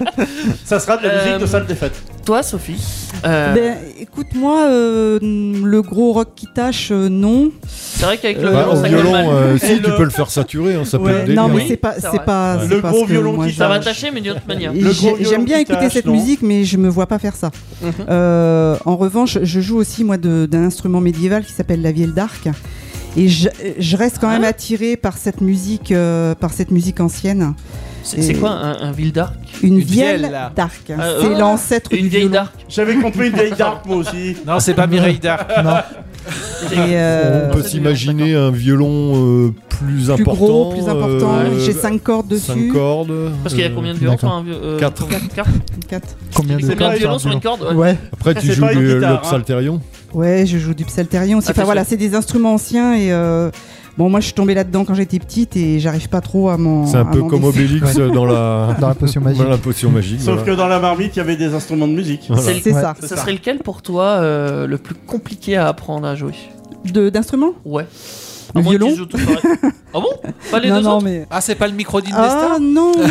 Ça sera de la musique de Euh, salle des fêtes. Toi, Sophie. euh, Ben, écoute, moi, euh, le gros rock qui tâche, euh, non. C'est vrai qu'avec le Bah, violon, au ça colle violon, mal. euh, Et si tu le- peux le faire saturer, hein, ça peut Ouais, être délire. non, mais Oui, c'est pas, c'est c'est vrai. pas, Le c'est pas gros ce que violon moi qui j'aime. Ça va tâche. tâcher, mais d'une autre manière. Le J'ai- gros violon J'aime bien qui écouter tâche, cette non. musique, mais je me vois pas faire ça. Mhm. Euh, en revanche, je joue aussi moi de- d'un instrument médiéval qui s'appelle la vielle d'arc, et je, je reste quand même Ah. attirée par cette musique, euh, par cette musique ancienne. C'est c'est quoi un, un ville d'arc? Une, Une vielle vielle, là. d'arc. Ah, c'est euh, l'ancêtre Une du vieille violon. d'arc. J'avais compris une vieille d'arc moi aussi. Non, c'est pas Mireille d'Arc. Non. Et, euh, On peut s'imaginer un violon euh, plus plus important. gros, plus important. euh, J'ai cinq cordes dessus. cinq cordes. Parce qu'il y a euh, combien de violons sur d'accord. un vieux euh, Quatre. Quatre. Quatre. Combien de Combien de cordes violons sur sur un une corde? Ouais. Ouais. Après, tu C'est joues pas une du- guitare, le hein. psalterion. Ouais, je joue du psalterion aussi. Ah, Enfin t'es voilà, sûr. c'est des instruments anciens et euh, bon, moi je suis tombée là-dedans quand j'étais petite et j'arrive pas trop à m'en. C'est un à peu m'en comme défaire. Obélix Ouais. dans la Dans la potion magique. dans la potion magique. Sauf voilà. que dans la marmite, il y avait des instruments de musique. Voilà. C'est- C'est Ouais. ça. Ça serait lequel pour toi euh, le plus compliqué à apprendre à jouer? De d'instruments Ouais. Le À moins violon qu'ils jouent tous pareil. Ah bon? Pas les Non, deux non, autres? mais. Ah, c'est pas le micro d'Indestar? Ah non, non,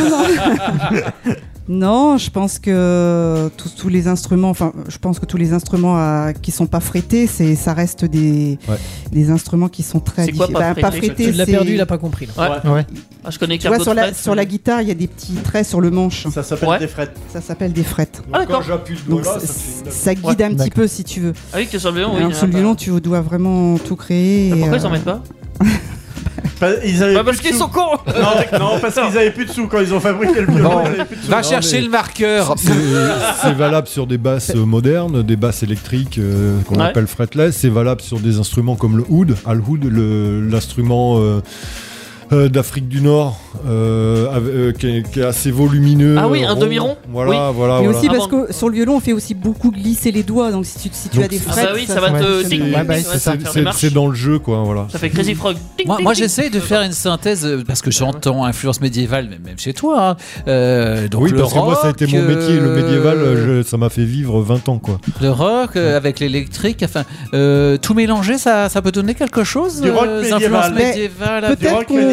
non. Non, je pense que tous, tous les instruments, enfin, je pense que tous les instruments à- qui sont pas frétés, c'est, ça reste des, Ouais. des instruments qui sont très C'est quoi, diffi- pas bah, frété Tu l'as c'est- perdu, il a pas compris. Là. Ouais. Ouais. Ah, je connais Tu vois, qu'un sur la, d'autres sur la guitare, il y a des petits traits sur le manche. Ça s'appelle Ouais. des frettes. Ça s'appelle des frettes. Ah, d'accord. Quand j'appuie le doigt Donc là, ça, ça fait une note. ça guide Ouais. un petit D'accord. peu si tu veux. Ah oui, que sur le violon, oui. Alors, il y en a sur le pas. violon, tu dois vraiment tout créer. Mais et, pourquoi ils euh, en mettent pas? Enfin, ils avaient Bah, plus parce de qu'ils sous. sont cons! Non, non, parce qu'ils avaient plus de sous quand ils ont fabriqué le violon. Bon, ils avaient plus de sous. va Non, chercher mais- le marqueur. C'est c'est valable sur des basses euh, modernes, des basses électriques euh, qu'on Ouais. appelle fretless. C'est valable sur des instruments comme le oud, al oud, le- l'instrument euh, euh, d'Afrique du Nord, euh, avec- euh, qui, est, qui est assez volumineux. Ah oui, un rond. demi-rond. Voilà, Oui. voilà, Mais voilà. aussi Ah parce bon. que sur le violon, on fait aussi beaucoup glisser les doigts. Donc si tu, si tu Donc, as des c'est- Ah frettes, bah oui, ça va te fonctionne. ding, Ouais, ding, bah, ding, c'est ouais, ça C'est va faire des c'est- marches. c'est dans le jeu, quoi. Voilà. Ça fait Crazy Frog. Ding, Moi, ding, moi ding. j'essaye de faire une synthèse euh, parce que j'entends influence médiévale, même même chez toi. Hein. Euh, donc Oui, le parce que moi, ça a été mon rock, métier. Le euh, médiéval, je- ça m'a fait vivre vingt ans, quoi. Le rock euh, avec l'électrique, enfin, euh, tout mélanger, ça, ça peut donner quelque chose. Du rock euh, des médiéval. influences Mais médiévales. peut-être rock qu'on- médiéval.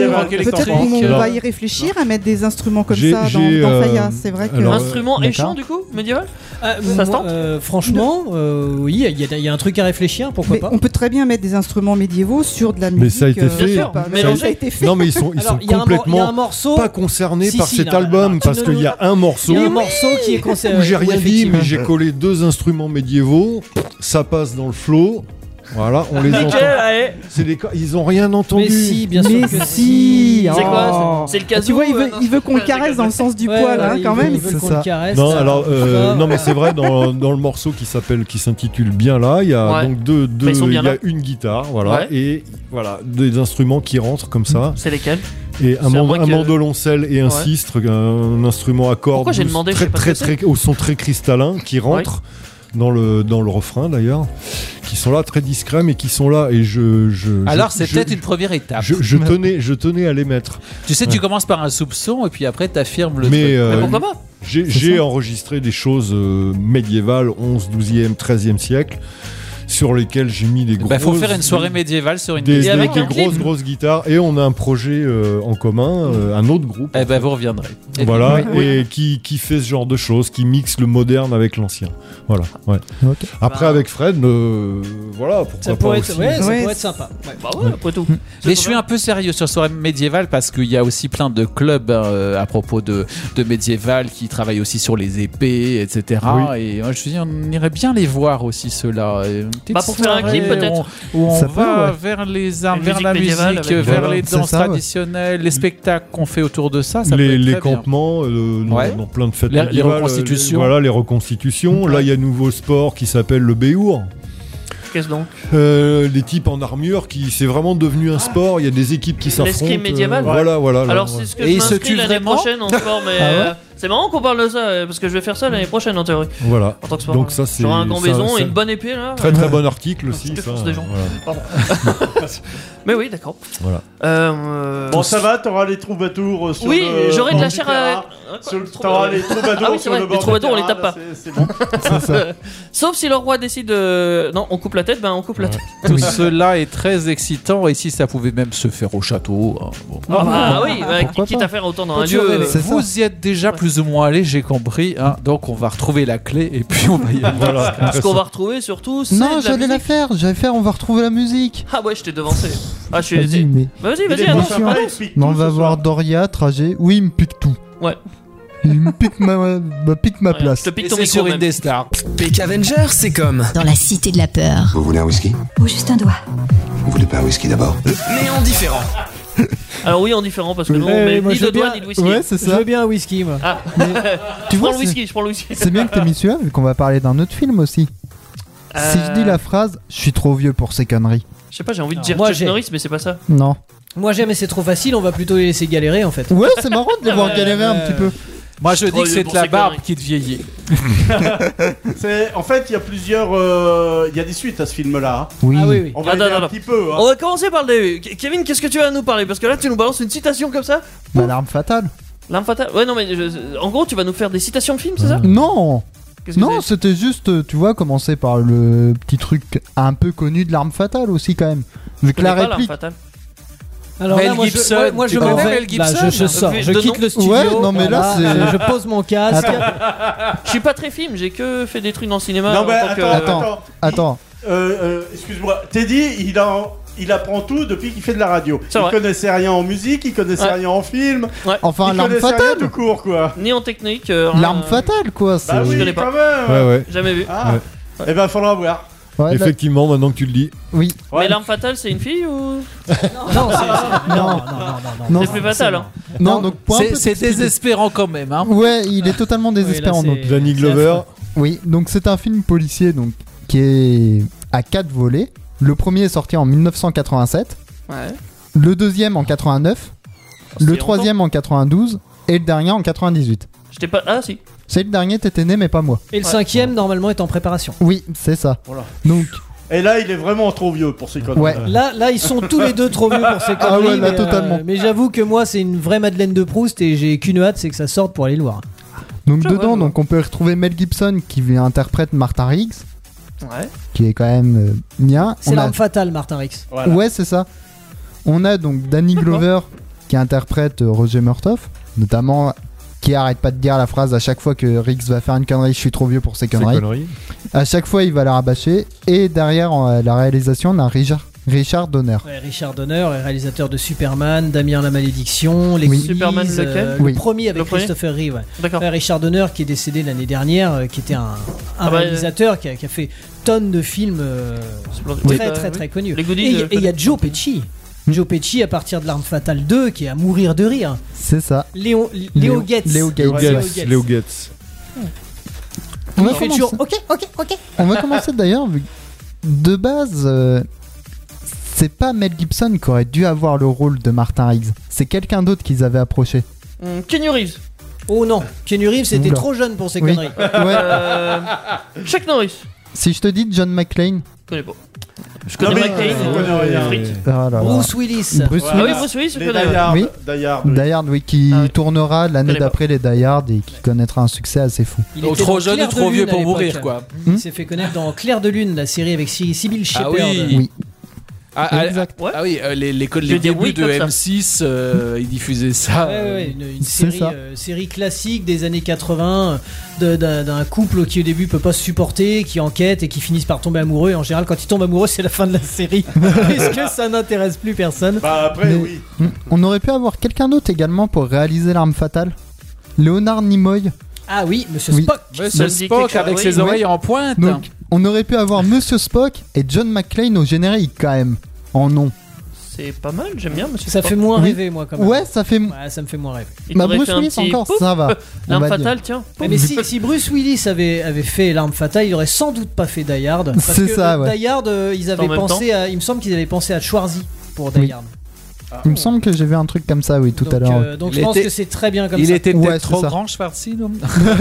médiéval. Peut-être qu'on va y réfléchir à mettre des instruments comme J'ai- ça dans, j'ai, dans euh, Faya. C'est vrai que. alors, Instrument et d'accord. chant, du coup, médiéval Euh, Ça moi, se tente euh, Franchement, euh, oui, il y, a- il y a un truc à réfléchir, pourquoi Mais pas. on peut très bien mettre des instruments médiévaux sur de la musique. Mais ça a été euh, fait. je sais pas, Mais ça mélangé. a été fait. Non, mais ils sont, ils Alors, sont il y a un mor- il y a complètement un morceau. pas concernés Si, par si, cet non, album non, parce tu qu'il ne- y a un morceau. Il y a un morceau qui est concerné. Où j'ai rien dit, mais j'ai effectivement. collé deux instruments médiévaux. Ça passe dans le flow. Voilà, on les entend. Nickel, allez. C'est des... Ils ont rien entendu. Mais si, bien sûr Mais que si. C'est oh. quoi C'est c'est le Ah, casou Tu vois, il veut, euh, non, il veut qu'on le c'est caresse dans le sens du Ouais, poil, ouais, hein, il quand veut- même. il veut c'est qu'on ça. le caresse, Non, ça. alors, euh, Ça, non, mais c'est vrai, dans, dans le morceau qui s'appelle, qui s'intitule Bien là, il y a Ouais. donc deux, deux Bah, ils sont il bien y a là. une guitare, voilà, Ouais. et voilà, des instruments qui rentrent comme ça, C'est lesquels et un, C'est à man- moi un que- mandoloncelle et un Ouais. sistre, un, instrument à cordes Pourquoi j'ai douces, demandé, je très, sais pas très, ce que très, au son très cristallin, qui rentrent dans le dans le refrain d'ailleurs, qui sont là très discrets, mais qui sont là, et je, je Alors, je- c'est je- peut-être une première étape. je, je tenais, je tenais à les mettre. Tu sais, tu Ouais. commences par un soupçon et puis après, t'affirmes le Mais, truc. euh, Mais pourquoi pas J'ai C'est j'ai ça. enregistré des choses euh, médiévales, onze, douzième, treizième siècle, sur lesquelles j'ai mis des Il grosses... faut faire une soirée médiévale sur une des, musique. des- avec des un clip. grosses grosses guitares, et on a un projet euh, en commun, euh, un autre groupe, Eh ben, vous reviendrez. Et voilà, puis- et qui, qui fait ce genre de choses, qui mixe le moderne avec l'ancien. Voilà. Ouais. Ok. Après Bah. avec Fred, euh, voilà, pourquoi Ça pas pourrait être, aussi. ouais, ça Ouais. pourrait être sympa. Ouais. Bah ouais, après tout. Mais je suis un peu sérieux sur soirée médiévale parce qu'il y a aussi plein de clubs euh, à propos de, de médiéval qui travaillent aussi sur les épées, et cetera. Et moi je me suis dit, on irait bien les voir aussi ceux-là. Une petite Bah, pour faire un soirée clip, peut-être. Où, où on Ça va peut, ouais. vers, les, arts- Une vers musique la musique, médiévale avec- vers Voilà. les C'est danses ça, ouais. traditionnelles, les spectacles qu'on fait autour de ça. ça peut les, être les très bien. campements euh, dans, Ouais. dans plein de fêtes Les- les médiévales, reconstitutions. euh, voilà, les reconstitutions. Là, il y a un nouveau sport qui s'appelle le béour. Qu'est-ce donc Euh, des types en armure qui c'est vraiment devenu un sport. Il y a des équipes qui s'affrontent. L'escrime médiéval euh, Voilà, voilà. là, Alors ouais. c'est ce que Et je ils se m'inscris tuent l'année vraiment prochaine en sport, mais Ah ouais euh, c'est marrant qu'on parle de ça euh, parce que je vais faire ça l'année prochaine en théorie. Voilà. En tant que sport. Donc ça c'est J'aurai un ça- gambaison ça- et une bonne épée là. Très très bon article aussi. Je Ça, défonce des gens. voilà. Pardon. Mais oui, d'accord. Voilà. Euh, Bon, ça va, t'auras les troubadours euh, sur Oui, le j'aurai de bord la du chair terrain. à. Sur le- T'auras les troubadours Ah oui, c'est sur vrai, le les bord du troubadours, on les terrain, tape là, pas. c'est- c'est bon. C'est ça. Sauf si le roi décide de. Non, on coupe la tête, ben on coupe la tête. Tout cela est très excitant et si ça pouvait même se faire au château. hein, bon. Ah bah oui, bah, Pourquoi quitte pas. à faire autant dans Faut un toujours lieu. rêver. c'est ça. Vous y êtes déjà plus ou moins allé, j'ai compris. hein. Donc on va retrouver la clé et puis on va y aller. Voilà. Ce qu'on va retrouver surtout, c'est. Non, de j'allais la musique. faire. J'allais faire. On va retrouver la musique. Ah ouais, je t'ai devancé. Ah, je suis. Vas-y, mais. Bah, Vas-y, Il vas-y, est annonce. bon, sympa, il annonce. pique Mais on tout va ce voir soir. Doria, trajet. Oui, il me pique tout. Ouais. Il me pique ma, ma- pique ma Regarde, place. Je te pique Et ton c'est micro sur même. Indestar. Peck Avenger, c'est comme. Dans la cité de la peur. Vous voulez un whisky? Ou juste un doigt. Vous voulez pas un whisky d'abord? Mais en différent. Alors oui, en différent parce que nous, Eh, on met moi, ni je de veux doigts bien- ni de whisky. Ouais, c'est Je ça. veux bien un whisky, moi. Ah, Tu je vois, prends le c'est- whisky, je prends le whisky. C'est bien que t'aies mis celui-là, vu qu'on va parler d'un autre film aussi. Si je dis Euh, la phrase, je suis trop vieux pour ces conneries. Je sais pas, j'ai envie de Alors, dire moi, Chuck j'ai- Norris, mais c'est pas ça. Non. Moi j'aime, mais c'est trop facile, on va plutôt les laisser galérer en fait. Ouais, c'est marrant de les voir Ouais, galérer un ouais. petit peu. Moi je dis Trop que vieux c'est pour de la ces barbe conneries. qui te vieillit. C'est- En fait, il y a plusieurs. euh, Il y a des suites à ce film-là. hein. Oui. Ah oui, oui. On va Attends, aider un attends, petit peu. hein. On va commencer par le début. Ke- Kevin, qu'est-ce que tu vas nous parler? Parce que là, tu nous balances une citation comme ça. Bah, l'arme fatale. L'arme fatale. Ouais, non, mais je- en gros, tu vas nous faire des citations de films, c'est ça? Non. Qu'est-ce que Non, c'est c'était juste, euh, tu vois, commencer par le petit truc un peu connu de l'arme fatale aussi, quand même. Vu Je que la connais pas l'arme réplique. fatale. Alors Mel là, moi, Gibson, je, moi, moi, je tu m'en connais vais. Mel Gibson Bah, je, je sors, Vu je de quitte nom. le studio. Ouais, non, mais là, voilà, c'est- Je pose mon casque. Je suis pas très film, j'ai que fait des trucs dans le cinéma. Non, en mais tant que- attends, Attends, attends. attends. Euh, euh, Excuse-moi. Teddy, il, en- il apprend tout depuis qu'il fait de la radio. C'est Il vrai. connaissait rien en musique, il connaissait Ouais. rien en film. Ouais. Enfin, il l'arme connaissait rien fatale. tout court, quoi. Ni en technique. euh, L'arme rien. fatale, quoi. c'est- Bah oui, je connais pas. quand même. Ouais, ouais. Jamais vu. Ah. Ouais. Eh ben, faudra voir. Ouais, là- Effectivement, maintenant que tu le dis. Oui. Ouais. Mais l'arme fatale, c'est une fille ou. Non, c'est- c'est- non, non, non, non, non, Non, C'est plus fatal, hein. Non, donc pour un C'est peu c'est t'expliquer- désespérant quand même. Hein. Ouais, il est totalement désespérant. Oui, là, donc. c'est- Danny c'est Glover. affreux. Oui, donc c'est un film policier donc qui est à quatre volets. Le premier est sorti en mille neuf cent quatre-vingt-sept, Ouais. le deuxième en quatre-vingt-neuf, il y le a troisième en quatre-vingt-douze et le dernier en quatre-vingt-dix-huit. J'étais pas. Ah, si. C'est le dernier, t'étais né mais pas moi. Et le Ouais. cinquième, normalement, est en préparation. Oui, c'est ça. Voilà. Donc, Et là, il est vraiment trop vieux pour ces conneries. ouais. Là, là, ils sont tous les deux trop vieux pour ces Ah conneries. ouais, là, mais, totalement. mais j'avoue que moi, c'est une vraie Madeleine de Proust et j'ai qu'une hâte, c'est que ça sorte pour aller le voir. Donc Je dedans, vois, je donc on peut retrouver Mel Gibson qui interprète Martin Riggs, Ouais. qui est quand même euh, bien. C'est On a- l'arme fatale, Martin Rix. Voilà. Ouais, c'est ça. On a donc Danny Glover qui interprète euh, Roger Murtaugh, notamment qui arrête pas de dire la phrase à chaque fois que Riggs va faire une connerie, je suis trop vieux pour ces conneries. conneries. À chaque fois, il va la rabâcher. Et derrière euh, la réalisation, on a Richard, Richard Donner. Ouais, Richard Donner, réalisateur de Superman, Damien la Malédiction, les Oui. Goonies, Superman, lequel euh, Oui. Le premier avec Le premier Christopher Reeve. Ouais. D'accord. Ouais, Richard Donner qui est décédé l'année dernière, euh, qui était un, un Ah bah, réalisateur qui, a, qui a fait tonnes de films euh, Oui, très bah, très oui. très connus. Les Goonies, Et il y a- euh, et il y a Joe Pesci. Joe Pesci à partir de l'Arme Fatale deux qui est à mourir de rire. C'est ça. Léo, Léo, Léo- Getz. Léo Léo Getz. Getz. Getz. Léo Getz. On va Il fait commencer. toujours ok, ok, ok. On va commencer d'ailleurs, vu que de base, euh, c'est pas Mel Gibson qui aurait dû avoir le rôle de Martin Riggs. C'est quelqu'un d'autre qu'ils avaient approché. Hum, Keanu Reeves. Oh non, Keanu Reeves était Oula. trop jeune pour ces Oui. conneries. Ouais. Euh, Chuck Norris. Si je te dis John McClane. Je connais pas. Je connais mais- McClane. je connais rien. Frites. Ah là là. Bruce Willis. Bruce Ah oui, Willis. Bruce Willis, je Les connais. Die Hard. Oui. Die Hard, oui. Die Hard, oui, qui Ah oui. tournera l'année connais pas. d'après les Die Hard et qui connaîtra un succès assez fou. Il Donc était trop dans jeune Clair ou de trop vieux Lune à pour l'époque. mourir, quoi. Il s'est fait connaître dans Clair de Lune, la série avec Sy- Sybil Ah Shepherd. oui. Oui. Ah, ah, Exact. ah, ah oui, euh, les, les, Je les vais dire débuts oui de comme ça. M six, euh, ils diffusaient ça. Ouais, ouais, ouais, une, une C'est série, ça. euh, série classique des années quatre-vingts de- d'un d'un couple qui au début peut pas se supporter, qui enquête et qui finissent par tomber amoureux. Et en général, quand ils tombent amoureux, c'est la fin de la série, puisque ça n'intéresse plus personne. Bah après, Mais- oui. On aurait pu avoir quelqu'un d'autre également pour réaliser l'arme fatale. Léonard Nimoy. Ah oui, Monsieur Oui. Spock. Monsieur Ça me dit Spock quelque chose, avec oui. ses oreilles Ouais. en pointe. Donc, on aurait pu avoir Monsieur Spock et John McClane au générique quand même. En nom. C'est pas mal, j'aime bien, monsieur. Ça Spock. fait moins Oui. rêver, moi, quand même. Ouais, ça fait. Ouais, ça me fait moins rêver. Il Bah, t'aurait Bruce fait un Willis petit encore, pouf. ça va. on L'arme va dire. fatale, tiens. Ouais, mais si, si Bruce Willis avait, avait fait L'Arme Fatale, il aurait sans doute pas fait Die Hard. Parce C'est que ça, euh, ouais. Die Hard, euh, ils avaient En même pensé à, il me semble qu'ils avaient pensé à Schwarzy pour Die Oui. Hard. Il me semble que j'ai vu un truc comme ça, oui, tout donc, à l'heure. euh, donc Il je pense était- que c'est très bien comme Il ça. était Ouais, peut-être c'est trop ça. grand, Schwarzy, non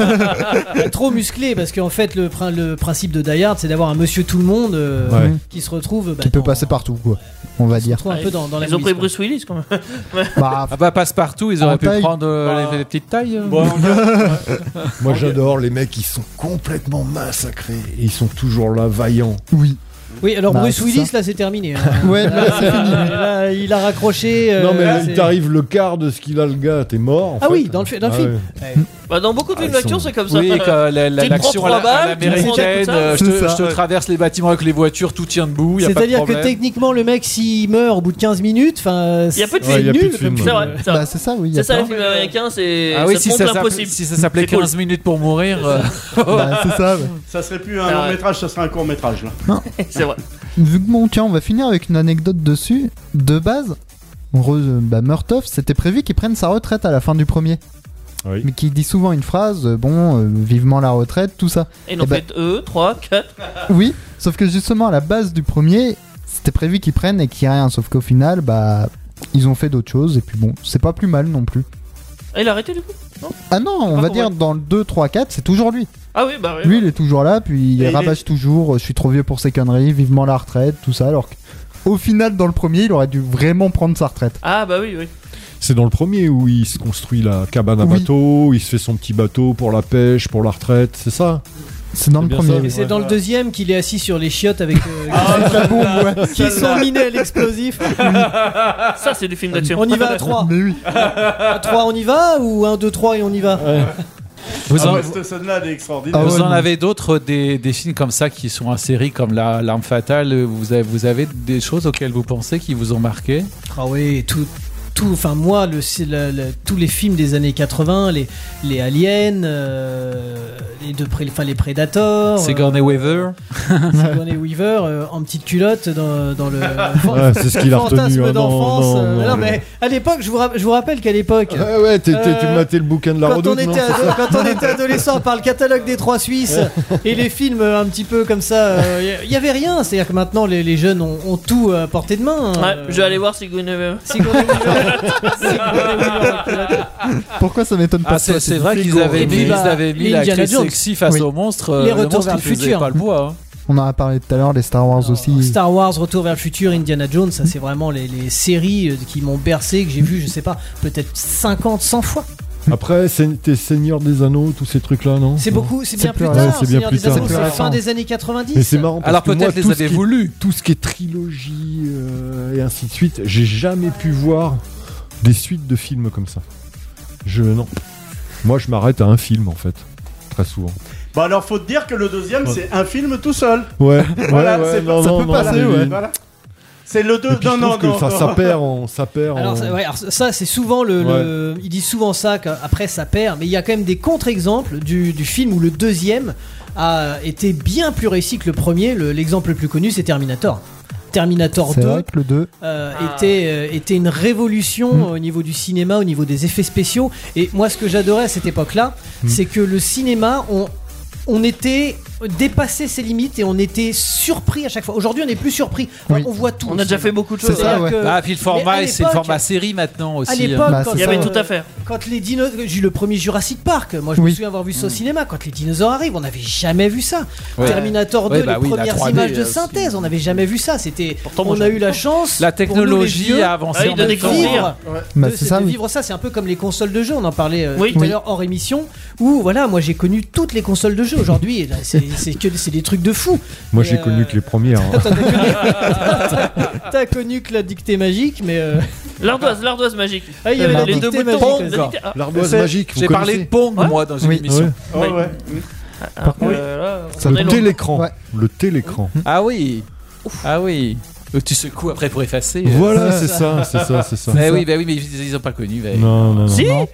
Trop musclé parce qu'en fait le, prin- le principe de Die Hard c'est d'avoir un monsieur tout le monde euh, Ouais. qui se retrouve bah, Qui peut dans- passer partout, quoi. On va qui se dire. retrouve un peu dans, dans la Ils ont milice, pris quoi. Bruce Willis quand même. Bah, Ah bah passe-partout, ils En auraient pu taille. prendre euh, Bah. les, les petites tailles. euh. Bon, Moi j'adore les mecs qui sont complètement massacrés et ils sont toujours là vaillants. oui. Oui alors Bah, Bruce c'est Willis ça. là c'est terminé. hein. Ouais, là, c'est Là, fini. là, il a raccroché. euh, non mais là, c'est- il t'arrive le quart de ce qu'il a le gars, t'es mort. en Ah fait. oui dans le, fi- dans le Ah film. ouais. Ouais. Bah, dans beaucoup de Ah, films ils d'action, sont- c'est comme ça. Oui, quand la- la- Tu te l'action prends à la- trois à balles, tu te l'américaine, prends euh, je C'est te, ça, je te ouais. traverse les bâtiments avec les voitures, tout tient debout, y a pas de C'est-à-dire que problème. techniquement le mec s'il meurt au bout de quinze minutes, enfin Il y a peu de Ouais, films. y a plus nul de comme film. film. C'est vrai, c'est Bah, vrai. c'est ça, oui. il y a C'est ça, pas- les films américains, c'est. Ah oui, ça si te ça, montre s'appelait- l'impossible. si ça s'appelait C'est cool. quinze minutes pour mourir. euh, Bah, c'est ça, ouais. ça serait plus un Ah long ouais. métrage, ça serait un court métrage là. C'est vrai. Vu que bon, tiens, on va finir avec une anecdote dessus. De base, Rose, bah, Murtaugh, c'était prévu qu'il prenne sa retraite à la fin du premier. Oui. Mais qui dit souvent une phrase, euh, bon, euh, vivement la retraite, tout ça. Et ils en Eh ben- fait E, trois, quatre. Oui, sauf que justement, à la base du premier, c'était prévu qu'ils prennent et qu'il n'y ait rien. Sauf qu'au final, bah, ils ont fait d'autres choses. Et puis bon, c'est pas plus mal non plus. Ah, il a arrêté du coup Non Ah non, on Ah, va pour dire moi. dans le deux, trois, quatre, c'est toujours lui. Ah oui, bah oui. Lui, il est toujours là, puis il Et il rabâche toujours, euh, je suis trop vieux pour ces conneries, vivement la retraite, tout ça, alors qu'au final, dans le premier, il aurait dû vraiment prendre sa retraite. Ah bah oui, oui. C'est dans le premier où il se construit la cabane à Oui. bateau, il se fait son petit bateau pour la pêche, pour la retraite, c'est ça? C'est dans C'est le bien premier. ça, Et oui. c'est dans le deuxième qu'il est assis sur les chiottes avec euh, La bombe, ouais. qui sont minées à l'explosif. Ça, c'est du film d'action. On y va à trois. Mais oui. À trois on y va ou un, deux, trois et on y va? Vous Ah en, ouais, cette scène-là, elle est extraordinaire. Ah vous ouais, en non. avez d'autres, des, des films comme ça qui sont en série, comme la, L'Arme Fatale. Vous avez, vous avez des choses auxquelles vous pensez qui vous ont marqué? Ah oui, tout, tout, enfin moi, le, c'est le- le- tous les films des années quatre-vingts, les, les Aliens, euh, les, deux pré- enfin, les Predators, Sigourney euh, Weaver. Sigourney Weaver euh, en petite culotte dans, dans le Ouais, c'est ce qu'il a retenu, fantasme hein, non, d'enfance. non, euh, non, non, non. mais à l'époque, je vous, ra- je vous rappelle qu'à l'époque, Ouais, ouais, t'es- t'es- tu Euh, matais le bouquin de la quand on, redoute, non, était c'est ado- ça? quand on était adolescent par le catalogue des Trois Suisses et les films euh, un petit peu comme ça, il y avait rien. C'est-à-dire que maintenant les, les jeunes ont, ont tout à portée de main. Ouais, euh, je vais aller voir Sigourney Weaver. Sigourney Weaver. Sigourney Weaver en culotte. Pourquoi ça m'étonne pas Ah, c'est, toi, c'est vrai qu'ils Figo. avaient Et mis, puis, ils bah, avaient mis les la Indiana clé Jones. sexy face Oui. au monstre. Les le Retours monstre, vers il le faisait futur. pas le poids. hein. On en a parlé tout à l'heure, les Star Wars aussi. Star Wars, Retour vers le futur, Indiana Jones, ça c'est vraiment les, les séries euh, qui m'ont bercé, que j'ai vu, je sais pas, peut-être cinquante, cent fois. Après, c'est- t'es Seigneur des Anneaux, tous ces trucs-là, non? C'est beaucoup, c'est C'est bien plus plus récent. tard. Ouais, c'est bien Seigneur plus des tard. Anneaux, C'est c'est plus la fin récent. des années quatre-vingt-dix. Mais c'est marrant parce Alors que moi, peut-être les tout ce avez-vous qui est- lus. Tout ce qui est trilogie euh, et ainsi de suite, j'ai jamais pu voir des suites de films comme ça. Je non. Moi, je m'arrête à un film en fait, très souvent. Bah alors, faut te dire que le deuxième, Ouais. c'est un film tout seul. Ouais, Voilà, ouais, ouais, c'est non, ça non, peut non, passer, mais- ouais. Voilà. C'est le deux. Et puis, Non, je non, trouve que non. ça, non. ça perd en, ça perd Alors, en- ça, ouais, alors ça, c'est souvent le, le- Ils disent souvent ça, qu'après ça perd, mais il y a quand même des contre-exemples du, du film où le deuxième a été bien plus réussi que le premier. Le- l'exemple le plus connu, c'est Terminator. Terminator C'est deux vrai que le deux. euh, était, euh, était une révolution Mm. au niveau du cinéma, au niveau des effets spéciaux. Et moi, ce que j'adorais à cette époque-là, Mm. c'est que le cinéma, on, on était dépassé ses limites et on était surpris à chaque fois. Aujourd'hui, on n'est plus surpris. Oui. On voit tout. On a déjà fait beaucoup de choses. C'est ça, ouais. Ah, puis le Mais format, à c'est le l'époque- format série maintenant aussi. À hein. l'époque, Bah, quand, c'est Il y avait euh, tout à faire. quand les dinosaures, j'ai eu le premier Jurassic Park. Moi, je me Oui. souviens avoir vu ça au cinéma. Quand les dinosaures arrivent, on n'avait jamais vu ça. Ouais. Terminator deux, Ouais, bah les oui, la premières trois D, images de euh, aussi. synthèse, on n'avait jamais vu ça. C'était, Pourtant, moi, on a j'aime eu la chance. La pour nous, les technologie vieux, a avancé Ah oui, en de même temps. découvrir. vivre, Bah, de, c'est ça, de oui. vivre ça, c'est un peu comme les consoles de jeux. On en parlait euh, Oui. tout à Oui. l'heure hors émission. Où voilà, moi j'ai connu toutes les consoles de jeux aujourd'hui. Là, C'est, c'est que c'est des trucs de fou. Moi, Et, j'ai euh, connu que les premières. hein. T'as connu, t'as- t'as connu que la dictée magique, mais euh, L'ardoise, l'ardoise magique. ah, il y avait Euh, la les deux dictée boutons. magique. la dictée- ah, L'ardoise C'est- magique. vous J'ai parlé de connaissez Pong, Ouais. moi, dans une Oui. émission. Ouais, Oui. ouais. ah, euh, là, on C'est est le loin. télécran. Ouais. Le télécran. Ah oui. Ah oui. Euh, Tu secoues après pour effacer. euh. Voilà, c'est ça, c'est ça, c'est ça. Bah oui, bah oui, mais ils, ils ont pas connu. bah. Non, non, non. Si Non.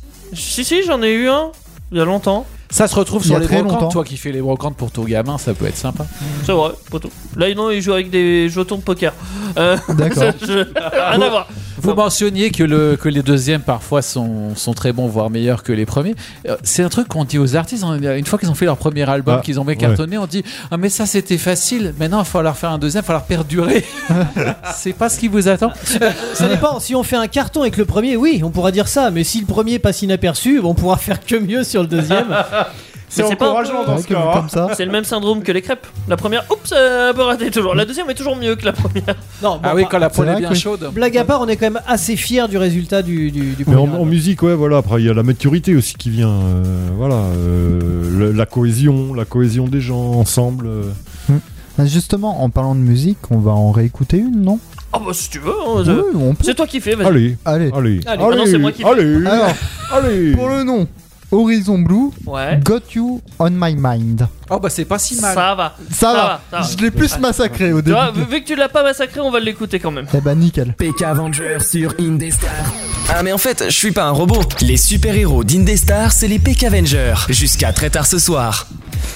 Si, si, j'en ai eu un. Il y a longtemps. Ça se retrouve Il y sur a les très brocantes. longtemps. Toi qui fais les brocantes pour ton gamin, ça peut être sympa. C'est vrai, poteau. Là, non, il joue avec des jetons de poker. Euh, D'accord. je- Rien à voir. Vous mentionniez que, le, que les deuxièmes parfois sont, sont très bons, voire meilleurs que les premiers. Euh, C'est un truc qu'on dit aux artistes, on- une fois qu'ils ont fait leur premier album, Ah, qu'ils ont bien cartonné, on dit ah mais ça c'était facile, maintenant il va falloir faire un deuxième, il va falloir perdurer. C'est pas ce qui vous attend. Ça dépend. Si on fait un carton avec le premier, oui, on pourra dire ça. Mais si le premier passe inaperçu, on pourra faire que mieux sur le deuxième. C'est Mais c'est pas- encourageant dans Ouais, ce comme, cas. hein. comme ça. C'est le même syndrome que les crêpes. La première, oups, ça peut rater toujours. La deuxième est toujours mieux que la première. Non, bon, Ah oui, bah, quand la c'est poêle est vrai bien que oui. chaude. blague à part, on est quand même assez fiers du résultat du, du, du Mais premier en, en album. musique, ouais, voilà. Après, il y a la maturité aussi qui vient. euh, voilà, euh, le- la cohésion, la cohésion des gens ensemble. euh. Bah, justement, en parlant de musique, on va en réécouter une, non Ah bah si tu veux, hein, Oui, je- on peut. c'est toi qui fais, vas-y. Allez, Allez. allez, Allez. Ah non, c'est moi qui fais. allez, Alors, allez. pour le nom, Horizon Blue, Ouais. Got You on My Mind. Oh bah c'est pas si mal. Ça va. Ça, Ça va. va, ça va. Je l'ai plus massacré au Tu début. vois, vu, vu que tu l'as pas massacré, on va l'écouter quand même. Eh bah nickel. P K Avenger sur Indestar. Ah mais en fait, je suis pas un robot. Les super-héros d'Indestar, c'est les P K Avengers. Jusqu'à très tard ce soir.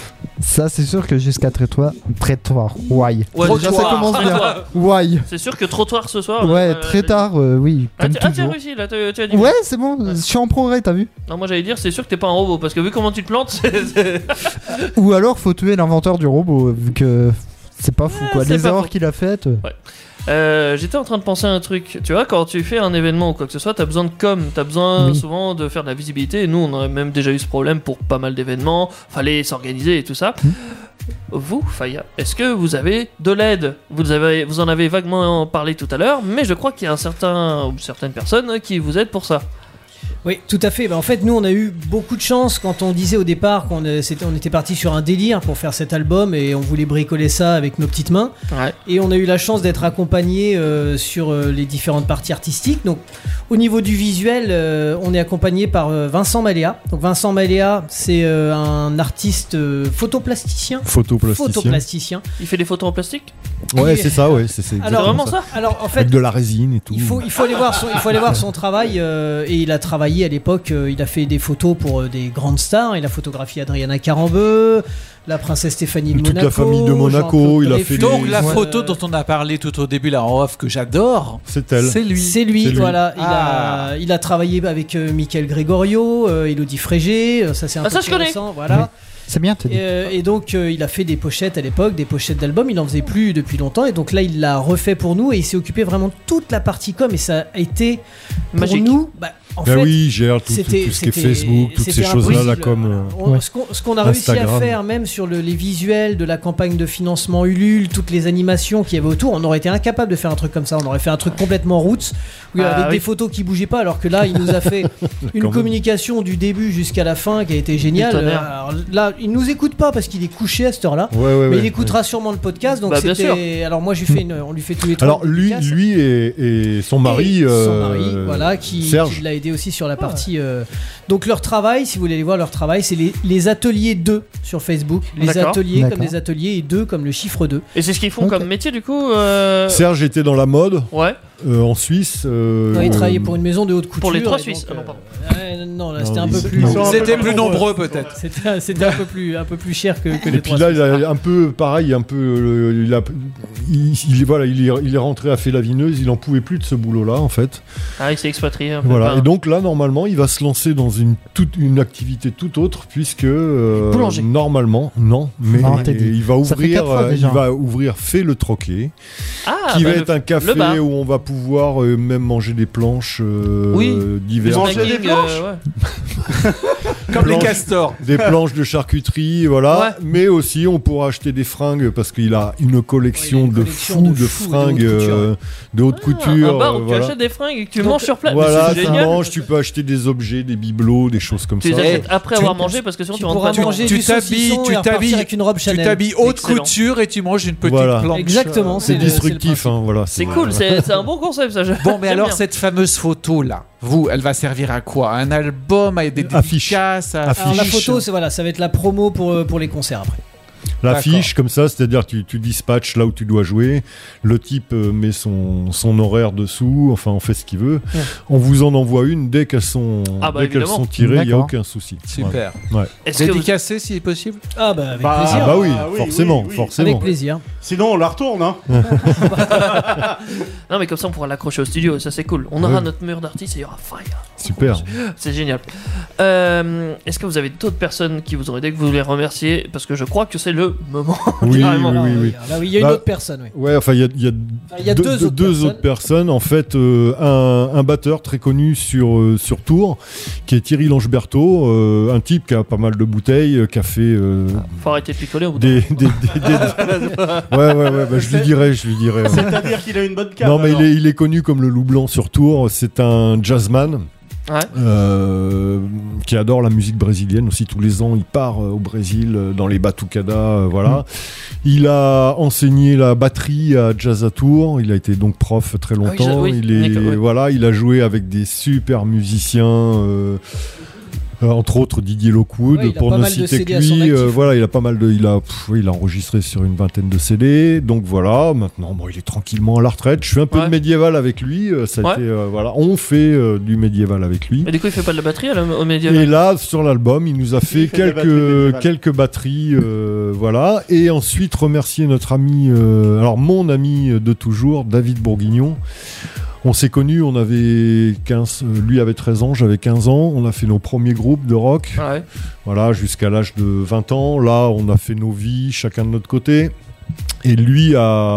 Ça, c'est sûr que jusqu'à traitoire. Traitoire. Why. Ouais, Déjà, ça trottoir, commence bien. trottoir. Why. C'est sûr que trottoir ce soir. Ouais, euh, très vas-y. tard, euh, oui. Ah, Comme t'as ah, t'as toujours. réussi là, t'as t'as dit. Ouais, c'est bon. Je suis en progrès, t'as vu. Non, moi j'allais dire, c'est sûr que t'es pas un robot parce que vu comment tu te plantes, c'est- c'est- Ou alors, faut tuer l'inventeur du robot, vu que c'est pas fou, Ouais, quoi. c'est Les pas erreurs faux. qu'il a faites. euh, Euh, j'étais en train de penser à un truc. Tu vois, quand tu fais un événement ou quoi que ce soit, t'as besoin de com, t'as besoin Oui. souvent de faire de la visibilité. Et nous, on a même déjà eu ce problème pour pas mal d'événements. Fallait s'organiser et tout ça. Hmm. Vous, Faya, est-ce que vous avez de l'aide vous, avez, vous en avez vaguement parlé tout à l'heure, mais je crois qu'il y a un certain ou certaines personnes qui vous aident pour ça. Oui, tout à fait. Bah, en fait, nous, on a eu beaucoup de chance quand on disait au départ qu'on euh, c'était- on était parti sur un délire pour faire cet album et on voulait bricoler ça avec nos petites mains. Ouais. Et on a eu la chance d'être accompagné euh, sur euh, les différentes parties artistiques. Donc, au niveau du visuel, euh, on est accompagné par euh, Vincent Maléa. Donc, Vincent Maléa, c'est euh, un artiste euh, photoplasticien. Photoplasticien. Photoplasticien. Il fait des photos en plastique. Ouais, Qui- c'est ça, ouais, c'est c'est Alors, exactement vraiment ça Alors, en fait, Avec de la résine et tout. il faut, il faut aller voir son, il faut aller voir son travail euh, et il a travaillé à l'époque, euh, il a fait des photos pour euh, des grandes stars, il a photographié Adriana Carambeu, la princesse Stéphanie de Toute Monaco, la famille de Monaco, Jean-Claude il a Dreyfus, fait Donc des- la euh, photo dont on a parlé tout au début là en off que j'adore, C'est elle. c'est lui. C'est lui, C'est lui. voilà. Il, Ah. a, il a travaillé avec euh, Michael Gregorio, euh, Elodie Frégé, euh, ça c'est un Ah, peu ça, je plus connais. récent, voilà. C'est bien, t'as Et, dit. euh, et donc euh, il a fait des pochettes à l'époque, des pochettes d'albums, il en faisait plus depuis longtemps et donc là il l'a refait pour nous et il s'est occupé vraiment de toute la partie com et ça a été pour Magique. nous, bah, En Ben fait, oui, il gère tout, tout, c'était- tout ce qui est c'était- Facebook, toutes ces c'était choses-là, là, impossible. comme euh, On- ce qu'on ce qu'on a réussi à Instagram. faire, même sur le- les visuels de la campagne de financement Ulule, toutes les animations qu'il y avait autour, on aurait été incapable de faire un truc comme ça. On aurait fait un truc complètement roots, où, Ah, avec oui. des photos qui bougeaient pas, alors que là, il nous a fait une Quand même. communication du début jusqu'à la fin qui a été géniale. Du tonnerre. Alors là, il nous écoute pas parce qu'il est couché à cette heure-là, Ouais, ouais, mais ouais, il écoutera sûrement le podcast. Donc Bah, bien c'était. Alors moi, je lui fais une, on lui fait tous les trois. Alors une lui, dédicace. lui et, et son mari, Et son euh, mari, voilà, qui, Serge. qui l'a aidé aussi sur la partie. euh, Donc leur travail, si vous voulez aller voir leur travail, c'est les, les ateliers deux sur Facebook. Les D'accord. ateliers comme D'accord. des ateliers et deux comme le chiffre deux. Et c'est ce qu'ils font Ok. comme métier du coup euh, Serge était dans la mode Ouais. euh, en Suisse. euh, Ouais, il euh, travaillait pour une maison de haute couture. Pour les trois et Suisses. donc, Ah non, pardon. euh, non, là Non, c'était un ils- peu plus. ils sont un C'était peu plus nombreux. nombreux peut-être. C'était c'était un peu plus un peu plus cher que, que les Et puis trois là, il Suisses. a un peu pareil, un peu, euh, il a, il, il- voilà, il est, il est rentré à Félavineuse, il en pouvait plus de ce boulot-là en fait. Ah, il s'est expatrié un peu. Voilà. Enfin, Et donc là, normalement, il va se lancer dans une toute une activité toute autre, puisque euh, Boulanger. normalement, non, mais Non, t'as dit. il va Ça fait ouvrir, quatre fois, euh, il déjà. va ouvrir Fait le Troquet, Ah, qui bah, va le- être un le café bar. où on va pouvoir euh, même manger des planches euh, Oui. diverses. Manger Snacking, des planches euh, ouais. Comme les Planche- castors. Des planches de charcuterie, voilà. Ouais. Mais aussi, on pourra acheter des fringues parce qu'il a une collection, Ouais, il a une de, collection fous de de, fous de fringues haute couture. euh, de haute Ah, couture. un bar où euh, tu voilà. achètes des fringues et que tu Donc, manges sur place. Voilà, Mais c'est tu génial. manges, tu peux acheter des objets, des bibelots, des choses comme Tu les ça. achètes après tu- avoir mangé parce que sinon tu tu rentres pourras pas manger dedans. du Tu t'habilles, saucisson tu et repartir t'habilles, avec une robe tu Chanel. t'habilles haute Excellent. couture et tu manges une petite Voilà. planche. Exactement, C'est le- le disruptif, principe. hein, voilà. C'est cool, c'est c'est un bon concept ça. je- Bon, mais j'aime alors bien. cette fameuse photo là, vous, elle va servir à quoi? Un album avec des Affiche. dédicaces à- Alors la Affiche. photo, c'est voilà, ça va être la promo pour euh, pour les concerts après. L'affiche comme ça, c'est-à-dire tu, tu dispatches là où tu dois jouer, le type euh, met son, son horaire dessous, enfin on fait ce qu'il veut. Ouais. On vous en envoie une dès qu'elles sont, Ah bah, dès qu'elles évidemment. sont tirées, il n'y a D'accord. aucun souci. Super. Ouais. Ouais. Est-ce que vous- Dédicacé si possible. Ah bah avec Bah, plaisir. Ah bah oui, Ah oui, forcément, oui, oui. forcément. Avec plaisir. Sinon, on la retourne, hein. Non mais comme ça on pourra l'accrocher au studio, ça c'est cool. On aura Ouais. notre mur d'artiste et il y aura Fire. Super. C'est génial. Euh, Est-ce que vous avez d'autres personnes qui vous ont aidé que vous voulez remercier? Parce que je crois que c'est le moment. Oui, carrément. oui, oui, oui. Là oui, il y a une Bah, autre personne. Oui. Ouais, enfin, il y a, il y a Il y a deux autres personnes. autres personnes. En fait, euh, un, un batteur très connu sur, euh, sur Tours, qui est Thierry Langeberto, euh, un type qui a pas mal de bouteilles, euh, qui a fait euh, Faut arrêter de picoler au bout des, des, des- des- Ouais, ouais, ouais, bah, je lui dirai, je lui dirai. ouais. C'est-à-dire qu'il a une bonne cave. Non, mais il alors. est, il est connu comme le loup blanc sur Tours. C'est un jazzman. Ouais. euh, qui adore la musique brésilienne aussi. Tous les ans, il part euh, au Brésil euh, dans les batucadas, euh, voilà. Il a enseigné la batterie à Jazz à Tours. Il a été donc prof très Ah oui, longtemps. je- oui, il est d'accord, oui. voilà, il a joué avec des super musiciens. euh, Euh, entre autres Didier Lockwood, Ouais, il a pour pas ne mal de citer C D que à son lui. actif. euh, voilà, il a pas mal de, il a, pff, oui, il a enregistré sur une vingtaine de C D. Donc voilà, maintenant, bon, il est tranquillement à la retraite. Je fais un peu Ouais. de médiéval avec lui. euh, ça a Ouais. été, euh, voilà, on fait euh, du médiéval avec lui. Mais du coup il fait pas de la batterie à la- au média. Et là, sur l'album, il nous a fait, fait de la batterie quelques, médiévale. quelques batteries, euh, voilà. Et ensuite, remercier notre ami, euh, alors mon ami de toujours, David Bourguignon. On s'est connus, on avait quinze, euh, lui avait treize ans, j'avais quinze ans. On a fait nos premiers groupes de rock, Ouais. voilà, jusqu'à l'âge de vingt ans. Là, on a fait nos vies, chacun de notre côté. Et lui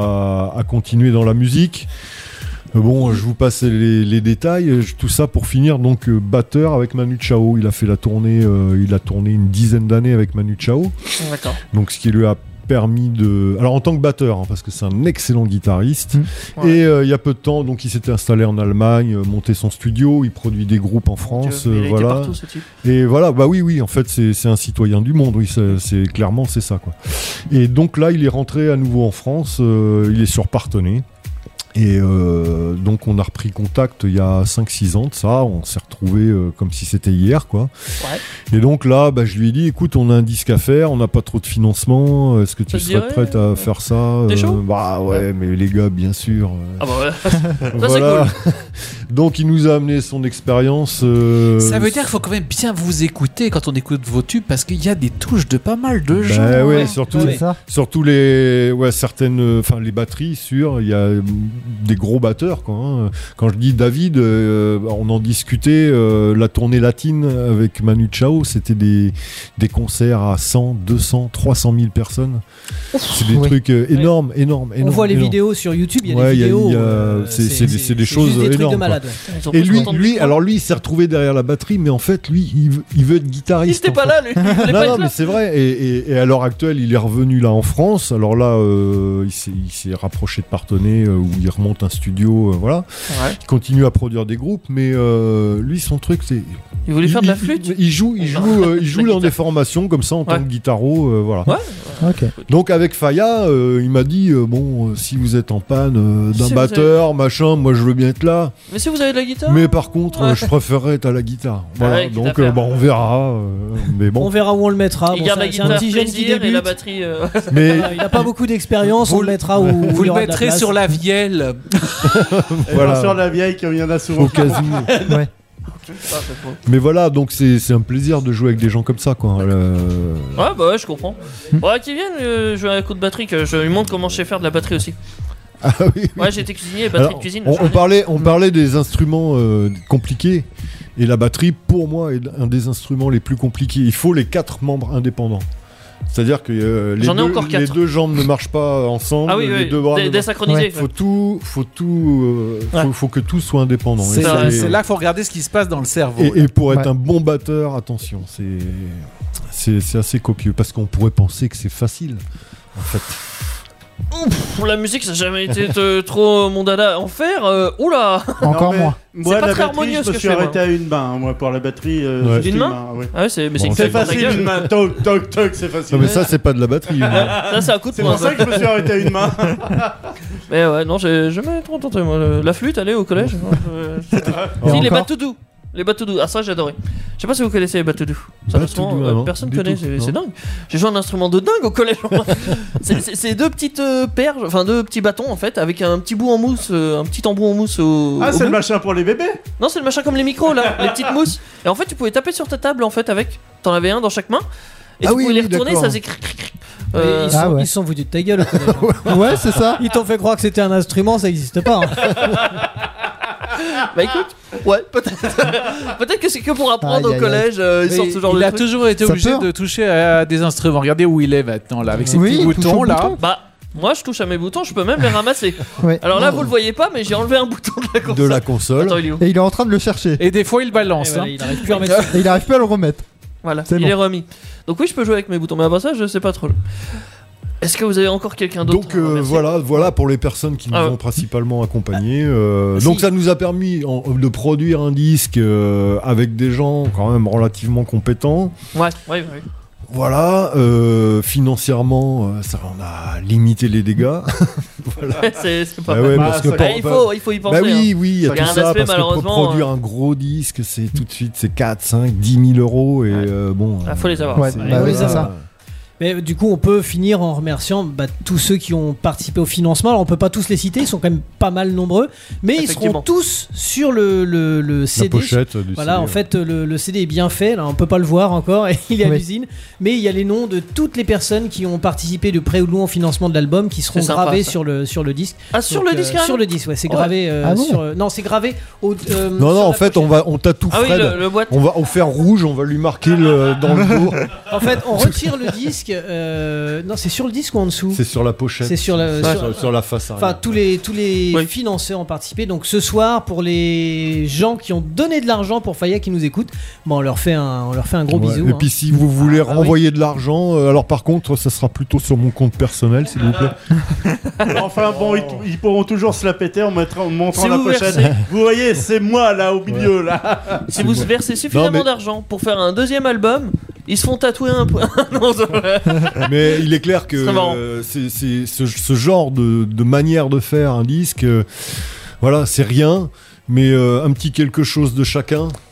a, a continué dans la musique. Euh, Bon, je vous passe les, les détails. Euh, Tout ça pour finir, donc euh, batteur avec Manu Chao. Il a fait la tournée, euh, il a tourné une dizaine d'années avec Manu Chao. D'accord. Donc, ce qui lui a permis de. Alors, en tant que batteur, hein, parce que c'est un excellent guitariste. Ouais. Et euh, il y a peu de temps, donc il s'était installé en Allemagne, euh, monté son studio. Il produit des groupes en France. Dieu, mais euh, il a été voilà. partout, ce type. Et voilà, bah oui, oui, en fait, c'est c'est un citoyen du monde, oui, c'est c'est- clairement, c'est ça, quoi. Et donc là, il est rentré à nouveau en France, euh, il est sur Parthenay. Et euh, donc, on a repris contact il y a cinq six ans de ça, on s'est retrouvés euh, comme si c'était hier, quoi. Ouais. Et donc là, bah, je lui ai dit, écoute, on a un disque à faire, on n'a pas trop de financement, est-ce que tu Ça te serais dirait, prête à faire ça? T'es chaud Bah ouais, mais les gars, bien sûr. euh, Ah bah ouais. Ça voilà. c'est cool. Donc, il nous a amené son expérience. euh, Ça veut dire qu'il faut quand même bien vous écouter quand on écoute vos tubes parce qu'il y a des touches de pas mal de gens. Bah ouais, ouais. surtout, Ouais. ça. surtout les, ouais, certaines, enfin les batteries sur, il y a des gros batteurs, quoi. Hein. Quand je dis David, euh, on en discutait, euh, la tournée latine avec Manu Chao, c'était des, des concerts à cent, deux cents, trois cent mille personnes. C'est des Oui. trucs euh, Ouais. énormes, énormes, énormes. On voit les énormes. vidéos sur YouTube, il y a Ouais, des il y a- vidéos. il y a- euh, c'est c'est des, c'est des c'est choses juste des trucs énormes. de malade. quoi. Ouais. Ils ont Et plus lui, longtemps de lui, micro. alors lui, il s'est retrouvé derrière la batterie, mais en fait, lui, il veut, il veut être guitariste. Il était en pas fait. là, lui. Il voulait non, pas non, être là. mais c'est vrai. Et, et- et à l'heure actuelle, il est revenu là en France. Alors là, euh, il s'est il s'est rapproché de Parthenay, euh, où il remonte un studio, euh, voilà. Ouais. Il continue à produire des groupes, mais euh, lui, son truc, c'est. Il voulait faire de la flûte. Il, il joue, il joue, euh, il joue dans des formations comme ça en tant Ouais. que guitaro, euh, voilà. Ouais. Ok. Donc avec Faya, euh, il m'a dit euh, bon, euh, si vous êtes en panne euh, d'un Si vous batteur, machin, moi je veux bien être là. Mais si vous avez de la guitare. Mais par contre, Ouais. euh, je préférerais être à la guitare. Voilà. Ouais, quitte à Donc faire. euh, bah, on verra. euh, mais bon. On verra où on le mettra. Il Bon, garde c'est- la c'est un guitare petit jeune qui plaisir et débute. la batterie. euh, Mais Voilà, il n'a pas beaucoup d'expérience, on Vous le le- mettra où Vous il y le aura de la mettrez place. sur la vielle. Voilà. Sur la vieille, comme il y en a souvent. Au casino. Ouais. ah, c'est faux. Mais voilà, donc c'est c'est un plaisir de jouer avec des gens comme ça, quoi. Euh, Ouais, bah ouais, je comprends. Ouais, qui viennent euh, jouer un coup de batterie, que je lui montre comment je sais faire de la batterie aussi. Ah oui, oui. Ouais, j'ai été cuisinier et batterie Alors, de cuisine. on, je on connais. parlait, on parlait des instruments euh, compliqués. Et la batterie, pour moi, est un des instruments les plus compliqués. Il faut les quatre membres indépendants. C'est-à-dire que euh, les, J'en ai deux, encore les quatre. deux jambes ne marchent pas ensemble. Ah oui, les oui, deux bras dé- ne marchent- désynchronisés, Faut ouais. tout, faut tout, euh, faut, Ouais. faut que tout soit indépendant. C'est Et là, c'est- c'est là qu'il faut regarder ce qui se passe dans le cerveau. Et, là. et pour être Ouais. un bon batteur, attention, c'est c'est c'est assez copieux parce qu'on pourrait penser que c'est facile, en fait. Ouf, pour la musique, ça n'a jamais été euh, trop mon dada. En faire, euh, oula. Encore Non, mais moins. Moi, C'est pas la très batterie, harmonieux, je ce me que suis je fais, arrêté moi. à une main, moi, pour la batterie. euh, Ouais. juste Une une main main, ouais. Ah ouais, c'est mais c'est Bon, une C'est tête dans ta facile, gueule. une main. Toc, toc, toc, c'est facile. Non mais ça c'est pas de la batterie. mais- Ça, c'est un coup de C'est poing. pour ça que je me suis arrêté à une main. Mais ouais, non, j'ai jamais trop tenté, moi. Le- La flûte, allez, au collège. euh, c'était- Et Si, les encore batoudous. Les batoudous. Ah, ça, j'adorais. Je sais pas si vous connaissez les batoudous. Ça, Batoudou, franchement, ah euh, non, personne du connaît. tout, C'est non. c'est dingue. J'ai joué un instrument de dingue au collège. C'est- C'est c'est deux petites euh, perches, enfin deux petits bâtons en fait, avec un petit bout en mousse, euh, un petit embout en mousse au. Ah, au c'est le bout. machin pour les bébés. Non, c'est le machin comme les micros là, les petites mousses. Et en fait, tu pouvais taper sur ta table en fait avec. T'en avais un dans chaque main. Et Ah tu oui, pouvais les oui, retourner, d'accord. ça faisait cric, cric, cric. Euh, ils, sont, Ah ouais. ils se sont foutus de ta gueule. au collège. Ouais, c'est ça. Ils t'ont fait croire que c'était un instrument, ça n'existe pas. hein. Bah écoute, ouais, peut-être. Peut-être que c'est que pour apprendre Aïe, au aïe, collège, euh, ils Mais sortent ce genre il de a trucs. toujours été Ça obligé peut. de toucher à des instruments. Regardez où il est maintenant là, avec ses Oui, petits il touche boutons au là. bouton. Bah, moi je touche à mes boutons, je peux même les ramasser. Ouais. Alors là, vous le voyez pas, mais j'ai enlevé un bouton de la console. De la console. Attends, il est où Et il est en train de le chercher. Et des fois il Et balance. voilà, hein. il arrive plus à remettre. Et il arrive plus à le remettre. Voilà, C'est il bon. est remis. Donc oui, je peux jouer avec mes boutons, mais à part ça, je sais pas trop. Est-ce que vous avez encore quelqu'un d'autre Donc à euh, remercier voilà, voilà pour les personnes qui nous Ah ouais. ont principalement accompagnés. euh, Si. donc ça nous a permis en- de produire un disque euh, avec des gens quand même relativement compétents. Ouais, ouais, ouais. Voilà, euh, financièrement, euh, ça on a limité les dégâts. Voilà. c'est c'est pas Bah mal. ouais, Bah, parce que ça- par- il, faut, il faut y penser. Bah oui, hein. oui, il y a Il y a tout un ça aspect, parce que pour malheureusement, produire euh, un gros disque, c'est tout de suite c'est quatre, cinq, dix mille euros et Ouais. euh, bon. Ah, faut les avoir. Ouais, c'est- bah oui, c'est ça. Mais du coup, on peut finir en remerciant bah, tous ceux qui ont participé au financement. Alors, on peut pas tous les citer, ils sont quand même pas mal nombreux, mais ils Effectivement. seront tous sur le, le, le C La D. pochette du Voilà, C D, en ouais. fait, le, le C D est bien fait. Là, on peut pas le voir encore, il est à Oui. l'usine. Mais il y a les noms de toutes les personnes qui ont participé de près ou de loin au financement de l'album, qui seront C'est sympa, gravées ça. sur le sur le disque. Ah, sur Donc, le disque euh, carrément Sur le disque, ouais, c'est Ouais. gravé. euh, Ah bon sur, euh, non, c'est gravé au. euh, Non, sur non, en la fait, on pochette. va, on tatoue Ah oui, Fred. le, le boîte. On va, on faire rouge, on va lui marquer le, dans le dos. En fait, on retire le disque. euh, non, c'est sur le disque ou en dessous. C'est sur la pochette. C'est sur la- sur, sur- sur la face arrière. Enfin, tous les, tous les Oui. financeurs ont participé. Donc ce soir, pour les gens qui ont donné de l'argent pour Faya qui nous écoutent, bon, on leur fait un, on leur fait un gros Ouais. bisou. Et hein. puis si vous voulez Ah, bah oui. renvoyer de l'argent, euh, alors par contre, ça sera plutôt sur mon compte personnel, s'il vous plaît. Enfin bon, ils, ils pourront toujours se la péter en, mettra- en montrant Si la vous pochette. versez- Vous voyez, c'est moi là au milieu là. Si vous versez suffisamment Non, mais- d'argent pour faire un deuxième album, ils se font tatouer un point. Non, ça- Mais il est clair que Ce serait marrant. euh, c'est, c'est- ce, ce genre de, de manière de faire un disque, euh, voilà, c'est rien, mais euh, un petit quelque chose de chacun.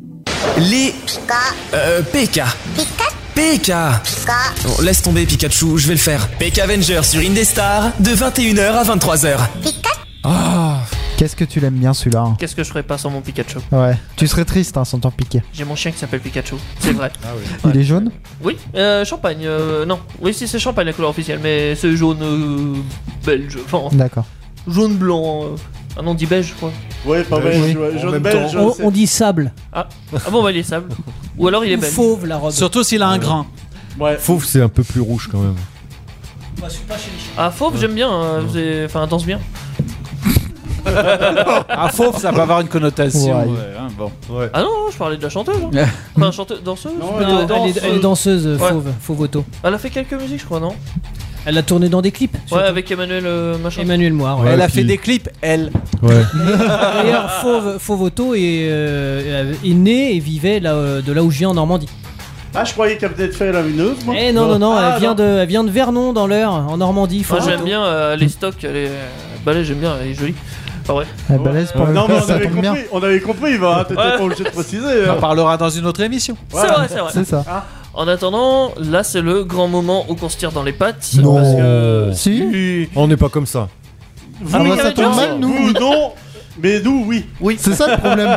Les... Euh, P K. Pika. Bon, laisse tomber Pikachu, je vais le faire. Pika Avenger sur Indestar de vingt et une heures à vingt-trois heures. Ah, qu'est-ce que tu l'aimes bien celui-là, hein. Qu'est-ce que je ferais pas sans mon Pikachu? Ouais, tu serais triste hein, sans ton piqué. J'ai mon chien qui s'appelle Pikachu, c'est vrai. Ah oui. Il est jaune? Oui, euh, champagne, euh, non. Oui, si c'est champagne la couleur officielle, mais c'est jaune euh, belge. Enfin, D'accord. jaune blanc. Euh... Ah non, on dit beige, je crois. Ouais, pas beige, Oui. ouais, En jaune même belge. On, c'est- on dit sable. Ah, ah bon, bah il est sable. Ou alors il est Ou belge. fauve la robe. Surtout s'il a un grain. Ouais. Fauve, c'est un peu plus rouge quand même. Bah, je suis pas chez les chiens. Ah, fauve, j'aime bien. euh, c'est- Enfin, danse bien. Ah, fauve, ça peut avoir une connotation. Ouais. ouais, hein, bon. Ouais. Ah non, je parlais de la chanteuse. Hein. Enfin, chanteuse, danseuse. Non, Non, plutôt elle, est, elle est danseuse, euh, Ouais. fauve, fauve auto. Elle a fait quelques musiques, je crois, non? Elle a tourné dans des clips. Ouais, surtout. avec Emmanuel euh, machin. Emmanuel Moir. ouais. Ouais, Elle a puis- fait des clips, elle. Ouais. D'ailleurs, Fauve, Fauve Auto est, euh, est né et vivait là, euh, de là où je viens en Normandie. Ah, je croyais qu'elle peut-être fait la vineuse, moi. Eh non, non, non, Ah, elle, vient de, elle vient de Vernon dans l'Eure, en Normandie. Moi, Fauve j'aime Auto. bien euh, les stocks, elle est. Balai, j'aime bien, elle est jolie. Pas vrai. Elle est balèze pour Euh, le non, mais on ça avait tombe bien. compris, on avait compris, va, hein, t'étais Ouais. pas obligé de préciser. On hein. en parlera dans une autre émission. C'est vrai, c'est vrai. C'est ça. En attendant, là, c'est le grand moment où on se tire dans les pattes. Non. Parce que. Si. On n'est pas comme ça. Vous, Ah, bah, ça Mika tombe Avenger, mal, nous. Vous, non. Mais nous, oui. Oui. C'est ça le problème.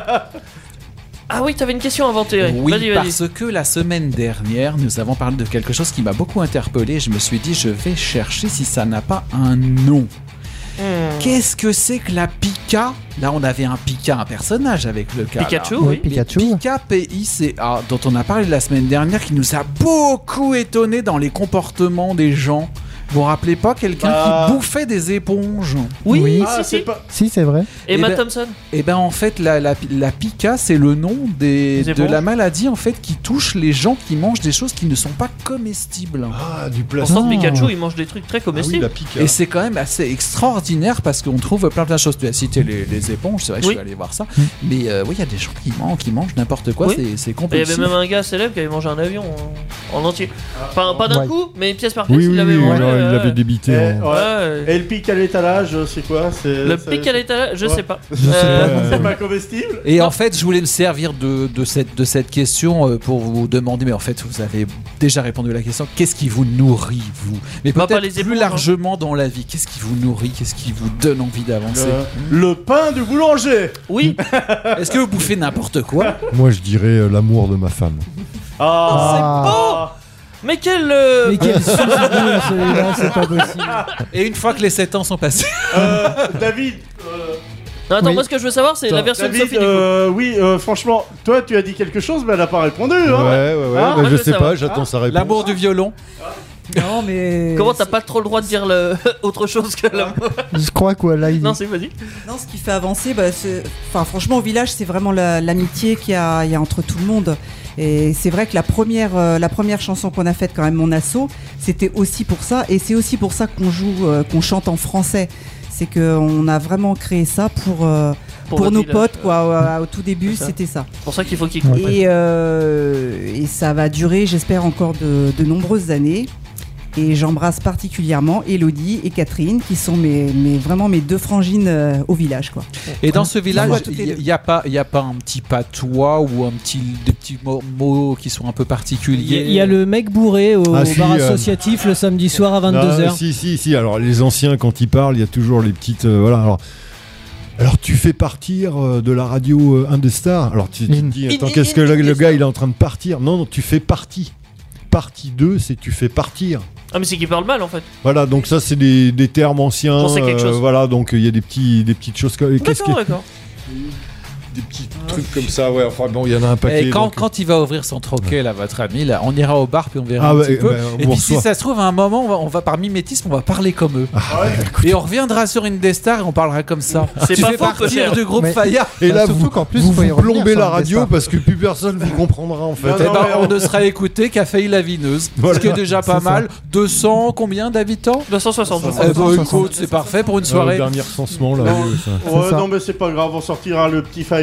Ah oui, t'avais une question avant, Thierry. Oui, Vas-y, vas-y. parce que la semaine dernière, nous avons parlé de quelque chose qui m'a beaucoup interpellé. Je me suis dit, je vais chercher si ça n'a pas un nom. Hmm. Qu'est-ce que c'est que la Pika? Là, on avait un Pika, un personnage avec le cas. là. Pikachu, Oui, oui. Pikachu. Pika P I C A, dont on a parlé la semaine dernière, qui nous a beaucoup étonné dans les comportements des gens. Vous vous rappelez pas quelqu'un Bah. qui bouffait des éponges? Oui, Oui. Ah, si, c'est si. pas. Si, c'est vrai. Et Eh Matt ben- Thompson. Et ben en fait, la, la, la Pika, c'est le nom des, Des de éponges. la maladie en fait qui touche les gens qui mangent des choses qui ne sont pas comestibles. Ah, du Pourtant, Non. Pikachu, il mange des trucs très Ah oui, comestibles. la pique. Et c'est quand même assez extraordinaire parce qu'on trouve plein plein de choses. Tu as cité les, les éponges, c'est vrai que Oui. je suis allé voir ça. Mais euh, oui, il y a des gens qui mangent, qui mangent n'importe quoi, Oui. c'est, c'est Et il y compulsif. avait même un gars célèbre qui avait mangé un avion en, en entier. Enfin, pas d'un Ouais. coup, mais pièce par pièce, Oui, il oui, l'avait oui, mangé. ouais, il euh, l'avait débité. Eh, en- ouais. ouais. Et le pic à l'étalage, c'est quoi? C'est Le c'est- pic à l'étalage, je Ouais. sais pas. Je sais Euh, pas. C'est pas comestible? Et en fait, je voulais me servir de, de, cette, de cette question euh, pour vous demander, mais en fait, vous avez déjà répondu à la question, qu'est-ce qui vous nourrit, vous? Mais Bah, peut-être pas les plus éponges, hein. largement dans la vie, qu'est-ce qui vous nourrit? Qu'est-ce qui vous donne envie d'avancer? Le, le pain du boulanger. Oui. Est-ce que vous bouffez n'importe quoi? Moi, je dirais euh, l'amour de ma femme. Ah, Mais quel. euh, Mais quel suce boule, celui-là, c'est pas possible. Et une fois que les sept ans sont passés. Euh, David. euh, Non, attends, Oui. moi ce que je veux savoir, c'est la version de David, Sophie. du coup. euh, oui, euh, franchement, toi tu as dit quelque chose, mais elle a pas répondu. Ouais, Hein. ouais, ouais. Ah, bah, moi, je je sais sais pas, pas. j'attends sa réponse. L'amour du violon. Non, mais. Comment t'as pas trop le droit de dire le... autre chose que l'amour? Je crois quoi là il Non, c'est vas-y. Non, ce qui fait avancer, bah, c'est- enfin, franchement, au village, c'est vraiment la- l'amitié qu'il y a, il y a entre tout le monde. Et c'est vrai que la première, euh, la première chanson qu'on a faite, quand même, mon assaut, c'était aussi pour ça. Et c'est aussi pour ça qu'on joue, euh, qu'on chante en français. C'est qu'on a vraiment créé ça pour, euh, Pour pour, votre nos village, potes, quoi. Au tout début, C'est ça. c'était ça. C'est pour ça qu'il faut qu'il écoute. Et, euh, et ça va durer, j'espère, encore de, de nombreuses années. Et j'embrasse particulièrement Elodie et Catherine, qui sont mes, mes, vraiment mes deux frangines euh, au village, quoi. Et dans ce village, voit toutes les il deux. n'y a, pas- y a pas un petit patois ou un petit, des petits mots, mots qui sont un peu Il y, a- particuliers? il y a le mec bourré au, Ah, au si, bar euh, associatif le samedi soir à vingt-deux heures. Ah, si, si, si. Alors, les anciens, quand ils parlent, il y a toujours les petites. euh, voilà. Alors, alors, tu fais partir euh, de la radio euh, Indestar. Alors, tu, tu te dis, attends, In- qu'est-ce que in- le, le Indestar. gars, il est en train de partir? Non, non, tu fais partie. Partie deux, c'est tu fais partir. Ah, mais c'est qu'il parle mal en fait. Voilà, donc ça, c'est des, des termes anciens. J'en sais quelque chose. Voilà, donc il y a des, petits, des petites choses comme. Qu'est-ce D'accord, que- d'accord. Des petits trucs comme ça, ouais. Enfin, bon, il y en a un paquet. Et quand, donc- quand il va ouvrir son troquet, là, votre ami, là, on ira au bar puis on verra Ah un ouais, petit peu. bah, on et puis si reçoit. ça se trouve, à un moment, on va, on va par mimétisme, on va parler comme eux. Et on reviendra sur Indestar et on parlera comme ça. C'est tu pas fais faux, partir peut-être. du groupe Mais- Faya. Et Bah, là, surtout vous, qu'en plus, vous, faut y vous revenir plombez sur la le radio destin. parce que plus personne vous comprendra en fait. Non, Eh non, ben, mais on ne sera écouté qu'à Failli la Vineuse. Voilà. Ce qui est déjà pas C'est ça. mal. deux cents, combien d'habitants? deux cent soixante. je Eh crois. ben, soixante. écoute, c'est parfait pour une Euh, soirée. le dernier recensement là. Non. oui, ça. Ouais, C'est ça. non, mais c'est pas grave, on sortira le petit Faya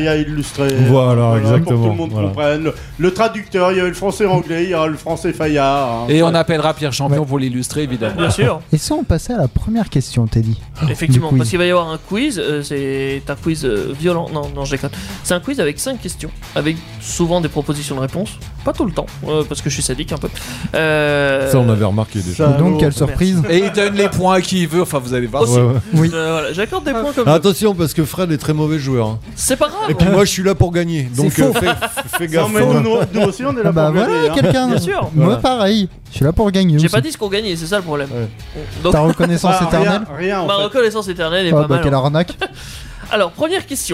Faya illustré. Voilà, exactement, Pour que tout le monde voilà. comprenne. Le, le traducteur, il y avait le français anglais, il y aura le français Faya. hein. Et on appellera Pierre Champion pour l'illustrer, évidemment. Bien sûr. Et si on passait à la première question, Teddy? Effectivement, Du quiz. parce qu'il va y avoir un quiz, euh, c'est un quiz euh, violent, non, non, je déconne. C'est un quiz avec cinq questions, avec souvent des propositions de réponse, pas tout le temps, euh, parce que je suis sadique un peu. Euh, Ça, on avait remarqué déjà. Et donc, quelle surprise. Et il donne les points à qui il veut, enfin vous allez voir. Aussi. Ouais, ouais. Oui. Euh, voilà, j'accorde des points comme Ah, attention, parce que Fred est très mauvais joueur. hein. C'est pas grave. Et puis moi, je suis là pour gagner. Donc, C'est euh, faux. fais, fais Non, gaffe. mais nous, nous, nous aussi, on est là Ah bah pour voilà, gagner, hein. quelqu'un. Bien sûr. Moi, Voilà. pareil. Je suis là pour gagner J'ai aussi. pas dit ce qu'on gagnait, c'est ça le problème. Ouais. Donc, Ta reconnaissance Bah, éternelle. rien, rien en ma fait. reconnaissance éternelle est Oh, pas bah, mal. quelle hein. arnaque. Alors, première question.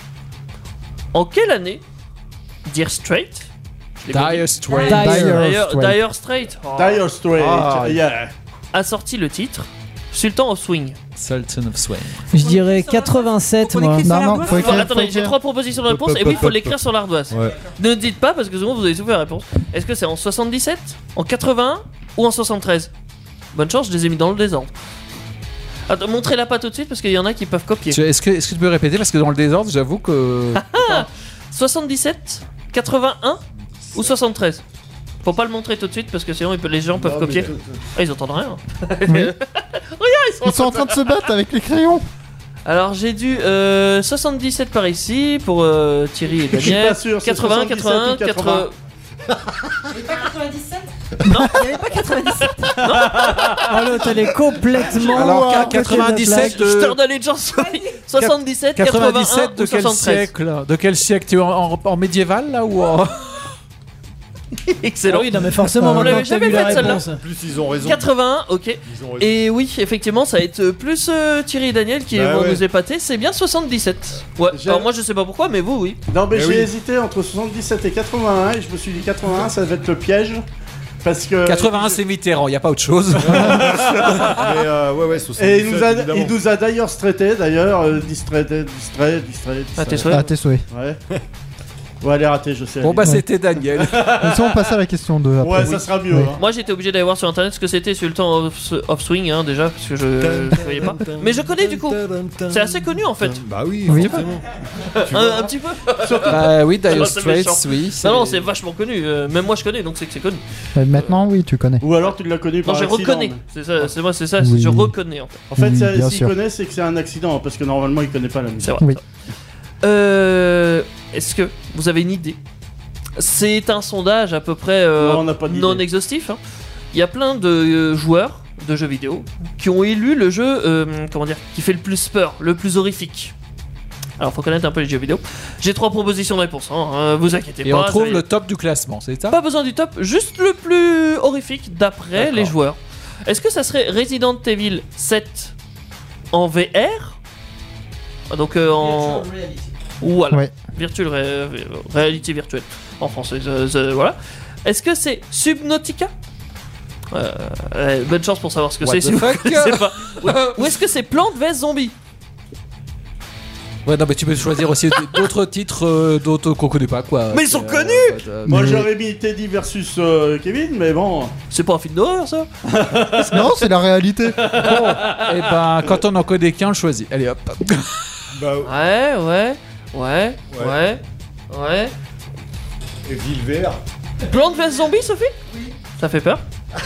En quelle année Dire Straight je l'ai pas dit. Dire Straits. Dire. Dire Straits. Dire Straight oh, Dire Straits, Ah. yeah. a sorti le titre Sultan of Swing. Sultan of Swing. Je dirais quatre-vingt-sept, Faut moi. l'écrire sur Non, la non, boîte. faut Bon, écrire. attendez, j'ai trois propositions de réponse et oui, il faut l'écrire sur l'ardoise. Ouais. Ne dites pas parce que souvent vous avez souffert la réponse. Est-ce que c'est en soixante-dix-sept, en quatre-vingt-un ou en soixante-treize? Bonne chance, je les ai mis dans le désordre. Attends, montrez-la pas tout de suite parce qu'il y en a qui peuvent copier. Tu- Est-ce que, est-ce que tu peux répéter parce que dans le désordre, j'avoue que. soixante-dix-sept, quatre-vingt-un ou soixante-treize? Faut pas le montrer tout de suite parce que sinon il peut- les gens peuvent copier. Ah, ils entendent rien. Oui. Regarde, ils sont, Ils sont en train de se battre avec les crayons. Alors j'ai dûu euh, soixante-dix-sept par ici pour euh, Thierry et Je suis Daniel. pas sûr, c'est quatre-vingts, quatre-vingt-un, soixante-dix-sept ou quatre-vingts. quatre-vingt-dix-sept Non, il n'y avait pas quatre-vingt-dix-sept. Oh l'autre, elle est complètement. Alors, à qu'à côté de la quatre-vingt-dix-sept, plaque. Je te de- redonne une chance. soixante-dix-sept, quatre-vingt-dix-sept quatre-vingt-un de ou quel soixante-treize. siècle? De quel siècle? Tu es en, en- en médiéval là ou en. Excellent. Ah oui, non, mais forcément, On maintenant l'avait que t'as jamais vu la faite, celle-là. réponse. En plus, ils ont raison. quatre-vingt-un, ok. Ils ont raison. Et oui, effectivement, ça va être euh, plus euh, Thierry et Daniel qui Bah vont ouais. nous épater. C'est bien soixante-dix-sept. Ouais. J'ai- Alors moi je sais pas pourquoi, mais vous oui. Non, mais Eh j'ai oui. hésité entre soixante-dix-sept et quatre-vingt-un et je me suis dit quatre-vingt-un, ça va être le piège. Parce que. quatre-vingt-un, c'est Mitterrand, y a pas autre chose. Mais euh, ouais, ouais, soixante-dix-sept, Et il nous a, évidemment. il nous a d'ailleurs traité, d'ailleurs, euh, distrait, distrait, distrait. Ah, t'es distrait. souhait. À tes souhaits. Ouais. Ouais, elle est ratée, je sais. Bon bah Ouais. c'était Daniel. Et si on passe à la question deux après. Ouais, ça sera mieux. Oui. hein. Moi j'étais obligé d'aller voir sur internet ce que c'était Sultan of, of Swing hein, déjà parce que je je voyais pas. Mais je connais du coup. C'est assez connu en fait. Bah oui, Oui. forcément. Un, un petit peu. Bah oui, Dire Ah, c'est Straits, méchant. oui. Non non c'est vachement connu. Euh, même moi je connais donc c'est que c'est connu. Euh, Maintenant, oui, tu connais. Ou alors tu l'as connu Non par je accident. reconnais. mais- C'est ça. C'est moi c'est ça. Oui. Je reconnais en fait. En fait, Oui, c'est- bien s'il sûr. connaît, c'est que c'est un accident, parce que normalement, il connaît pas la musique. C'est vrai. Oui. Euh, Est-ce que vous avez une idée? C'est un sondage à peu près euh, Non, on n'a pas d'idée. non exhaustif. hein. Il y a plein de euh, joueurs de jeux vidéo qui ont élu le jeu, euh, comment dire, qui fait le plus peur, le plus horrifique. Alors, faut connaître un peu les jeux vidéo. J'ai trois propositions de réponse. Hein, euh, vous inquiétez Et pas. on trouve ça y est. le top du classement, c'est ça? Pas besoin du top, juste le plus horrifique d'après D'accord. les joueurs. Est-ce que ça serait Resident Evil sept en V R? Ah, Donc euh, en. Voilà. Ouais. Virtual ré- réalité virtuelle en français. euh, euh, voilà. Est-ce que c'est Subnautica? Euh, euh, bonne chance pour savoir ce que What c'est the si vous fuck connaissez pas. Ou, ou est-ce que c'est Plants vs Zombies? Ouais, non, mais tu peux choisir aussi d'autres titres, euh, d'autres qu'on connaît pas quoi. Mais ils sont C'est, connus euh, Moi, Mais- j'aurais mis Teddy versus euh, Kevin, mais bon. C'est pas un film d'horreur ça? Non, c'est la réalité. Bon, et ben quand on en connaît qu'un, on le choisit. Allez hop. Bah, Ouais, ouais, ouais, ouais, ouais. et Ville V R. Plants vs Zombies, Sophie? Oui. Ça fait peur?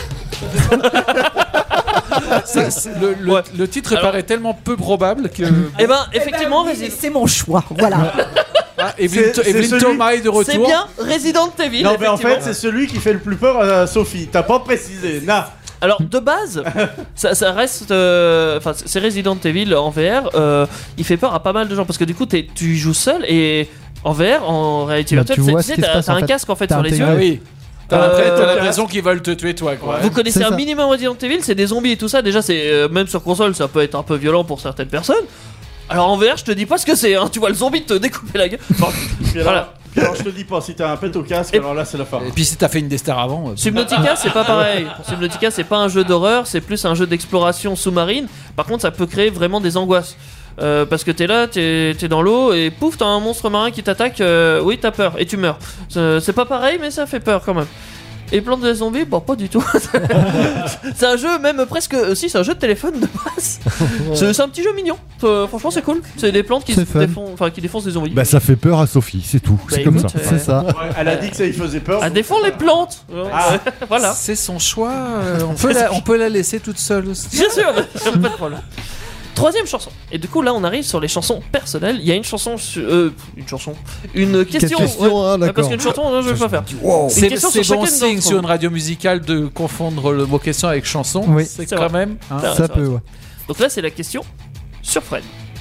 Ça, c'est- le, le- Ouais. le titre Alors- paraît tellement peu probable que. Eh ben, effectivement, Eh ben, Resident- c'est mon choix, voilà. Ah, Evelyn, C'est- c'est Evelyn celui- Thomas est de retour. c'est bien Resident Evil. Non, mais en fait, effectivement. c'est celui qui fait le plus peur à Sophie. T'as pas précisé. Na. Alors de base, ça, ça reste, euh, enfin c'est Resident Evil en V R. euh, il fait peur à pas mal de gens parce que du coup t'es- tu y joues seul et en V R, en réalité Bah, virtuelle, tu vois c'est- ce tu qui sais, se t'as passe, t'as en un fait. casque en fait T'as sur les intégré- yeux. Ah oui. T'as Euh, après, t'as euh, l'impression qu'ils veulent te tuer toi quoi. Vous connaissez C'est un ça. minimum Resident Evil, c'est des zombies et tout ça. Déjà, c'est euh, même sur console, ça peut être un peu violent pour certaines personnes. Alors en V R, je te dis pas ce que c'est. Hein. Tu vois le zombie te découper la gueule. Enfin, Puis alors, voilà. puis alors, je te dis pas, si t'as un pet au casque, Et- alors là, c'est la fin. Et puis si t'as fait une des stars avant. euh, Subnautica, c'est pas pareil. Subnautica, c'est pas un jeu d'horreur, c'est plus un jeu d'exploration sous-marine. Par contre, ça peut créer vraiment des angoisses. Euh, parce que t'es là, t'es t'es dans l'eau et pouf, t'as un monstre marin qui t'attaque. euh, oui, t'as peur et tu meurs. C'est c'est pas pareil, mais ça fait peur quand même. Et Plants vs Zombies, bon, pas du tout. C'est un jeu, même presque. euh, Si, c'est un jeu de téléphone de base. C'est c'est un petit jeu mignon. Euh, franchement, c'est cool. C'est des plantes qui, se C'est fun. défont- enfin, qui défoncent des zombies. Bah, ça fait peur à Sophie, c'est tout. Bah, c'est comme écoute, ça. euh, C'est ça. Ouais, elle a dit que ça lui faisait peur. Elle défend les plantes. Ah. Voilà. C'est son choix. euh, on, peut la, on peut la laisser toute seule aussi. Bien sûr, pas de problème. Troisième chanson. Et du coup, là, on arrive sur les chansons personnelles. Il y a une chanson, sur- euh, une chanson, une question. question, ah, d'accord. Parce qu'une chanson, non, je vais pas faire. Wow. Une C'est question c'est sur bon chacune signe d'entre sur eux. une radio musicale de confondre le mot question avec chanson. Oui. C'est C'est quand vrai. même. hein. Ça, Ça ça peut, va. ouais. Donc là, c'est la question sur Fred.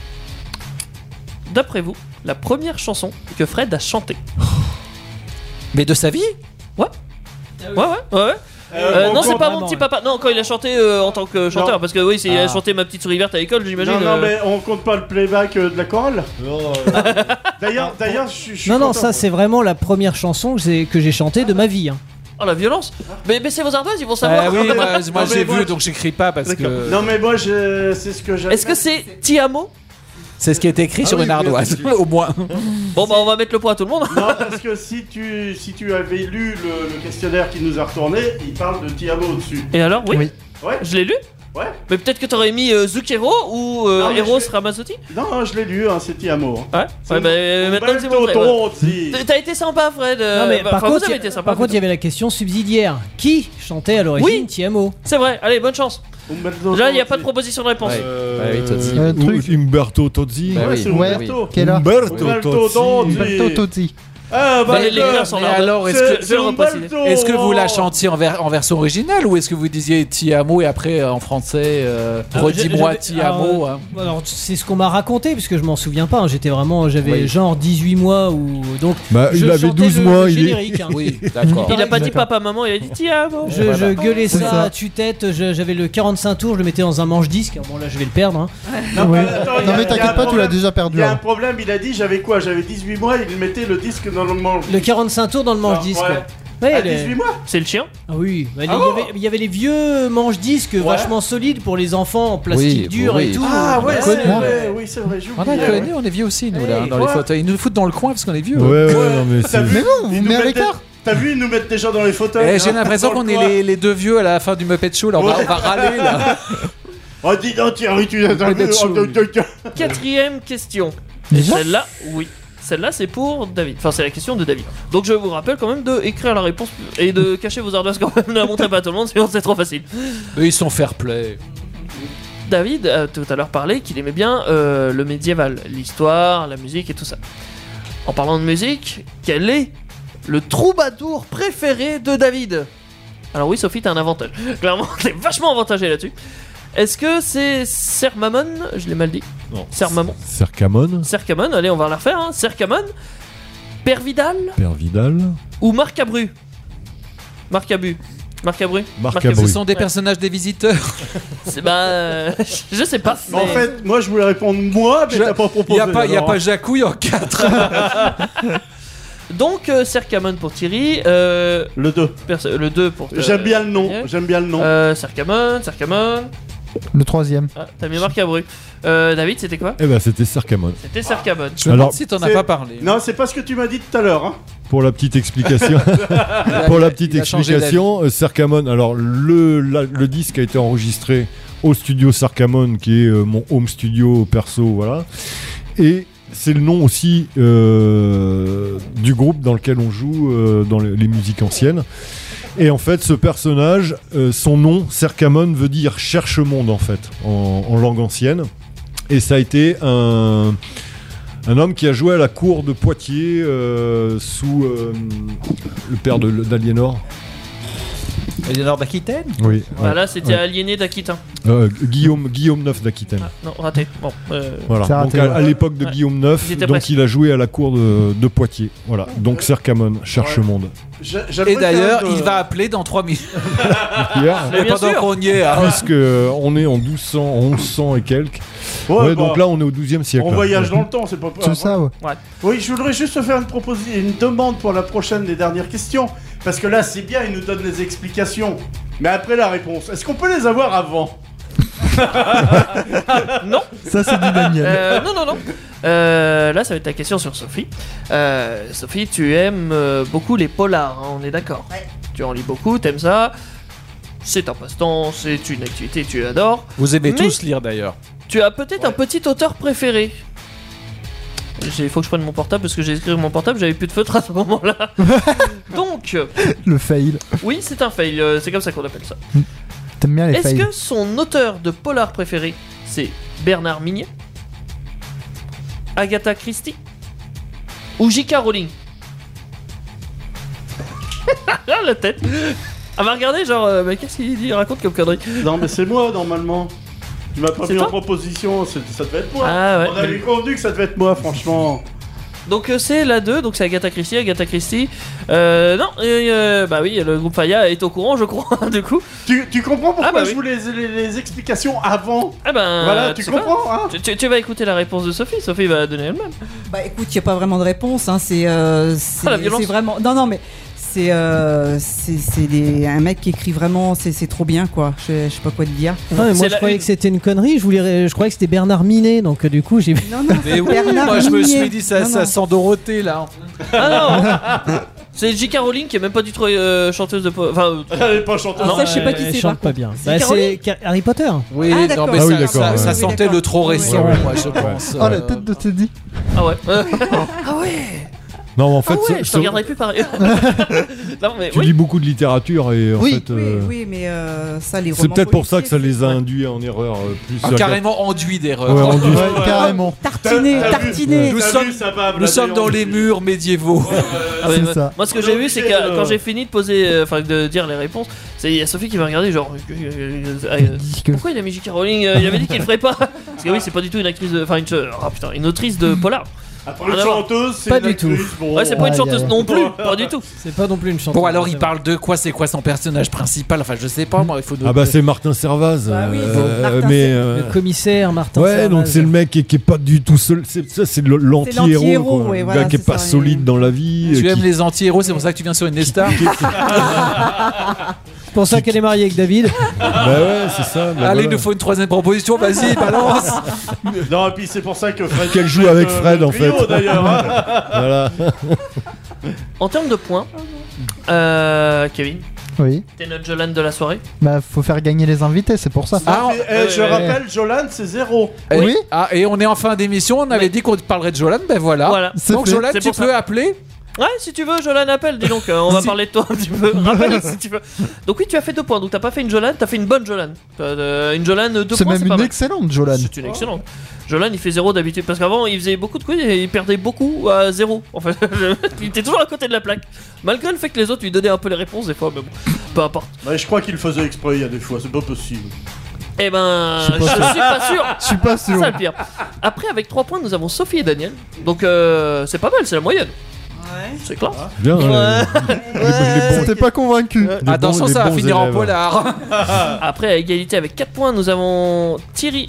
D'après vous, la première chanson que Fred a chantée. Mais de sa vie. Ouais. Ouais, ouais, ouais. ouais. Euh, on non, c'est compte pas vraiment, mon petit ouais. papa. Non, quand il a chanté euh, en tant que chanteur, Non. parce que oui, c'est il a Ah. chanté Ma petite souris verte à l'école, j'imagine. Non, non, euh. mais on compte pas le playback euh, de la chorale. D'ailleurs, d'ailleurs, je suis- je suis Non, non, content, ça moi. c'est vraiment la première chanson que j'ai, que j'ai chantée de ma vie. hein. Oh la violence. Mais baissez vos ardoises, ils vont savoir. Ah oui, moi, moi, Non, mais j'ai moi, vu je- donc j'écris pas parce D'accord. que Non, mais moi, je... c'est ce que j'ai. Est-ce que c'est Ti amo? c'est ce qui est écrit Ah sur oui, une bien ardoise, sûr. au moins. Bon, bah, on va mettre le point à tout le monde. Non, parce que si tu, si tu avais lu le, le questionnaire qui nous a retourné, il parle de Tiamo au-dessus. Et alors, oui, Oui. Ouais. Je l'ai lu. Ouais. Mais peut-être que t'aurais mis euh, Zucchero ou euh, Non, mais Eros je- Ramazzotti. Non, non, je l'ai lu, hein, c'est Tiamo. Hein. Ouais. C'est Ouais, bah, euh, maintenant que c'est montré. Umberto ouais. Tozzi. T- T'as été sympa, Fred. euh, Non, mais bah, par enfin, vous contre, avez il y- été sympa. par contre, il y avait la question subsidiaire. Qui chantait à l'origine Oui. Ti amo? C'est vrai. Allez, bonne chance. Umberto Là, il n'y a pas de Tozzi. proposition de réponse. Ouais. Euh, Bah oui, Tozzi. Un ou- truc. Umberto Tozzi. Bah Ouais, oui. c'est Ouais. Umberto. Quelle heure Umberto Umberto Tozzi. Tozzi. Umberto Tozzi. Ah, bah, Mais les d'accord. gars sont Mais là. alors, est-ce C'est- que, c'est je le reprécise. Umberto. est-ce que vous la chantiez en, ver- en version originale ou est-ce que vous disiez Ti amo et après euh, en français euh, Alors, redis-moi j'avais- Ti alors, amo euh, hein. Alors, c'est ce qu'on m'a raconté, puisque je m'en souviens pas. hein. J'étais vraiment, j'avais Oui. genre dix-huit mois ou donc. Bah, je il avait chantais douze le- mois, le il est- générique, hein. Oui, d'accord. Il a pas dit D'accord. papa, maman, il a dit Ti amo. Je, Voilà. je gueulais C'est ça, ça. à tue-tête, je- j'avais le quarante-cinq tours, je le mettais dans un manche-disque. Bon, là, je vais le perdre. hein. Non, Oui. mais attends, il y a- Non, mais il y a un t'inquiète pas, tu l'as problème. déjà Il perdu. y a un hein. problème, il a dit j'avais quoi? J'avais dix-huit mois, il mettait le disque dans le manche. Le quarante-cinq tours dans le manche-disque. Ouais. Ouais, À les- dix-huit mois? C'est le chien. Ah oui, bah, il, y Ah bon avait, il y avait les vieux manches-disques vachement solides pour les enfants en plastique Oui, dur oui. et tout. Ah ouais, On c'est connaît. vrai, oui, c'est vrai, j'ai On a oublié. connu, on est vieux aussi nous là, Hey, dans les quoi fauteuils. Ils nous foutent dans le coin parce qu'on est vieux. Ouais, ouais, non, mais T'as c'est. vu? Mais non, Ils vous nous met à mettent l'écart. des- T'as vu, ils nous mettent déjà dans les fauteuils. Eh, j'ai hein, l'impression dans qu'on le est coin. les, les deux vieux à la fin du Muppet Show. Là, on, va, Ouais. on va râler là. Oh, dis donc, Thierry, tu as Muppet Show. Quatrième question. Et Déjà celle-là, oui. Celle-là, c'est pour David. Enfin, c'est la question de David. Donc, je vous rappelle quand même de écrire la réponse et de cacher vos ardoises quand même. Ne la montrez pas à tout le monde, sinon c'est trop facile. Mais ils sont fair play. David a tout à l'heure parlé qu'il aimait bien euh, le médiéval, l'histoire, la musique et tout ça. En parlant de musique, quel est le troubadour préféré de David? Alors oui, Sophie, t'as un avantage. Clairement, t'es vachement avantagé là-dessus. Est-ce que c'est Sermamon? Je l'ai mal dit. Non. Sermamon. Sercamon, Sercamon, allez, on va la refaire. Hein. Sercamon, Père Vidal Père Vidal, ou Marc Abru? Marc Abu. Marc Abru. Marc Abru. Abru. Ce sont des personnages des visiteurs. C'est bah, euh, je sais pas. En mais- fait, moi, je voulais répondre moi, mais Je- t'as pas Il proposé. n'y a pas, y a alors. pas Jacouille en quatre. Donc, euh, Sercamon pour Thierry. Euh, Le deux. perso- le deux pour. euh, J'aime bien le nom, Daniel. j'aime bien le nom. Euh, Sercamon, Sercamon. Le troisième. Ah, t'as mis Marc Abru. Euh, David, c'était quoi? Eh ben, c'était Sercamon. C'était Sercamon. Je me Alors, demande si t'en as c'est- pas parlé. Non, c'est pas ce que tu m'as dit tout à l'heure. Hein. Pour la petite explication, pour la petite Il a changé explication, euh, Sercamon. Alors le, la- le disque a été enregistré au studio Sercamon, qui est euh, mon home studio perso, voilà. Et c'est le nom aussi euh, du groupe dans lequel on joue euh, dans les, les musiques anciennes. Et en fait, ce personnage, euh, son nom, Sercamon, veut dire cherche-monde en fait, en, en langue ancienne. Et ça a été un, un homme qui a joué à la cour de Poitiers euh, sous euh, le père de- d'Aliénor. Aliénor d'Aquitaine. Oui. Voilà, ouais, c'était ouais. Aliéné d'Aquitain. Euh, Guillaume, Guillaume neuf d'Aquitaine. Ah, non, raté. Bon. Euh... Voilà. C'est Donc raté, à, ouais. à l'époque de Ouais. Guillaume neuf, J'étais donc presque. il a joué à la cour de, de Poitiers. Voilà. Donc Sercamon, cherche-monde. J'a- j'aimerais Et d'ailleurs, quand même, il euh, va appeler dans trois minutes. Hier, Mais Et bien pendant sûr. qu'on y est, hein. puisque euh, on est en douze cents, en onze cents et quelques. Ouais, Ouais, bah, donc là on est au douzième siècle. on là. voyage dans le temps, c'est pas C'est ça, ouais. Oui, je voudrais juste te faire une proposition, une demande pour la prochaine des dernières questions. Parce que là, c'est bien, il nous donne les explications. Mais après la réponse, est-ce qu'on peut les avoir avant? Non. Ça, c'est du Daniel. Euh, non, non, non. Euh, là, ça va être ta question sur Sophie. Euh, Sophie, tu aimes euh, beaucoup les polars, hein, on est d'accord. tu en lis beaucoup, t'aimes ça. C'est un passe-temps, c'est une activité, tu adores. Vous aimez Mais tous lire d'ailleurs. Tu as peut-être un petit auteur préféré. Il faut que je prenne mon portable parce que j'ai écrit mon portable, j'avais plus de feutre à ce moment-là. Donc, Le fail. oui, c'est un fail, euh, c'est comme ça qu'on appelle ça. T'aimes bien les Est-ce fails. que son auteur de polar préféré, c'est Bernard Minier, Agatha Christie ou J K Rowling? Ah, la tête. Elle m'a regardé genre, euh, mais qu'est-ce qu'il dit, il raconte comme connerie. Non, mais c'est moi normalement. Tu m'as pas C'est mis en toi proposition, c'est- ça devait être moi. Ah ouais. On avait convenu que ça devait être moi, franchement. Donc euh, c'est la deux, donc c'est Agatha Christie, Agatha Christie. Euh, non, euh, euh, bah oui, le groupe Faya est au courant, je crois, du coup. Tu, tu comprends pourquoi Ah bah je oui. voulais les, les- les explications avant? Ah ben. Voilà, tu sais comprends, pas. hein? tu, tu- tu vas écouter la réponse de Sophie, Sophie va donner elle-même. Bah écoute, il n'y a pas vraiment de réponse. Hein. C'est euh, c'est- Ah, la violence. c'est vraiment. Non, non, mais c'est euh, c'est c'est des- un mec qui écrit vraiment. C'est c'est trop bien, quoi. Je, je sais pas quoi te dire. Ah, mais moi je croyais que c'était une connerie, je, voulais, je croyais que c'était Bernard Minet, donc euh, du coup j'ai vu. Non, non, Mais oui, Bernard moi je me Minier. suis dit ça, Non, ça non. sent Dorothée là. Ah non. C'est J K Rowling qui est même pas du tout euh, chanteuse de po- enfin. euh, Elle est pas chanteuse. Ah, ça, je sais pas qui Elle c'est. chante par pas bien. contre. Bah, J K Rowling c'est Harry Potter. Oui, Ah, non d'accord. mais Ah oui, ça, d'accord, ça, ouais. ça Oui, sentait d'accord. le trop Oui, récent, oui. moi je pense. Oh la Euh, tête de Teddy. Ah ouais. ah ouais. Non, mais en Ah fait, ouais, ça- je te ça- regarderai plus pareil. non mais tu oui. lis beaucoup de littérature et en Oui. fait. Oui, euh, oui, mais euh, ça, les C'est romans peut-être pour ça que ça policiers, les a induits en erreur euh, plus. ah, sur- carrément enduit d'erreur. Ouais, enduit. Ouais, carrément. Tartiné, T'as- t'as vu- tartiné. Nous T'as sommes, vu, ça va, nous là, sommes dans d'ailleurs, les murs médiévaux. Ah ouais, C'est ouais. ça. Moi, ce que On j'ai est vu, c'est que obligé de- quand j'ai fini de poser, euh, enfin de dire les réponses, c'est il y a Sophie qui m'a regardé genre. euh, euh, euh, Dis que- Pourquoi il a mis J K Rowling euh, Il avait dit qu'il le ferait pas. Parce que oui, c'est pas du tout une actrice de, enfin une, oh, putain, une autrice de polar. Après, une Rien à voir. chanteuse, c'est Pas une du actrice, tout. bon. Ouais, c'est pas une Aïe, chanteuse aïe. non plus, pas du tout. C'est pas non plus une chanteuse. Bon alors il c'est parle de quoi? C'est quoi son personnage principal? Enfin je sais pas moi, il faut. Ah bah c'est Martin Servaz. Bah oui, euh, Martin mais Servaz. euh, Le commissaire Martin ouais, Servaz. donc c'est le mec qui est, qui est pas du tout seul. C'est ça, c'est le- l'anti-héros, l'anti-héros, quoi. ouais, le voilà, gars qui est c'est pas ça, solide ouais. dans la vie. Tu euh, aimes qui- les anti-héros, c'est pour ça que tu viens sur Indestar. C'est pour ça qu'elle est mariée avec David. Bah ouais, c'est ça. bah Allez, il voilà. nous faut une troisième proposition, vas-y, balance. Non, et puis c'est pour ça que Fred. Qu'elle joue avec Fred, en fait. Trio, d'ailleurs. hein. Voilà. En termes de points, euh, Kevin, Oui. t'es notre Jolan de la soirée. Bah faut faire gagner les invités, c'est pour ça. Ah, Et, eh, je ouais, rappelle, Jolan, c'est zéro. Et- Oui. Ah, et on est en fin d'émission, on avait dit qu'on parlerait de Jolan, ben voilà. Voilà. C'est Donc fait. Jolan, C'est tu pour peux ça. appeler. Ouais, si tu veux, Jolan appelle, dis donc, euh, on va parler de toi un petit peu. Rappelle si tu veux. Donc oui, tu as fait deux points, donc t'as pas fait une Jolan, t'as fait une bonne Jolan. Euh, une Jolan deux C'est points, même c'est pas une mal. excellente Jolan. C'est une excellente. Jolan il fait zéro d'habitude parce qu'avant il faisait beaucoup de quiz et il perdait beaucoup à zéro. En fait, il était toujours à côté de la plaque. Malgré le fait que les autres lui donnaient un peu les réponses des fois, mais bon, peu importe. Ouais, je crois qu'il le faisait exprès il y a des fois, c'est pas possible. Eh ben, Je suis je pas sûr. suis pas sûr. Je suis pas C'est sûr. ça le pire. Après, avec trois points, nous avons Sophie et Daniel. Donc euh, c'est pas mal, c'est la moyenne. Ouais. C'est classe. Bien. Ouais. les- les bons- T'es pas convaincu. les Attention, bons- ça les va bons finir en élèves. polar. Après, à égalité avec quatre points, nous avons Thierry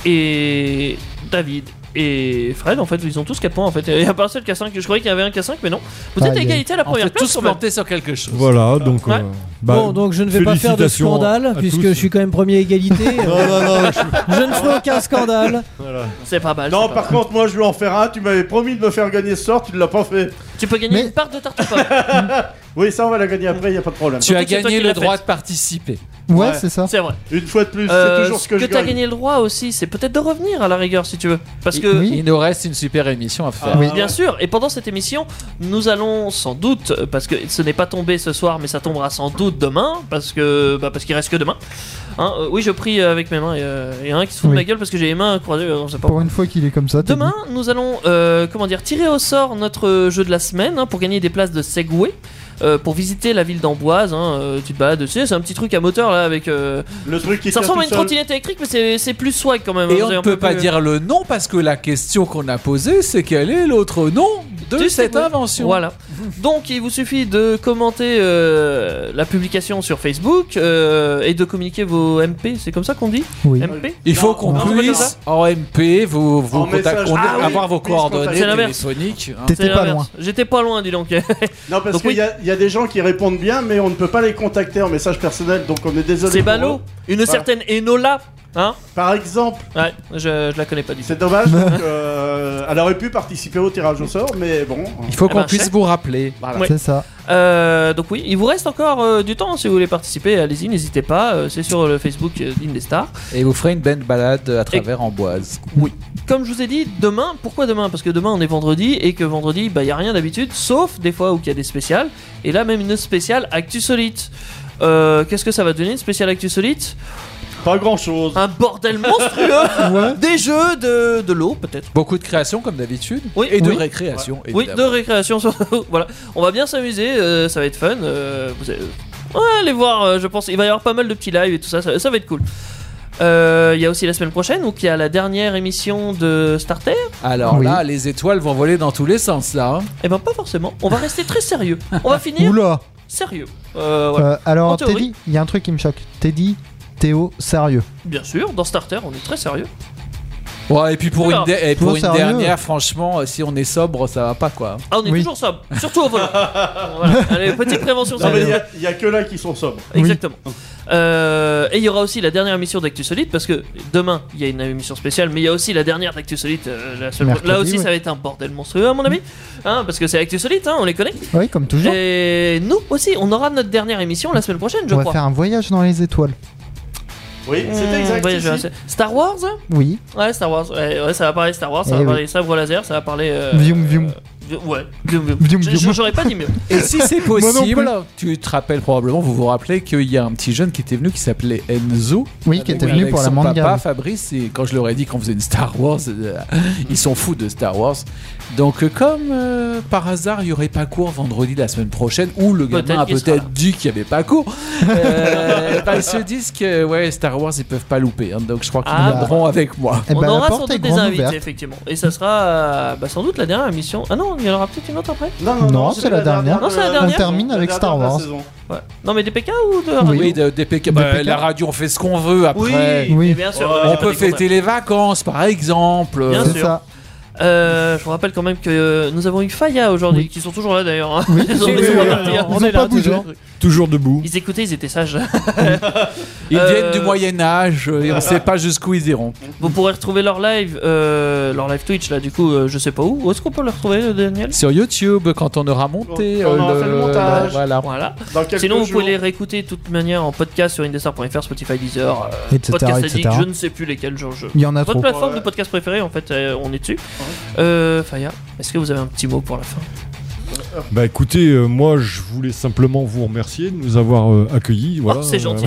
et David et Fred. En fait, ils ont tous quatre points. En fait, il y a pas un seul qui a cinq. Je croyais qu'il y avait un qui a cinq, mais non. Vous êtes à Aïe, aïe. égalité à la On première s'est place. tous quand même. plantés sur quelque chose. Voilà, donc. Ouais. euh, bah, Bon, donc je ne vais pas faire de félicitations scandale à puisque tous. je suis quand même premier égalité. Non, Euh, non, non, je- je ne ferai aucun scandale. voilà. C'est pas mal. Non, c'est pas par mal. contre, moi je vais en faire un. Tu m'avais promis de me faire gagner ce sort, tu ne l'as pas fait. Tu peux gagner Mais- une part de tarte aux pommes. Oui, ça on va la gagner après, y a pas de problème. Tu as Surtout que c'est toi gagné qui le l'as droit fait. de participer. Ouais, Ouais. c'est ça. C'est vrai. Une fois de plus, Euh, c'est toujours ce que, que je t'as gagne. gagné le droit aussi, c'est peut-être de revenir à la rigueur si tu veux. Parce que. Oui. Il nous reste une super émission à faire. Ah, Oui. Bien ouais. sûr, et pendant cette émission, nous allons sans doute, euh, parce que ce n'est pas tombé ce soir, mais ça tombera sans doute demain, parce que bah, parce qu'il reste que demain. Hein, euh, oui, je prie euh, avec mes mains, et euh, il y a un qui se fout de Oui. ma gueule parce que j'ai les mains croisées, euh, on sait pas. Pour une fois qu'il est comme ça. t'es Demain, nous allons, euh, comment dire, tirer au sort notre jeu de la semaine hein, pour gagner des places de Segway. euh, pour visiter la ville d'Amboise, hein, euh, tu te balades, tu sais, c'est un petit truc à moteur là avec. euh, Le truc qui Ça tient ressemble à tout une seul. trottinette électrique, mais c'est- c'est plus swag quand même. Et hein, on c'est ne un peut peu pas plus- dire le nom parce que la question qu'on a posée, c'est quel est l'autre nom de Du cette Segway. invention. Voilà. Donc il vous suffit de commenter euh, la publication sur Facebook euh, et de communiquer vos M P, c'est comme ça qu'on dit Oui. M P Il faut Non, qu'on non, c'est pas comme puisse ça. en M P vous, vous En message. contacter, Ah oui, avoir vos puisse coordonnées contacter. C'est l'inverse. téléphoniques. hein. T'étais C'est pas l'inverse. loin. J'étais pas loin, dis donc. Non, parce Donc qu'il oui. y, a- il y a des gens qui répondent bien, mais on ne peut pas les contacter en message personnel, donc on est désolé. C'est pour ballot. eux. Une Voilà. certaine Enola Hein Par exemple. Ouais, je, je la connais pas du tout. C'est dommage. donc, euh, elle aurait pu participer au tirage au sort, mais bon. Il faut Eh qu'on ben, puisse chef. vous rappeler. Ouais. C'est ça. Euh, donc oui, il vous reste encore euh, du temps si vous voulez participer. Allez-y, n'hésitez pas. euh, c'est sur le Facebook euh, d'Indestar. Et vous ferez une belle balade à travers Amboise. Oui. Comme je vous ai dit, demain, pourquoi demain? Parce que demain on est vendredi et que vendredi, bah il y a rien d'habitude, sauf des fois où il y a des spéciales. Et là même une spéciale Actu Solite. Euh, Qu'est-ce que ça va donner une spéciale Actu Solite? Pas grand chose. Un bordel monstrueux. Des jeux, de, de l'eau peut-être. Beaucoup de création comme d'habitude. Oui. Et de Oui. récréation. Oui, de évidemment. récréation. surtout. Voilà, on va bien s'amuser, euh, ça va être fun. euh, vous allez... Ouais, allez voir, euh, je pense. Il va y avoir pas mal de petits lives et tout ça, ça, ça va être cool. Euh, Il y a aussi la semaine prochaine où il y a la dernière émission de Starter. Alors Oui. là, les étoiles vont voler dans tous les sens là. hein. Eh ben pas forcément. On va rester très sérieux. On va finir Oula. sérieux. Euh, voilà. Euh, alors, En théorie. Teddy, il y a un truc qui me choque. Teddy, Théo, sérieux. Bien sûr, dans Starter, on est très sérieux. Ouais, et puis pour Alors, une, dé- et pour faut une sérieux. dernière, franchement, euh, si on est sobre, ça va pas quoi. Ah, on est Oui. toujours sobre, surtout au volant. Voilà. Allez, petite prévention. Non, ça mais va. il y a- il y, a que là qui sont sobres. Exactement. Euh, et il y aura aussi la dernière émission d'Actu Solide parce que demain il y a une émission spéciale, mais il y a aussi la dernière d'Actu Solide euh, la semaine Mercredi, Là aussi, ouais. ça va être un bordel monstrueux à mon avis, hein, parce que c'est Actu Solide, hein, on les connaît. Oui, comme toujours. Et nous aussi, on aura notre dernière émission la semaine prochaine, je On va crois. faire un voyage dans les étoiles. Oui, Mmh, c'est exact. voyage si, dans si. la- Star Wars, hein Oui. Ouais, Star Wars. Ouais, ouais, ça va parler Star Wars, ça Eh va oui. parler sabre laser, ça va parler. Euh, Vium, vium. euh, Ouais, vium, vium. Vium, Je- vium. J'aurais pas dit mieux. Et si c'est Moi non possible, plus. tu te rappelles probablement, vous vous rappelez qu'il y a un petit jeune qui était venu qui s'appait Enzo. Oui, qui Avec- était venu avec pour la son manga. papa Fabrice, et quand je leur ai dit qu'on faisait une Star Wars, euh, ils sont fous de Star Wars. Donc euh, comme euh, par hasard il y aurait pas cours vendredi la semaine prochaine, ou le Peut-être gamin a qu'il sera peut-être dit qu'il y avait pas cours, euh, bah, ils se disent que ouais Star Wars ils peuvent pas louper. hein. donc je crois qu'ils Ah, viendront avec moi. Eh On ben, la aura porte sans est doute des grande invités, ouverte. effectivement. Et ça sera euh, bah, sans doute la dernière émission. Ah non, il y en aura peut-être une autre après. Non, non, Non, c'est la dernière. Non, c'est la de- dernière. On termine la avec dernière Star de la Wars. saison. Ouais. Non, mais des P K ou de radio Oui, de- des P K. Bah, P K. la radio on fait ce qu'on veut après. Oui, Oui. mais bien sûr. Ouais, j'ai On pas peut dit qu'on fêter les vacances par exemple. Bien C'est sûr. ça. Euh, je vous rappelle quand même que euh, nous avons eu Faya aujourd'hui, Oui. qui sont toujours là d'ailleurs. hein. Oui. Ils ont Oui, ils oui, ont oui, reparti, oui, hein. on est là, toujours. Toujours debout. Ils écoutaient, ils étaient sages. Ils Euh, viennent du Moyen Âge et on sait pas jusqu'où ils iront. Vous pourrez retrouver leur live, euh, leur live Twitch là. Du coup, euh, je sais pas où. Où est-ce qu'on peut le retrouver, euh, Daniel? Sur YouTube quand on aura monté Quand on aura euh, fait le montage. voilà. Voilà. Dans quelques Sinon, vous jours. pouvez les réécouter de toute manière en podcast sur indestar point f r, Spotify, Deezer, euh, Etc., Podcast et Addict, cetera. je ne sais plus lesquels. Genre, je... Il y en a Votre trop. plateforme Ouais. de podcast préférée, en fait, euh, on est dessus. Euh, Faya, est-ce que vous avez un petit mot pour la fin? Bah écoutez, euh, moi je voulais simplement vous remercier de nous avoir euh, accueillis. Voilà, Oh, c'est gentil.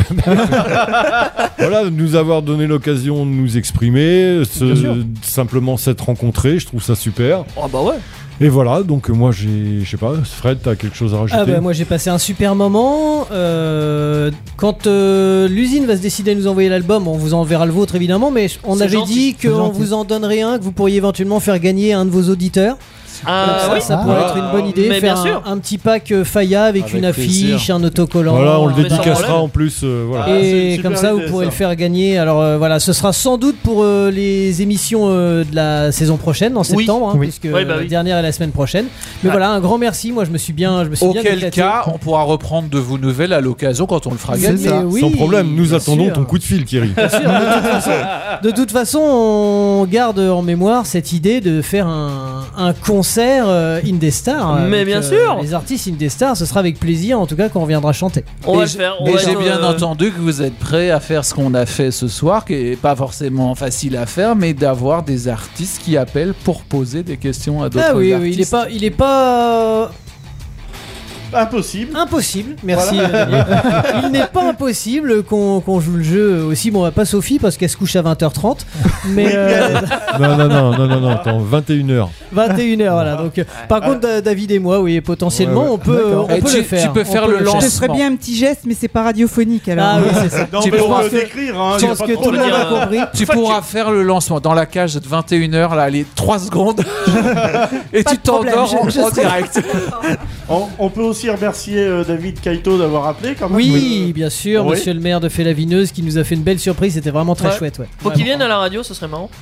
voilà, de nous avoir donné l'occasion de nous exprimer, ce- Bien sûr. simplement s'être rencontrés, je trouve ça super. Oh bah ouais. Et voilà, donc euh, moi j'ai, je sais pas, Fred, t'as quelque chose à rajouter? Ah bah moi j'ai passé un super moment. Euh, quand euh, l'usine va se décider à nous envoyer l'album, on vous enverra le vôtre évidemment, mais on C'est avait gentil, dit c'est qu'on gentil. vous en donnerait un que vous pourriez éventuellement faire gagner à un de vos auditeurs. Ah, Donc ça, oui. ça Ah. pourrait Ah. être une bonne idée. Mais faire bien un, sûr. un petit pack euh, Faya avec, Avec une affiche, plaisir. un autocollant. Voilà, on le mais sans dédicacera problème. en plus. euh, voilà. Ah, c'est Et une comme super ça, vous idée, pourrez ça. le faire gagner. Alors euh, voilà, ce sera sans doute pour euh, les émissions euh, de la saison prochaine, en Oui. septembre, hein, Oui. puisque Oui, bah la oui. dernière est la semaine prochaine. Mais Ouais. voilà, un grand merci. Moi, je me suis bien, je me suis bien Auquel éclaté. cas, on pourra reprendre de vos nouvelles à l'occasion quand on le fera C'est gagner. ça. Mais oui, Sans problème, nous bien attendons sûr. ton coup de fil, Thierry. Bien sûr, de toute façon, de toute façon, on garde en mémoire cette idée de faire un, un concert euh, Indestar. Mais avec, bien euh, sûr. Les artistes Indestar, ce sera avec plaisir, en tout cas, quand on viendra chanter. On Et va le j- faire. On Et va j'ai être, bien euh, entendu que vous êtes prêts à faire ce qu'on a fait ce soir, qui est pas forcément facile à faire, mais d'avoir des artistes qui appellent pour poser des questions à d'autres Ah oui, artistes. oui, il est pas, il est pas Impossible. impossible. Merci. Voilà. euh, Daniel. Il n'est pas impossible qu'on qu'on joue le jeu aussi. Bon, pas Sophie parce qu'elle se couche à vingt heures trente, mais euh, non, non, non, non, non, non, attends, vingt et une heures. vingt et une heures, voilà. Donc, euh, par contre, Da- David et moi, oui, potentiellement, Ouais, ouais. on peut, D'accord. on Et peut tu- le faire. tu peux On faire peut le faire. Ce lancement. serait bien un petit geste, mais c'est pas radiophonique alors. Ah oui, c'est ça. Non, Tu mais peux on voir peut que- décrire, hein. Je y a pense pas que de tout le problème. monde a dire, compris. Tu Fuck pourras faire le lancement dans la cage de vingt et une heures, là, les trois secondes, et Pas tu de problème, t'endors en, je- je en serai- direct. On, on peut aussi remercier euh, David Kaito d'avoir appelé quand même. Oui, bien sûr, Oui. monsieur le maire de Félavineuse qui nous a fait une belle surprise, c'était vraiment très Ouais. chouette. Ouais. Faut qu'il Vraiment. vienne à la radio, ce serait marrant.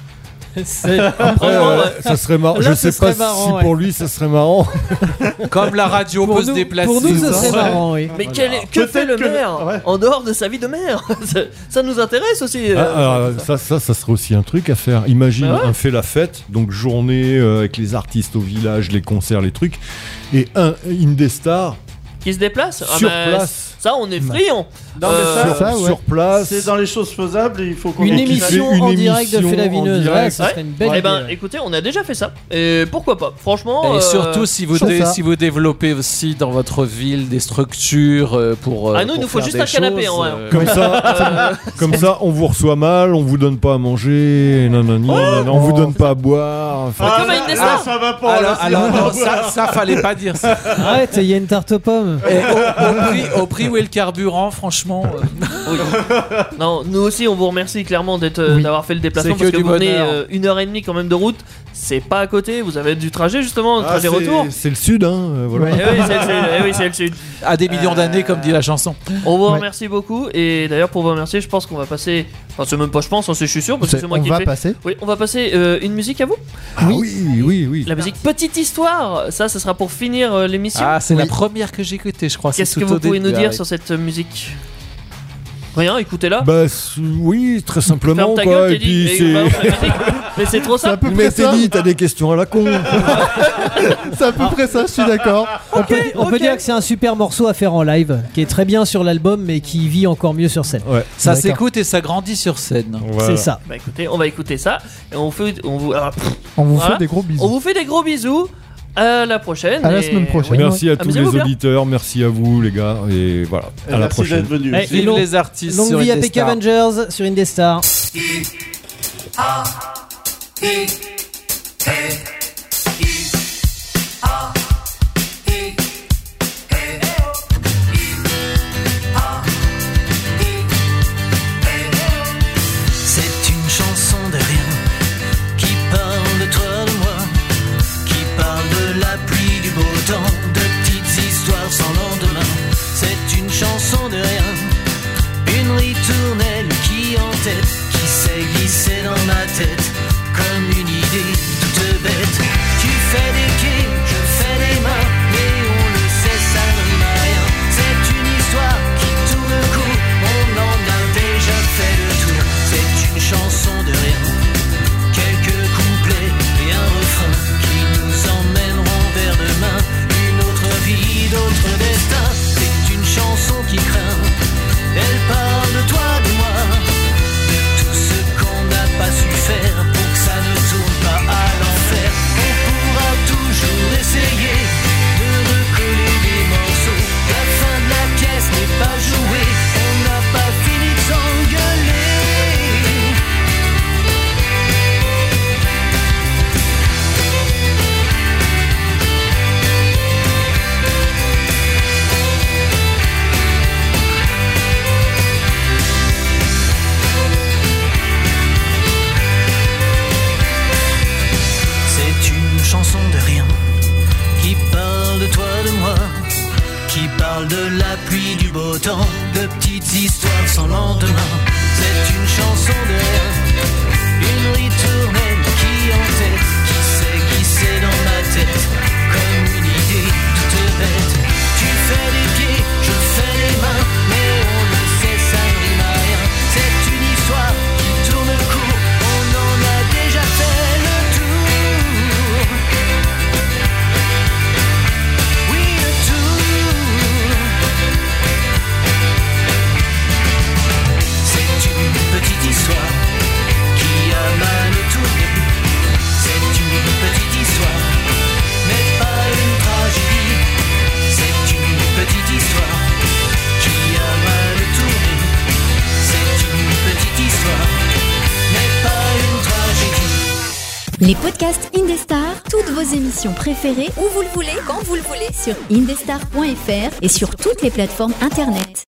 C'est- Après, euh, ça serait marrant. Là, Je ce sais pas serait marrant, si ouais. pour lui ça serait marrant. Comme la radio Pour peut se nous- déplacer. pour nous, ce serait ça. marrant, oui. Mais quel est- que fait le que le- maire ouais. en dehors de sa vie de maire? ça, ça nous intéresse aussi. Ah, euh, alors, ça, ça, ça serait aussi un truc à faire. Imagine Bah ouais. un fait la fête, donc journée euh, avec les artistes au village, les concerts, les trucs, et un Indestar Qui se déplace Ah sur bah, place. Ça, on est friand. Non, mais Euh, ça, sur, ça, ouais. sur place. c'est dans les choses faisables et il faut qu'on Une Et qui fait émission une en direct de émission Fais la en Vineuse, direct. ouais, ça Ouais. serait une belle Eh idée. ben, ouais. écoutez, on a déjà fait ça. Et pourquoi pas Franchement. Et euh, surtout si vous, sur dé- ça. si vous développez aussi dans votre ville des structures euh, pour. euh, Ah, nous, il pour nous faut faire juste des un canapé, choses, en vrai. euh, Comme ça, comme ça, on vous reçoit mal, on vous donne pas à manger, nanani, nanana, on vous donne pas à boire. Enfin, Comme à là, Indestar. là, ça va pas. Alors, là, c'est alors, bon. non, ça, ça fallait pas dire ça. Arrête, il y a une tarte aux pommes. Et au, au prix, au prix où est le carburant, franchement. euh, Oui. Non, nous aussi, on vous remercie clairement d'être, euh, Oui. d'avoir fait le déplacement C'est parce que que du vous venez bonheur. euh, une heure et demie quand même de route. C'est pas à côté. Vous avez du trajet justement, ah, trajet c'est- retour. c'est le sud, hein. euh, voilà. Eh oui, c'est le sud. Eh oui, c'est le sud. à des millions d'années, comme dit la chanson. On vous Ouais. remercie beaucoup et d'ailleurs pour vous remercier, je pense qu'on va passer. Enfin, c'est même pas, je pense, hein, c'est je suis sûr parce que C'est- c'est moi on qui va le fais. passer. Oui, on va passer euh, une musique à vous. Ah oui, oui, oui. La musique Petite Histoire. Ça, ce sera pour finir euh, l'émission. Ah, c'est Oui. la première que j'ai écoutée, je crois. c'est Qu'est-ce que tout vous au pouvez nous début, dire ouais. sur cette euh, musique? Rien, écoutez-la. Bah c- oui, très simplement Ferme ta quoi. gueule, Et t'es dit. puis Et balance c'est. la musique. Mais c'est trop C'est à simple. peu Mais près t'es ça. dit, t'as des questions à la con. C'est à peu près ça, je suis d'accord. On, peut, on peut ok. dire que c'est un super morceau à faire en live, qui est très bien sur l'album, mais qui vit encore mieux sur scène. Ouais. Ça D'accord. s'écoute et ça grandit sur scène. Voilà. C'est ça. Bah écoutez, on va écouter ça et on fait, on vous, alors, pff, On vous Voilà. fait des gros on bisous. vous fait des gros bisous. À la prochaine. À la et- semaine prochaine. Oui. Merci à tous Amusez-vous les bien. auditeurs, merci à vous les gars, et voilà, Et à la merci prochaine. d'être venu. Allez, Vive long- les artistes Longue sur vie à P K Indestar. Avengers sur Indestar. C'est une chanson de rien qui parle de toi, de moi, qui parle de la pluie, du beau temps, de petites histoires sans lendemain. C'est une chanson de rien, une ritournelle qui en tête, qui s'est glissée dans ma tête comme une idée toute bête. Tu fais des quais, je fais des mains, mais on le sait, ça ne rime à rien. C'est une histoire qui tourne le cou, on en a déjà fait le tour. C'est une chanson de rien, quelques couplets et un refrain qui nous emmèneront vers demain, une autre vie, d'autres destins. C'est une chanson qui craint, elle parle de toi, de moi, de tout ce qu'on n'a pas su faire pour que ça ne tourne pas à l'enfer. On pourra toujours essayer de recoller des morceaux. La fin de la pièce n'est pas jouée, on n'a pas fini de s'engueuler. C'est une chanson de rien qui parle de toi, de moi, qui parle de la pluie, du beau temps, de petites histoires sans lendemain. C'est une chanson de rien, une ritournelle qui en tête, qui s'est glissée dans ma tête comme une idée toute bête. Tu fais des pieds, je fais les mains, mais on le sait, ça ne rime à rien. C'est une histoire qui tourne court, on en a déjà fait le tour. Oui, le tour. C'est une petite histoire qui a mal tourné. C'est une petite histoire, mais pas une tragédie. C'est une petite histoire qui a mal tourné. C'est une petite histoire, mais pas une tragédie. Les podcasts Indestar, toutes vos émissions préférées, où vous le voulez, quand vous le voulez, sur indestar point f r et sur toutes les plateformes internet.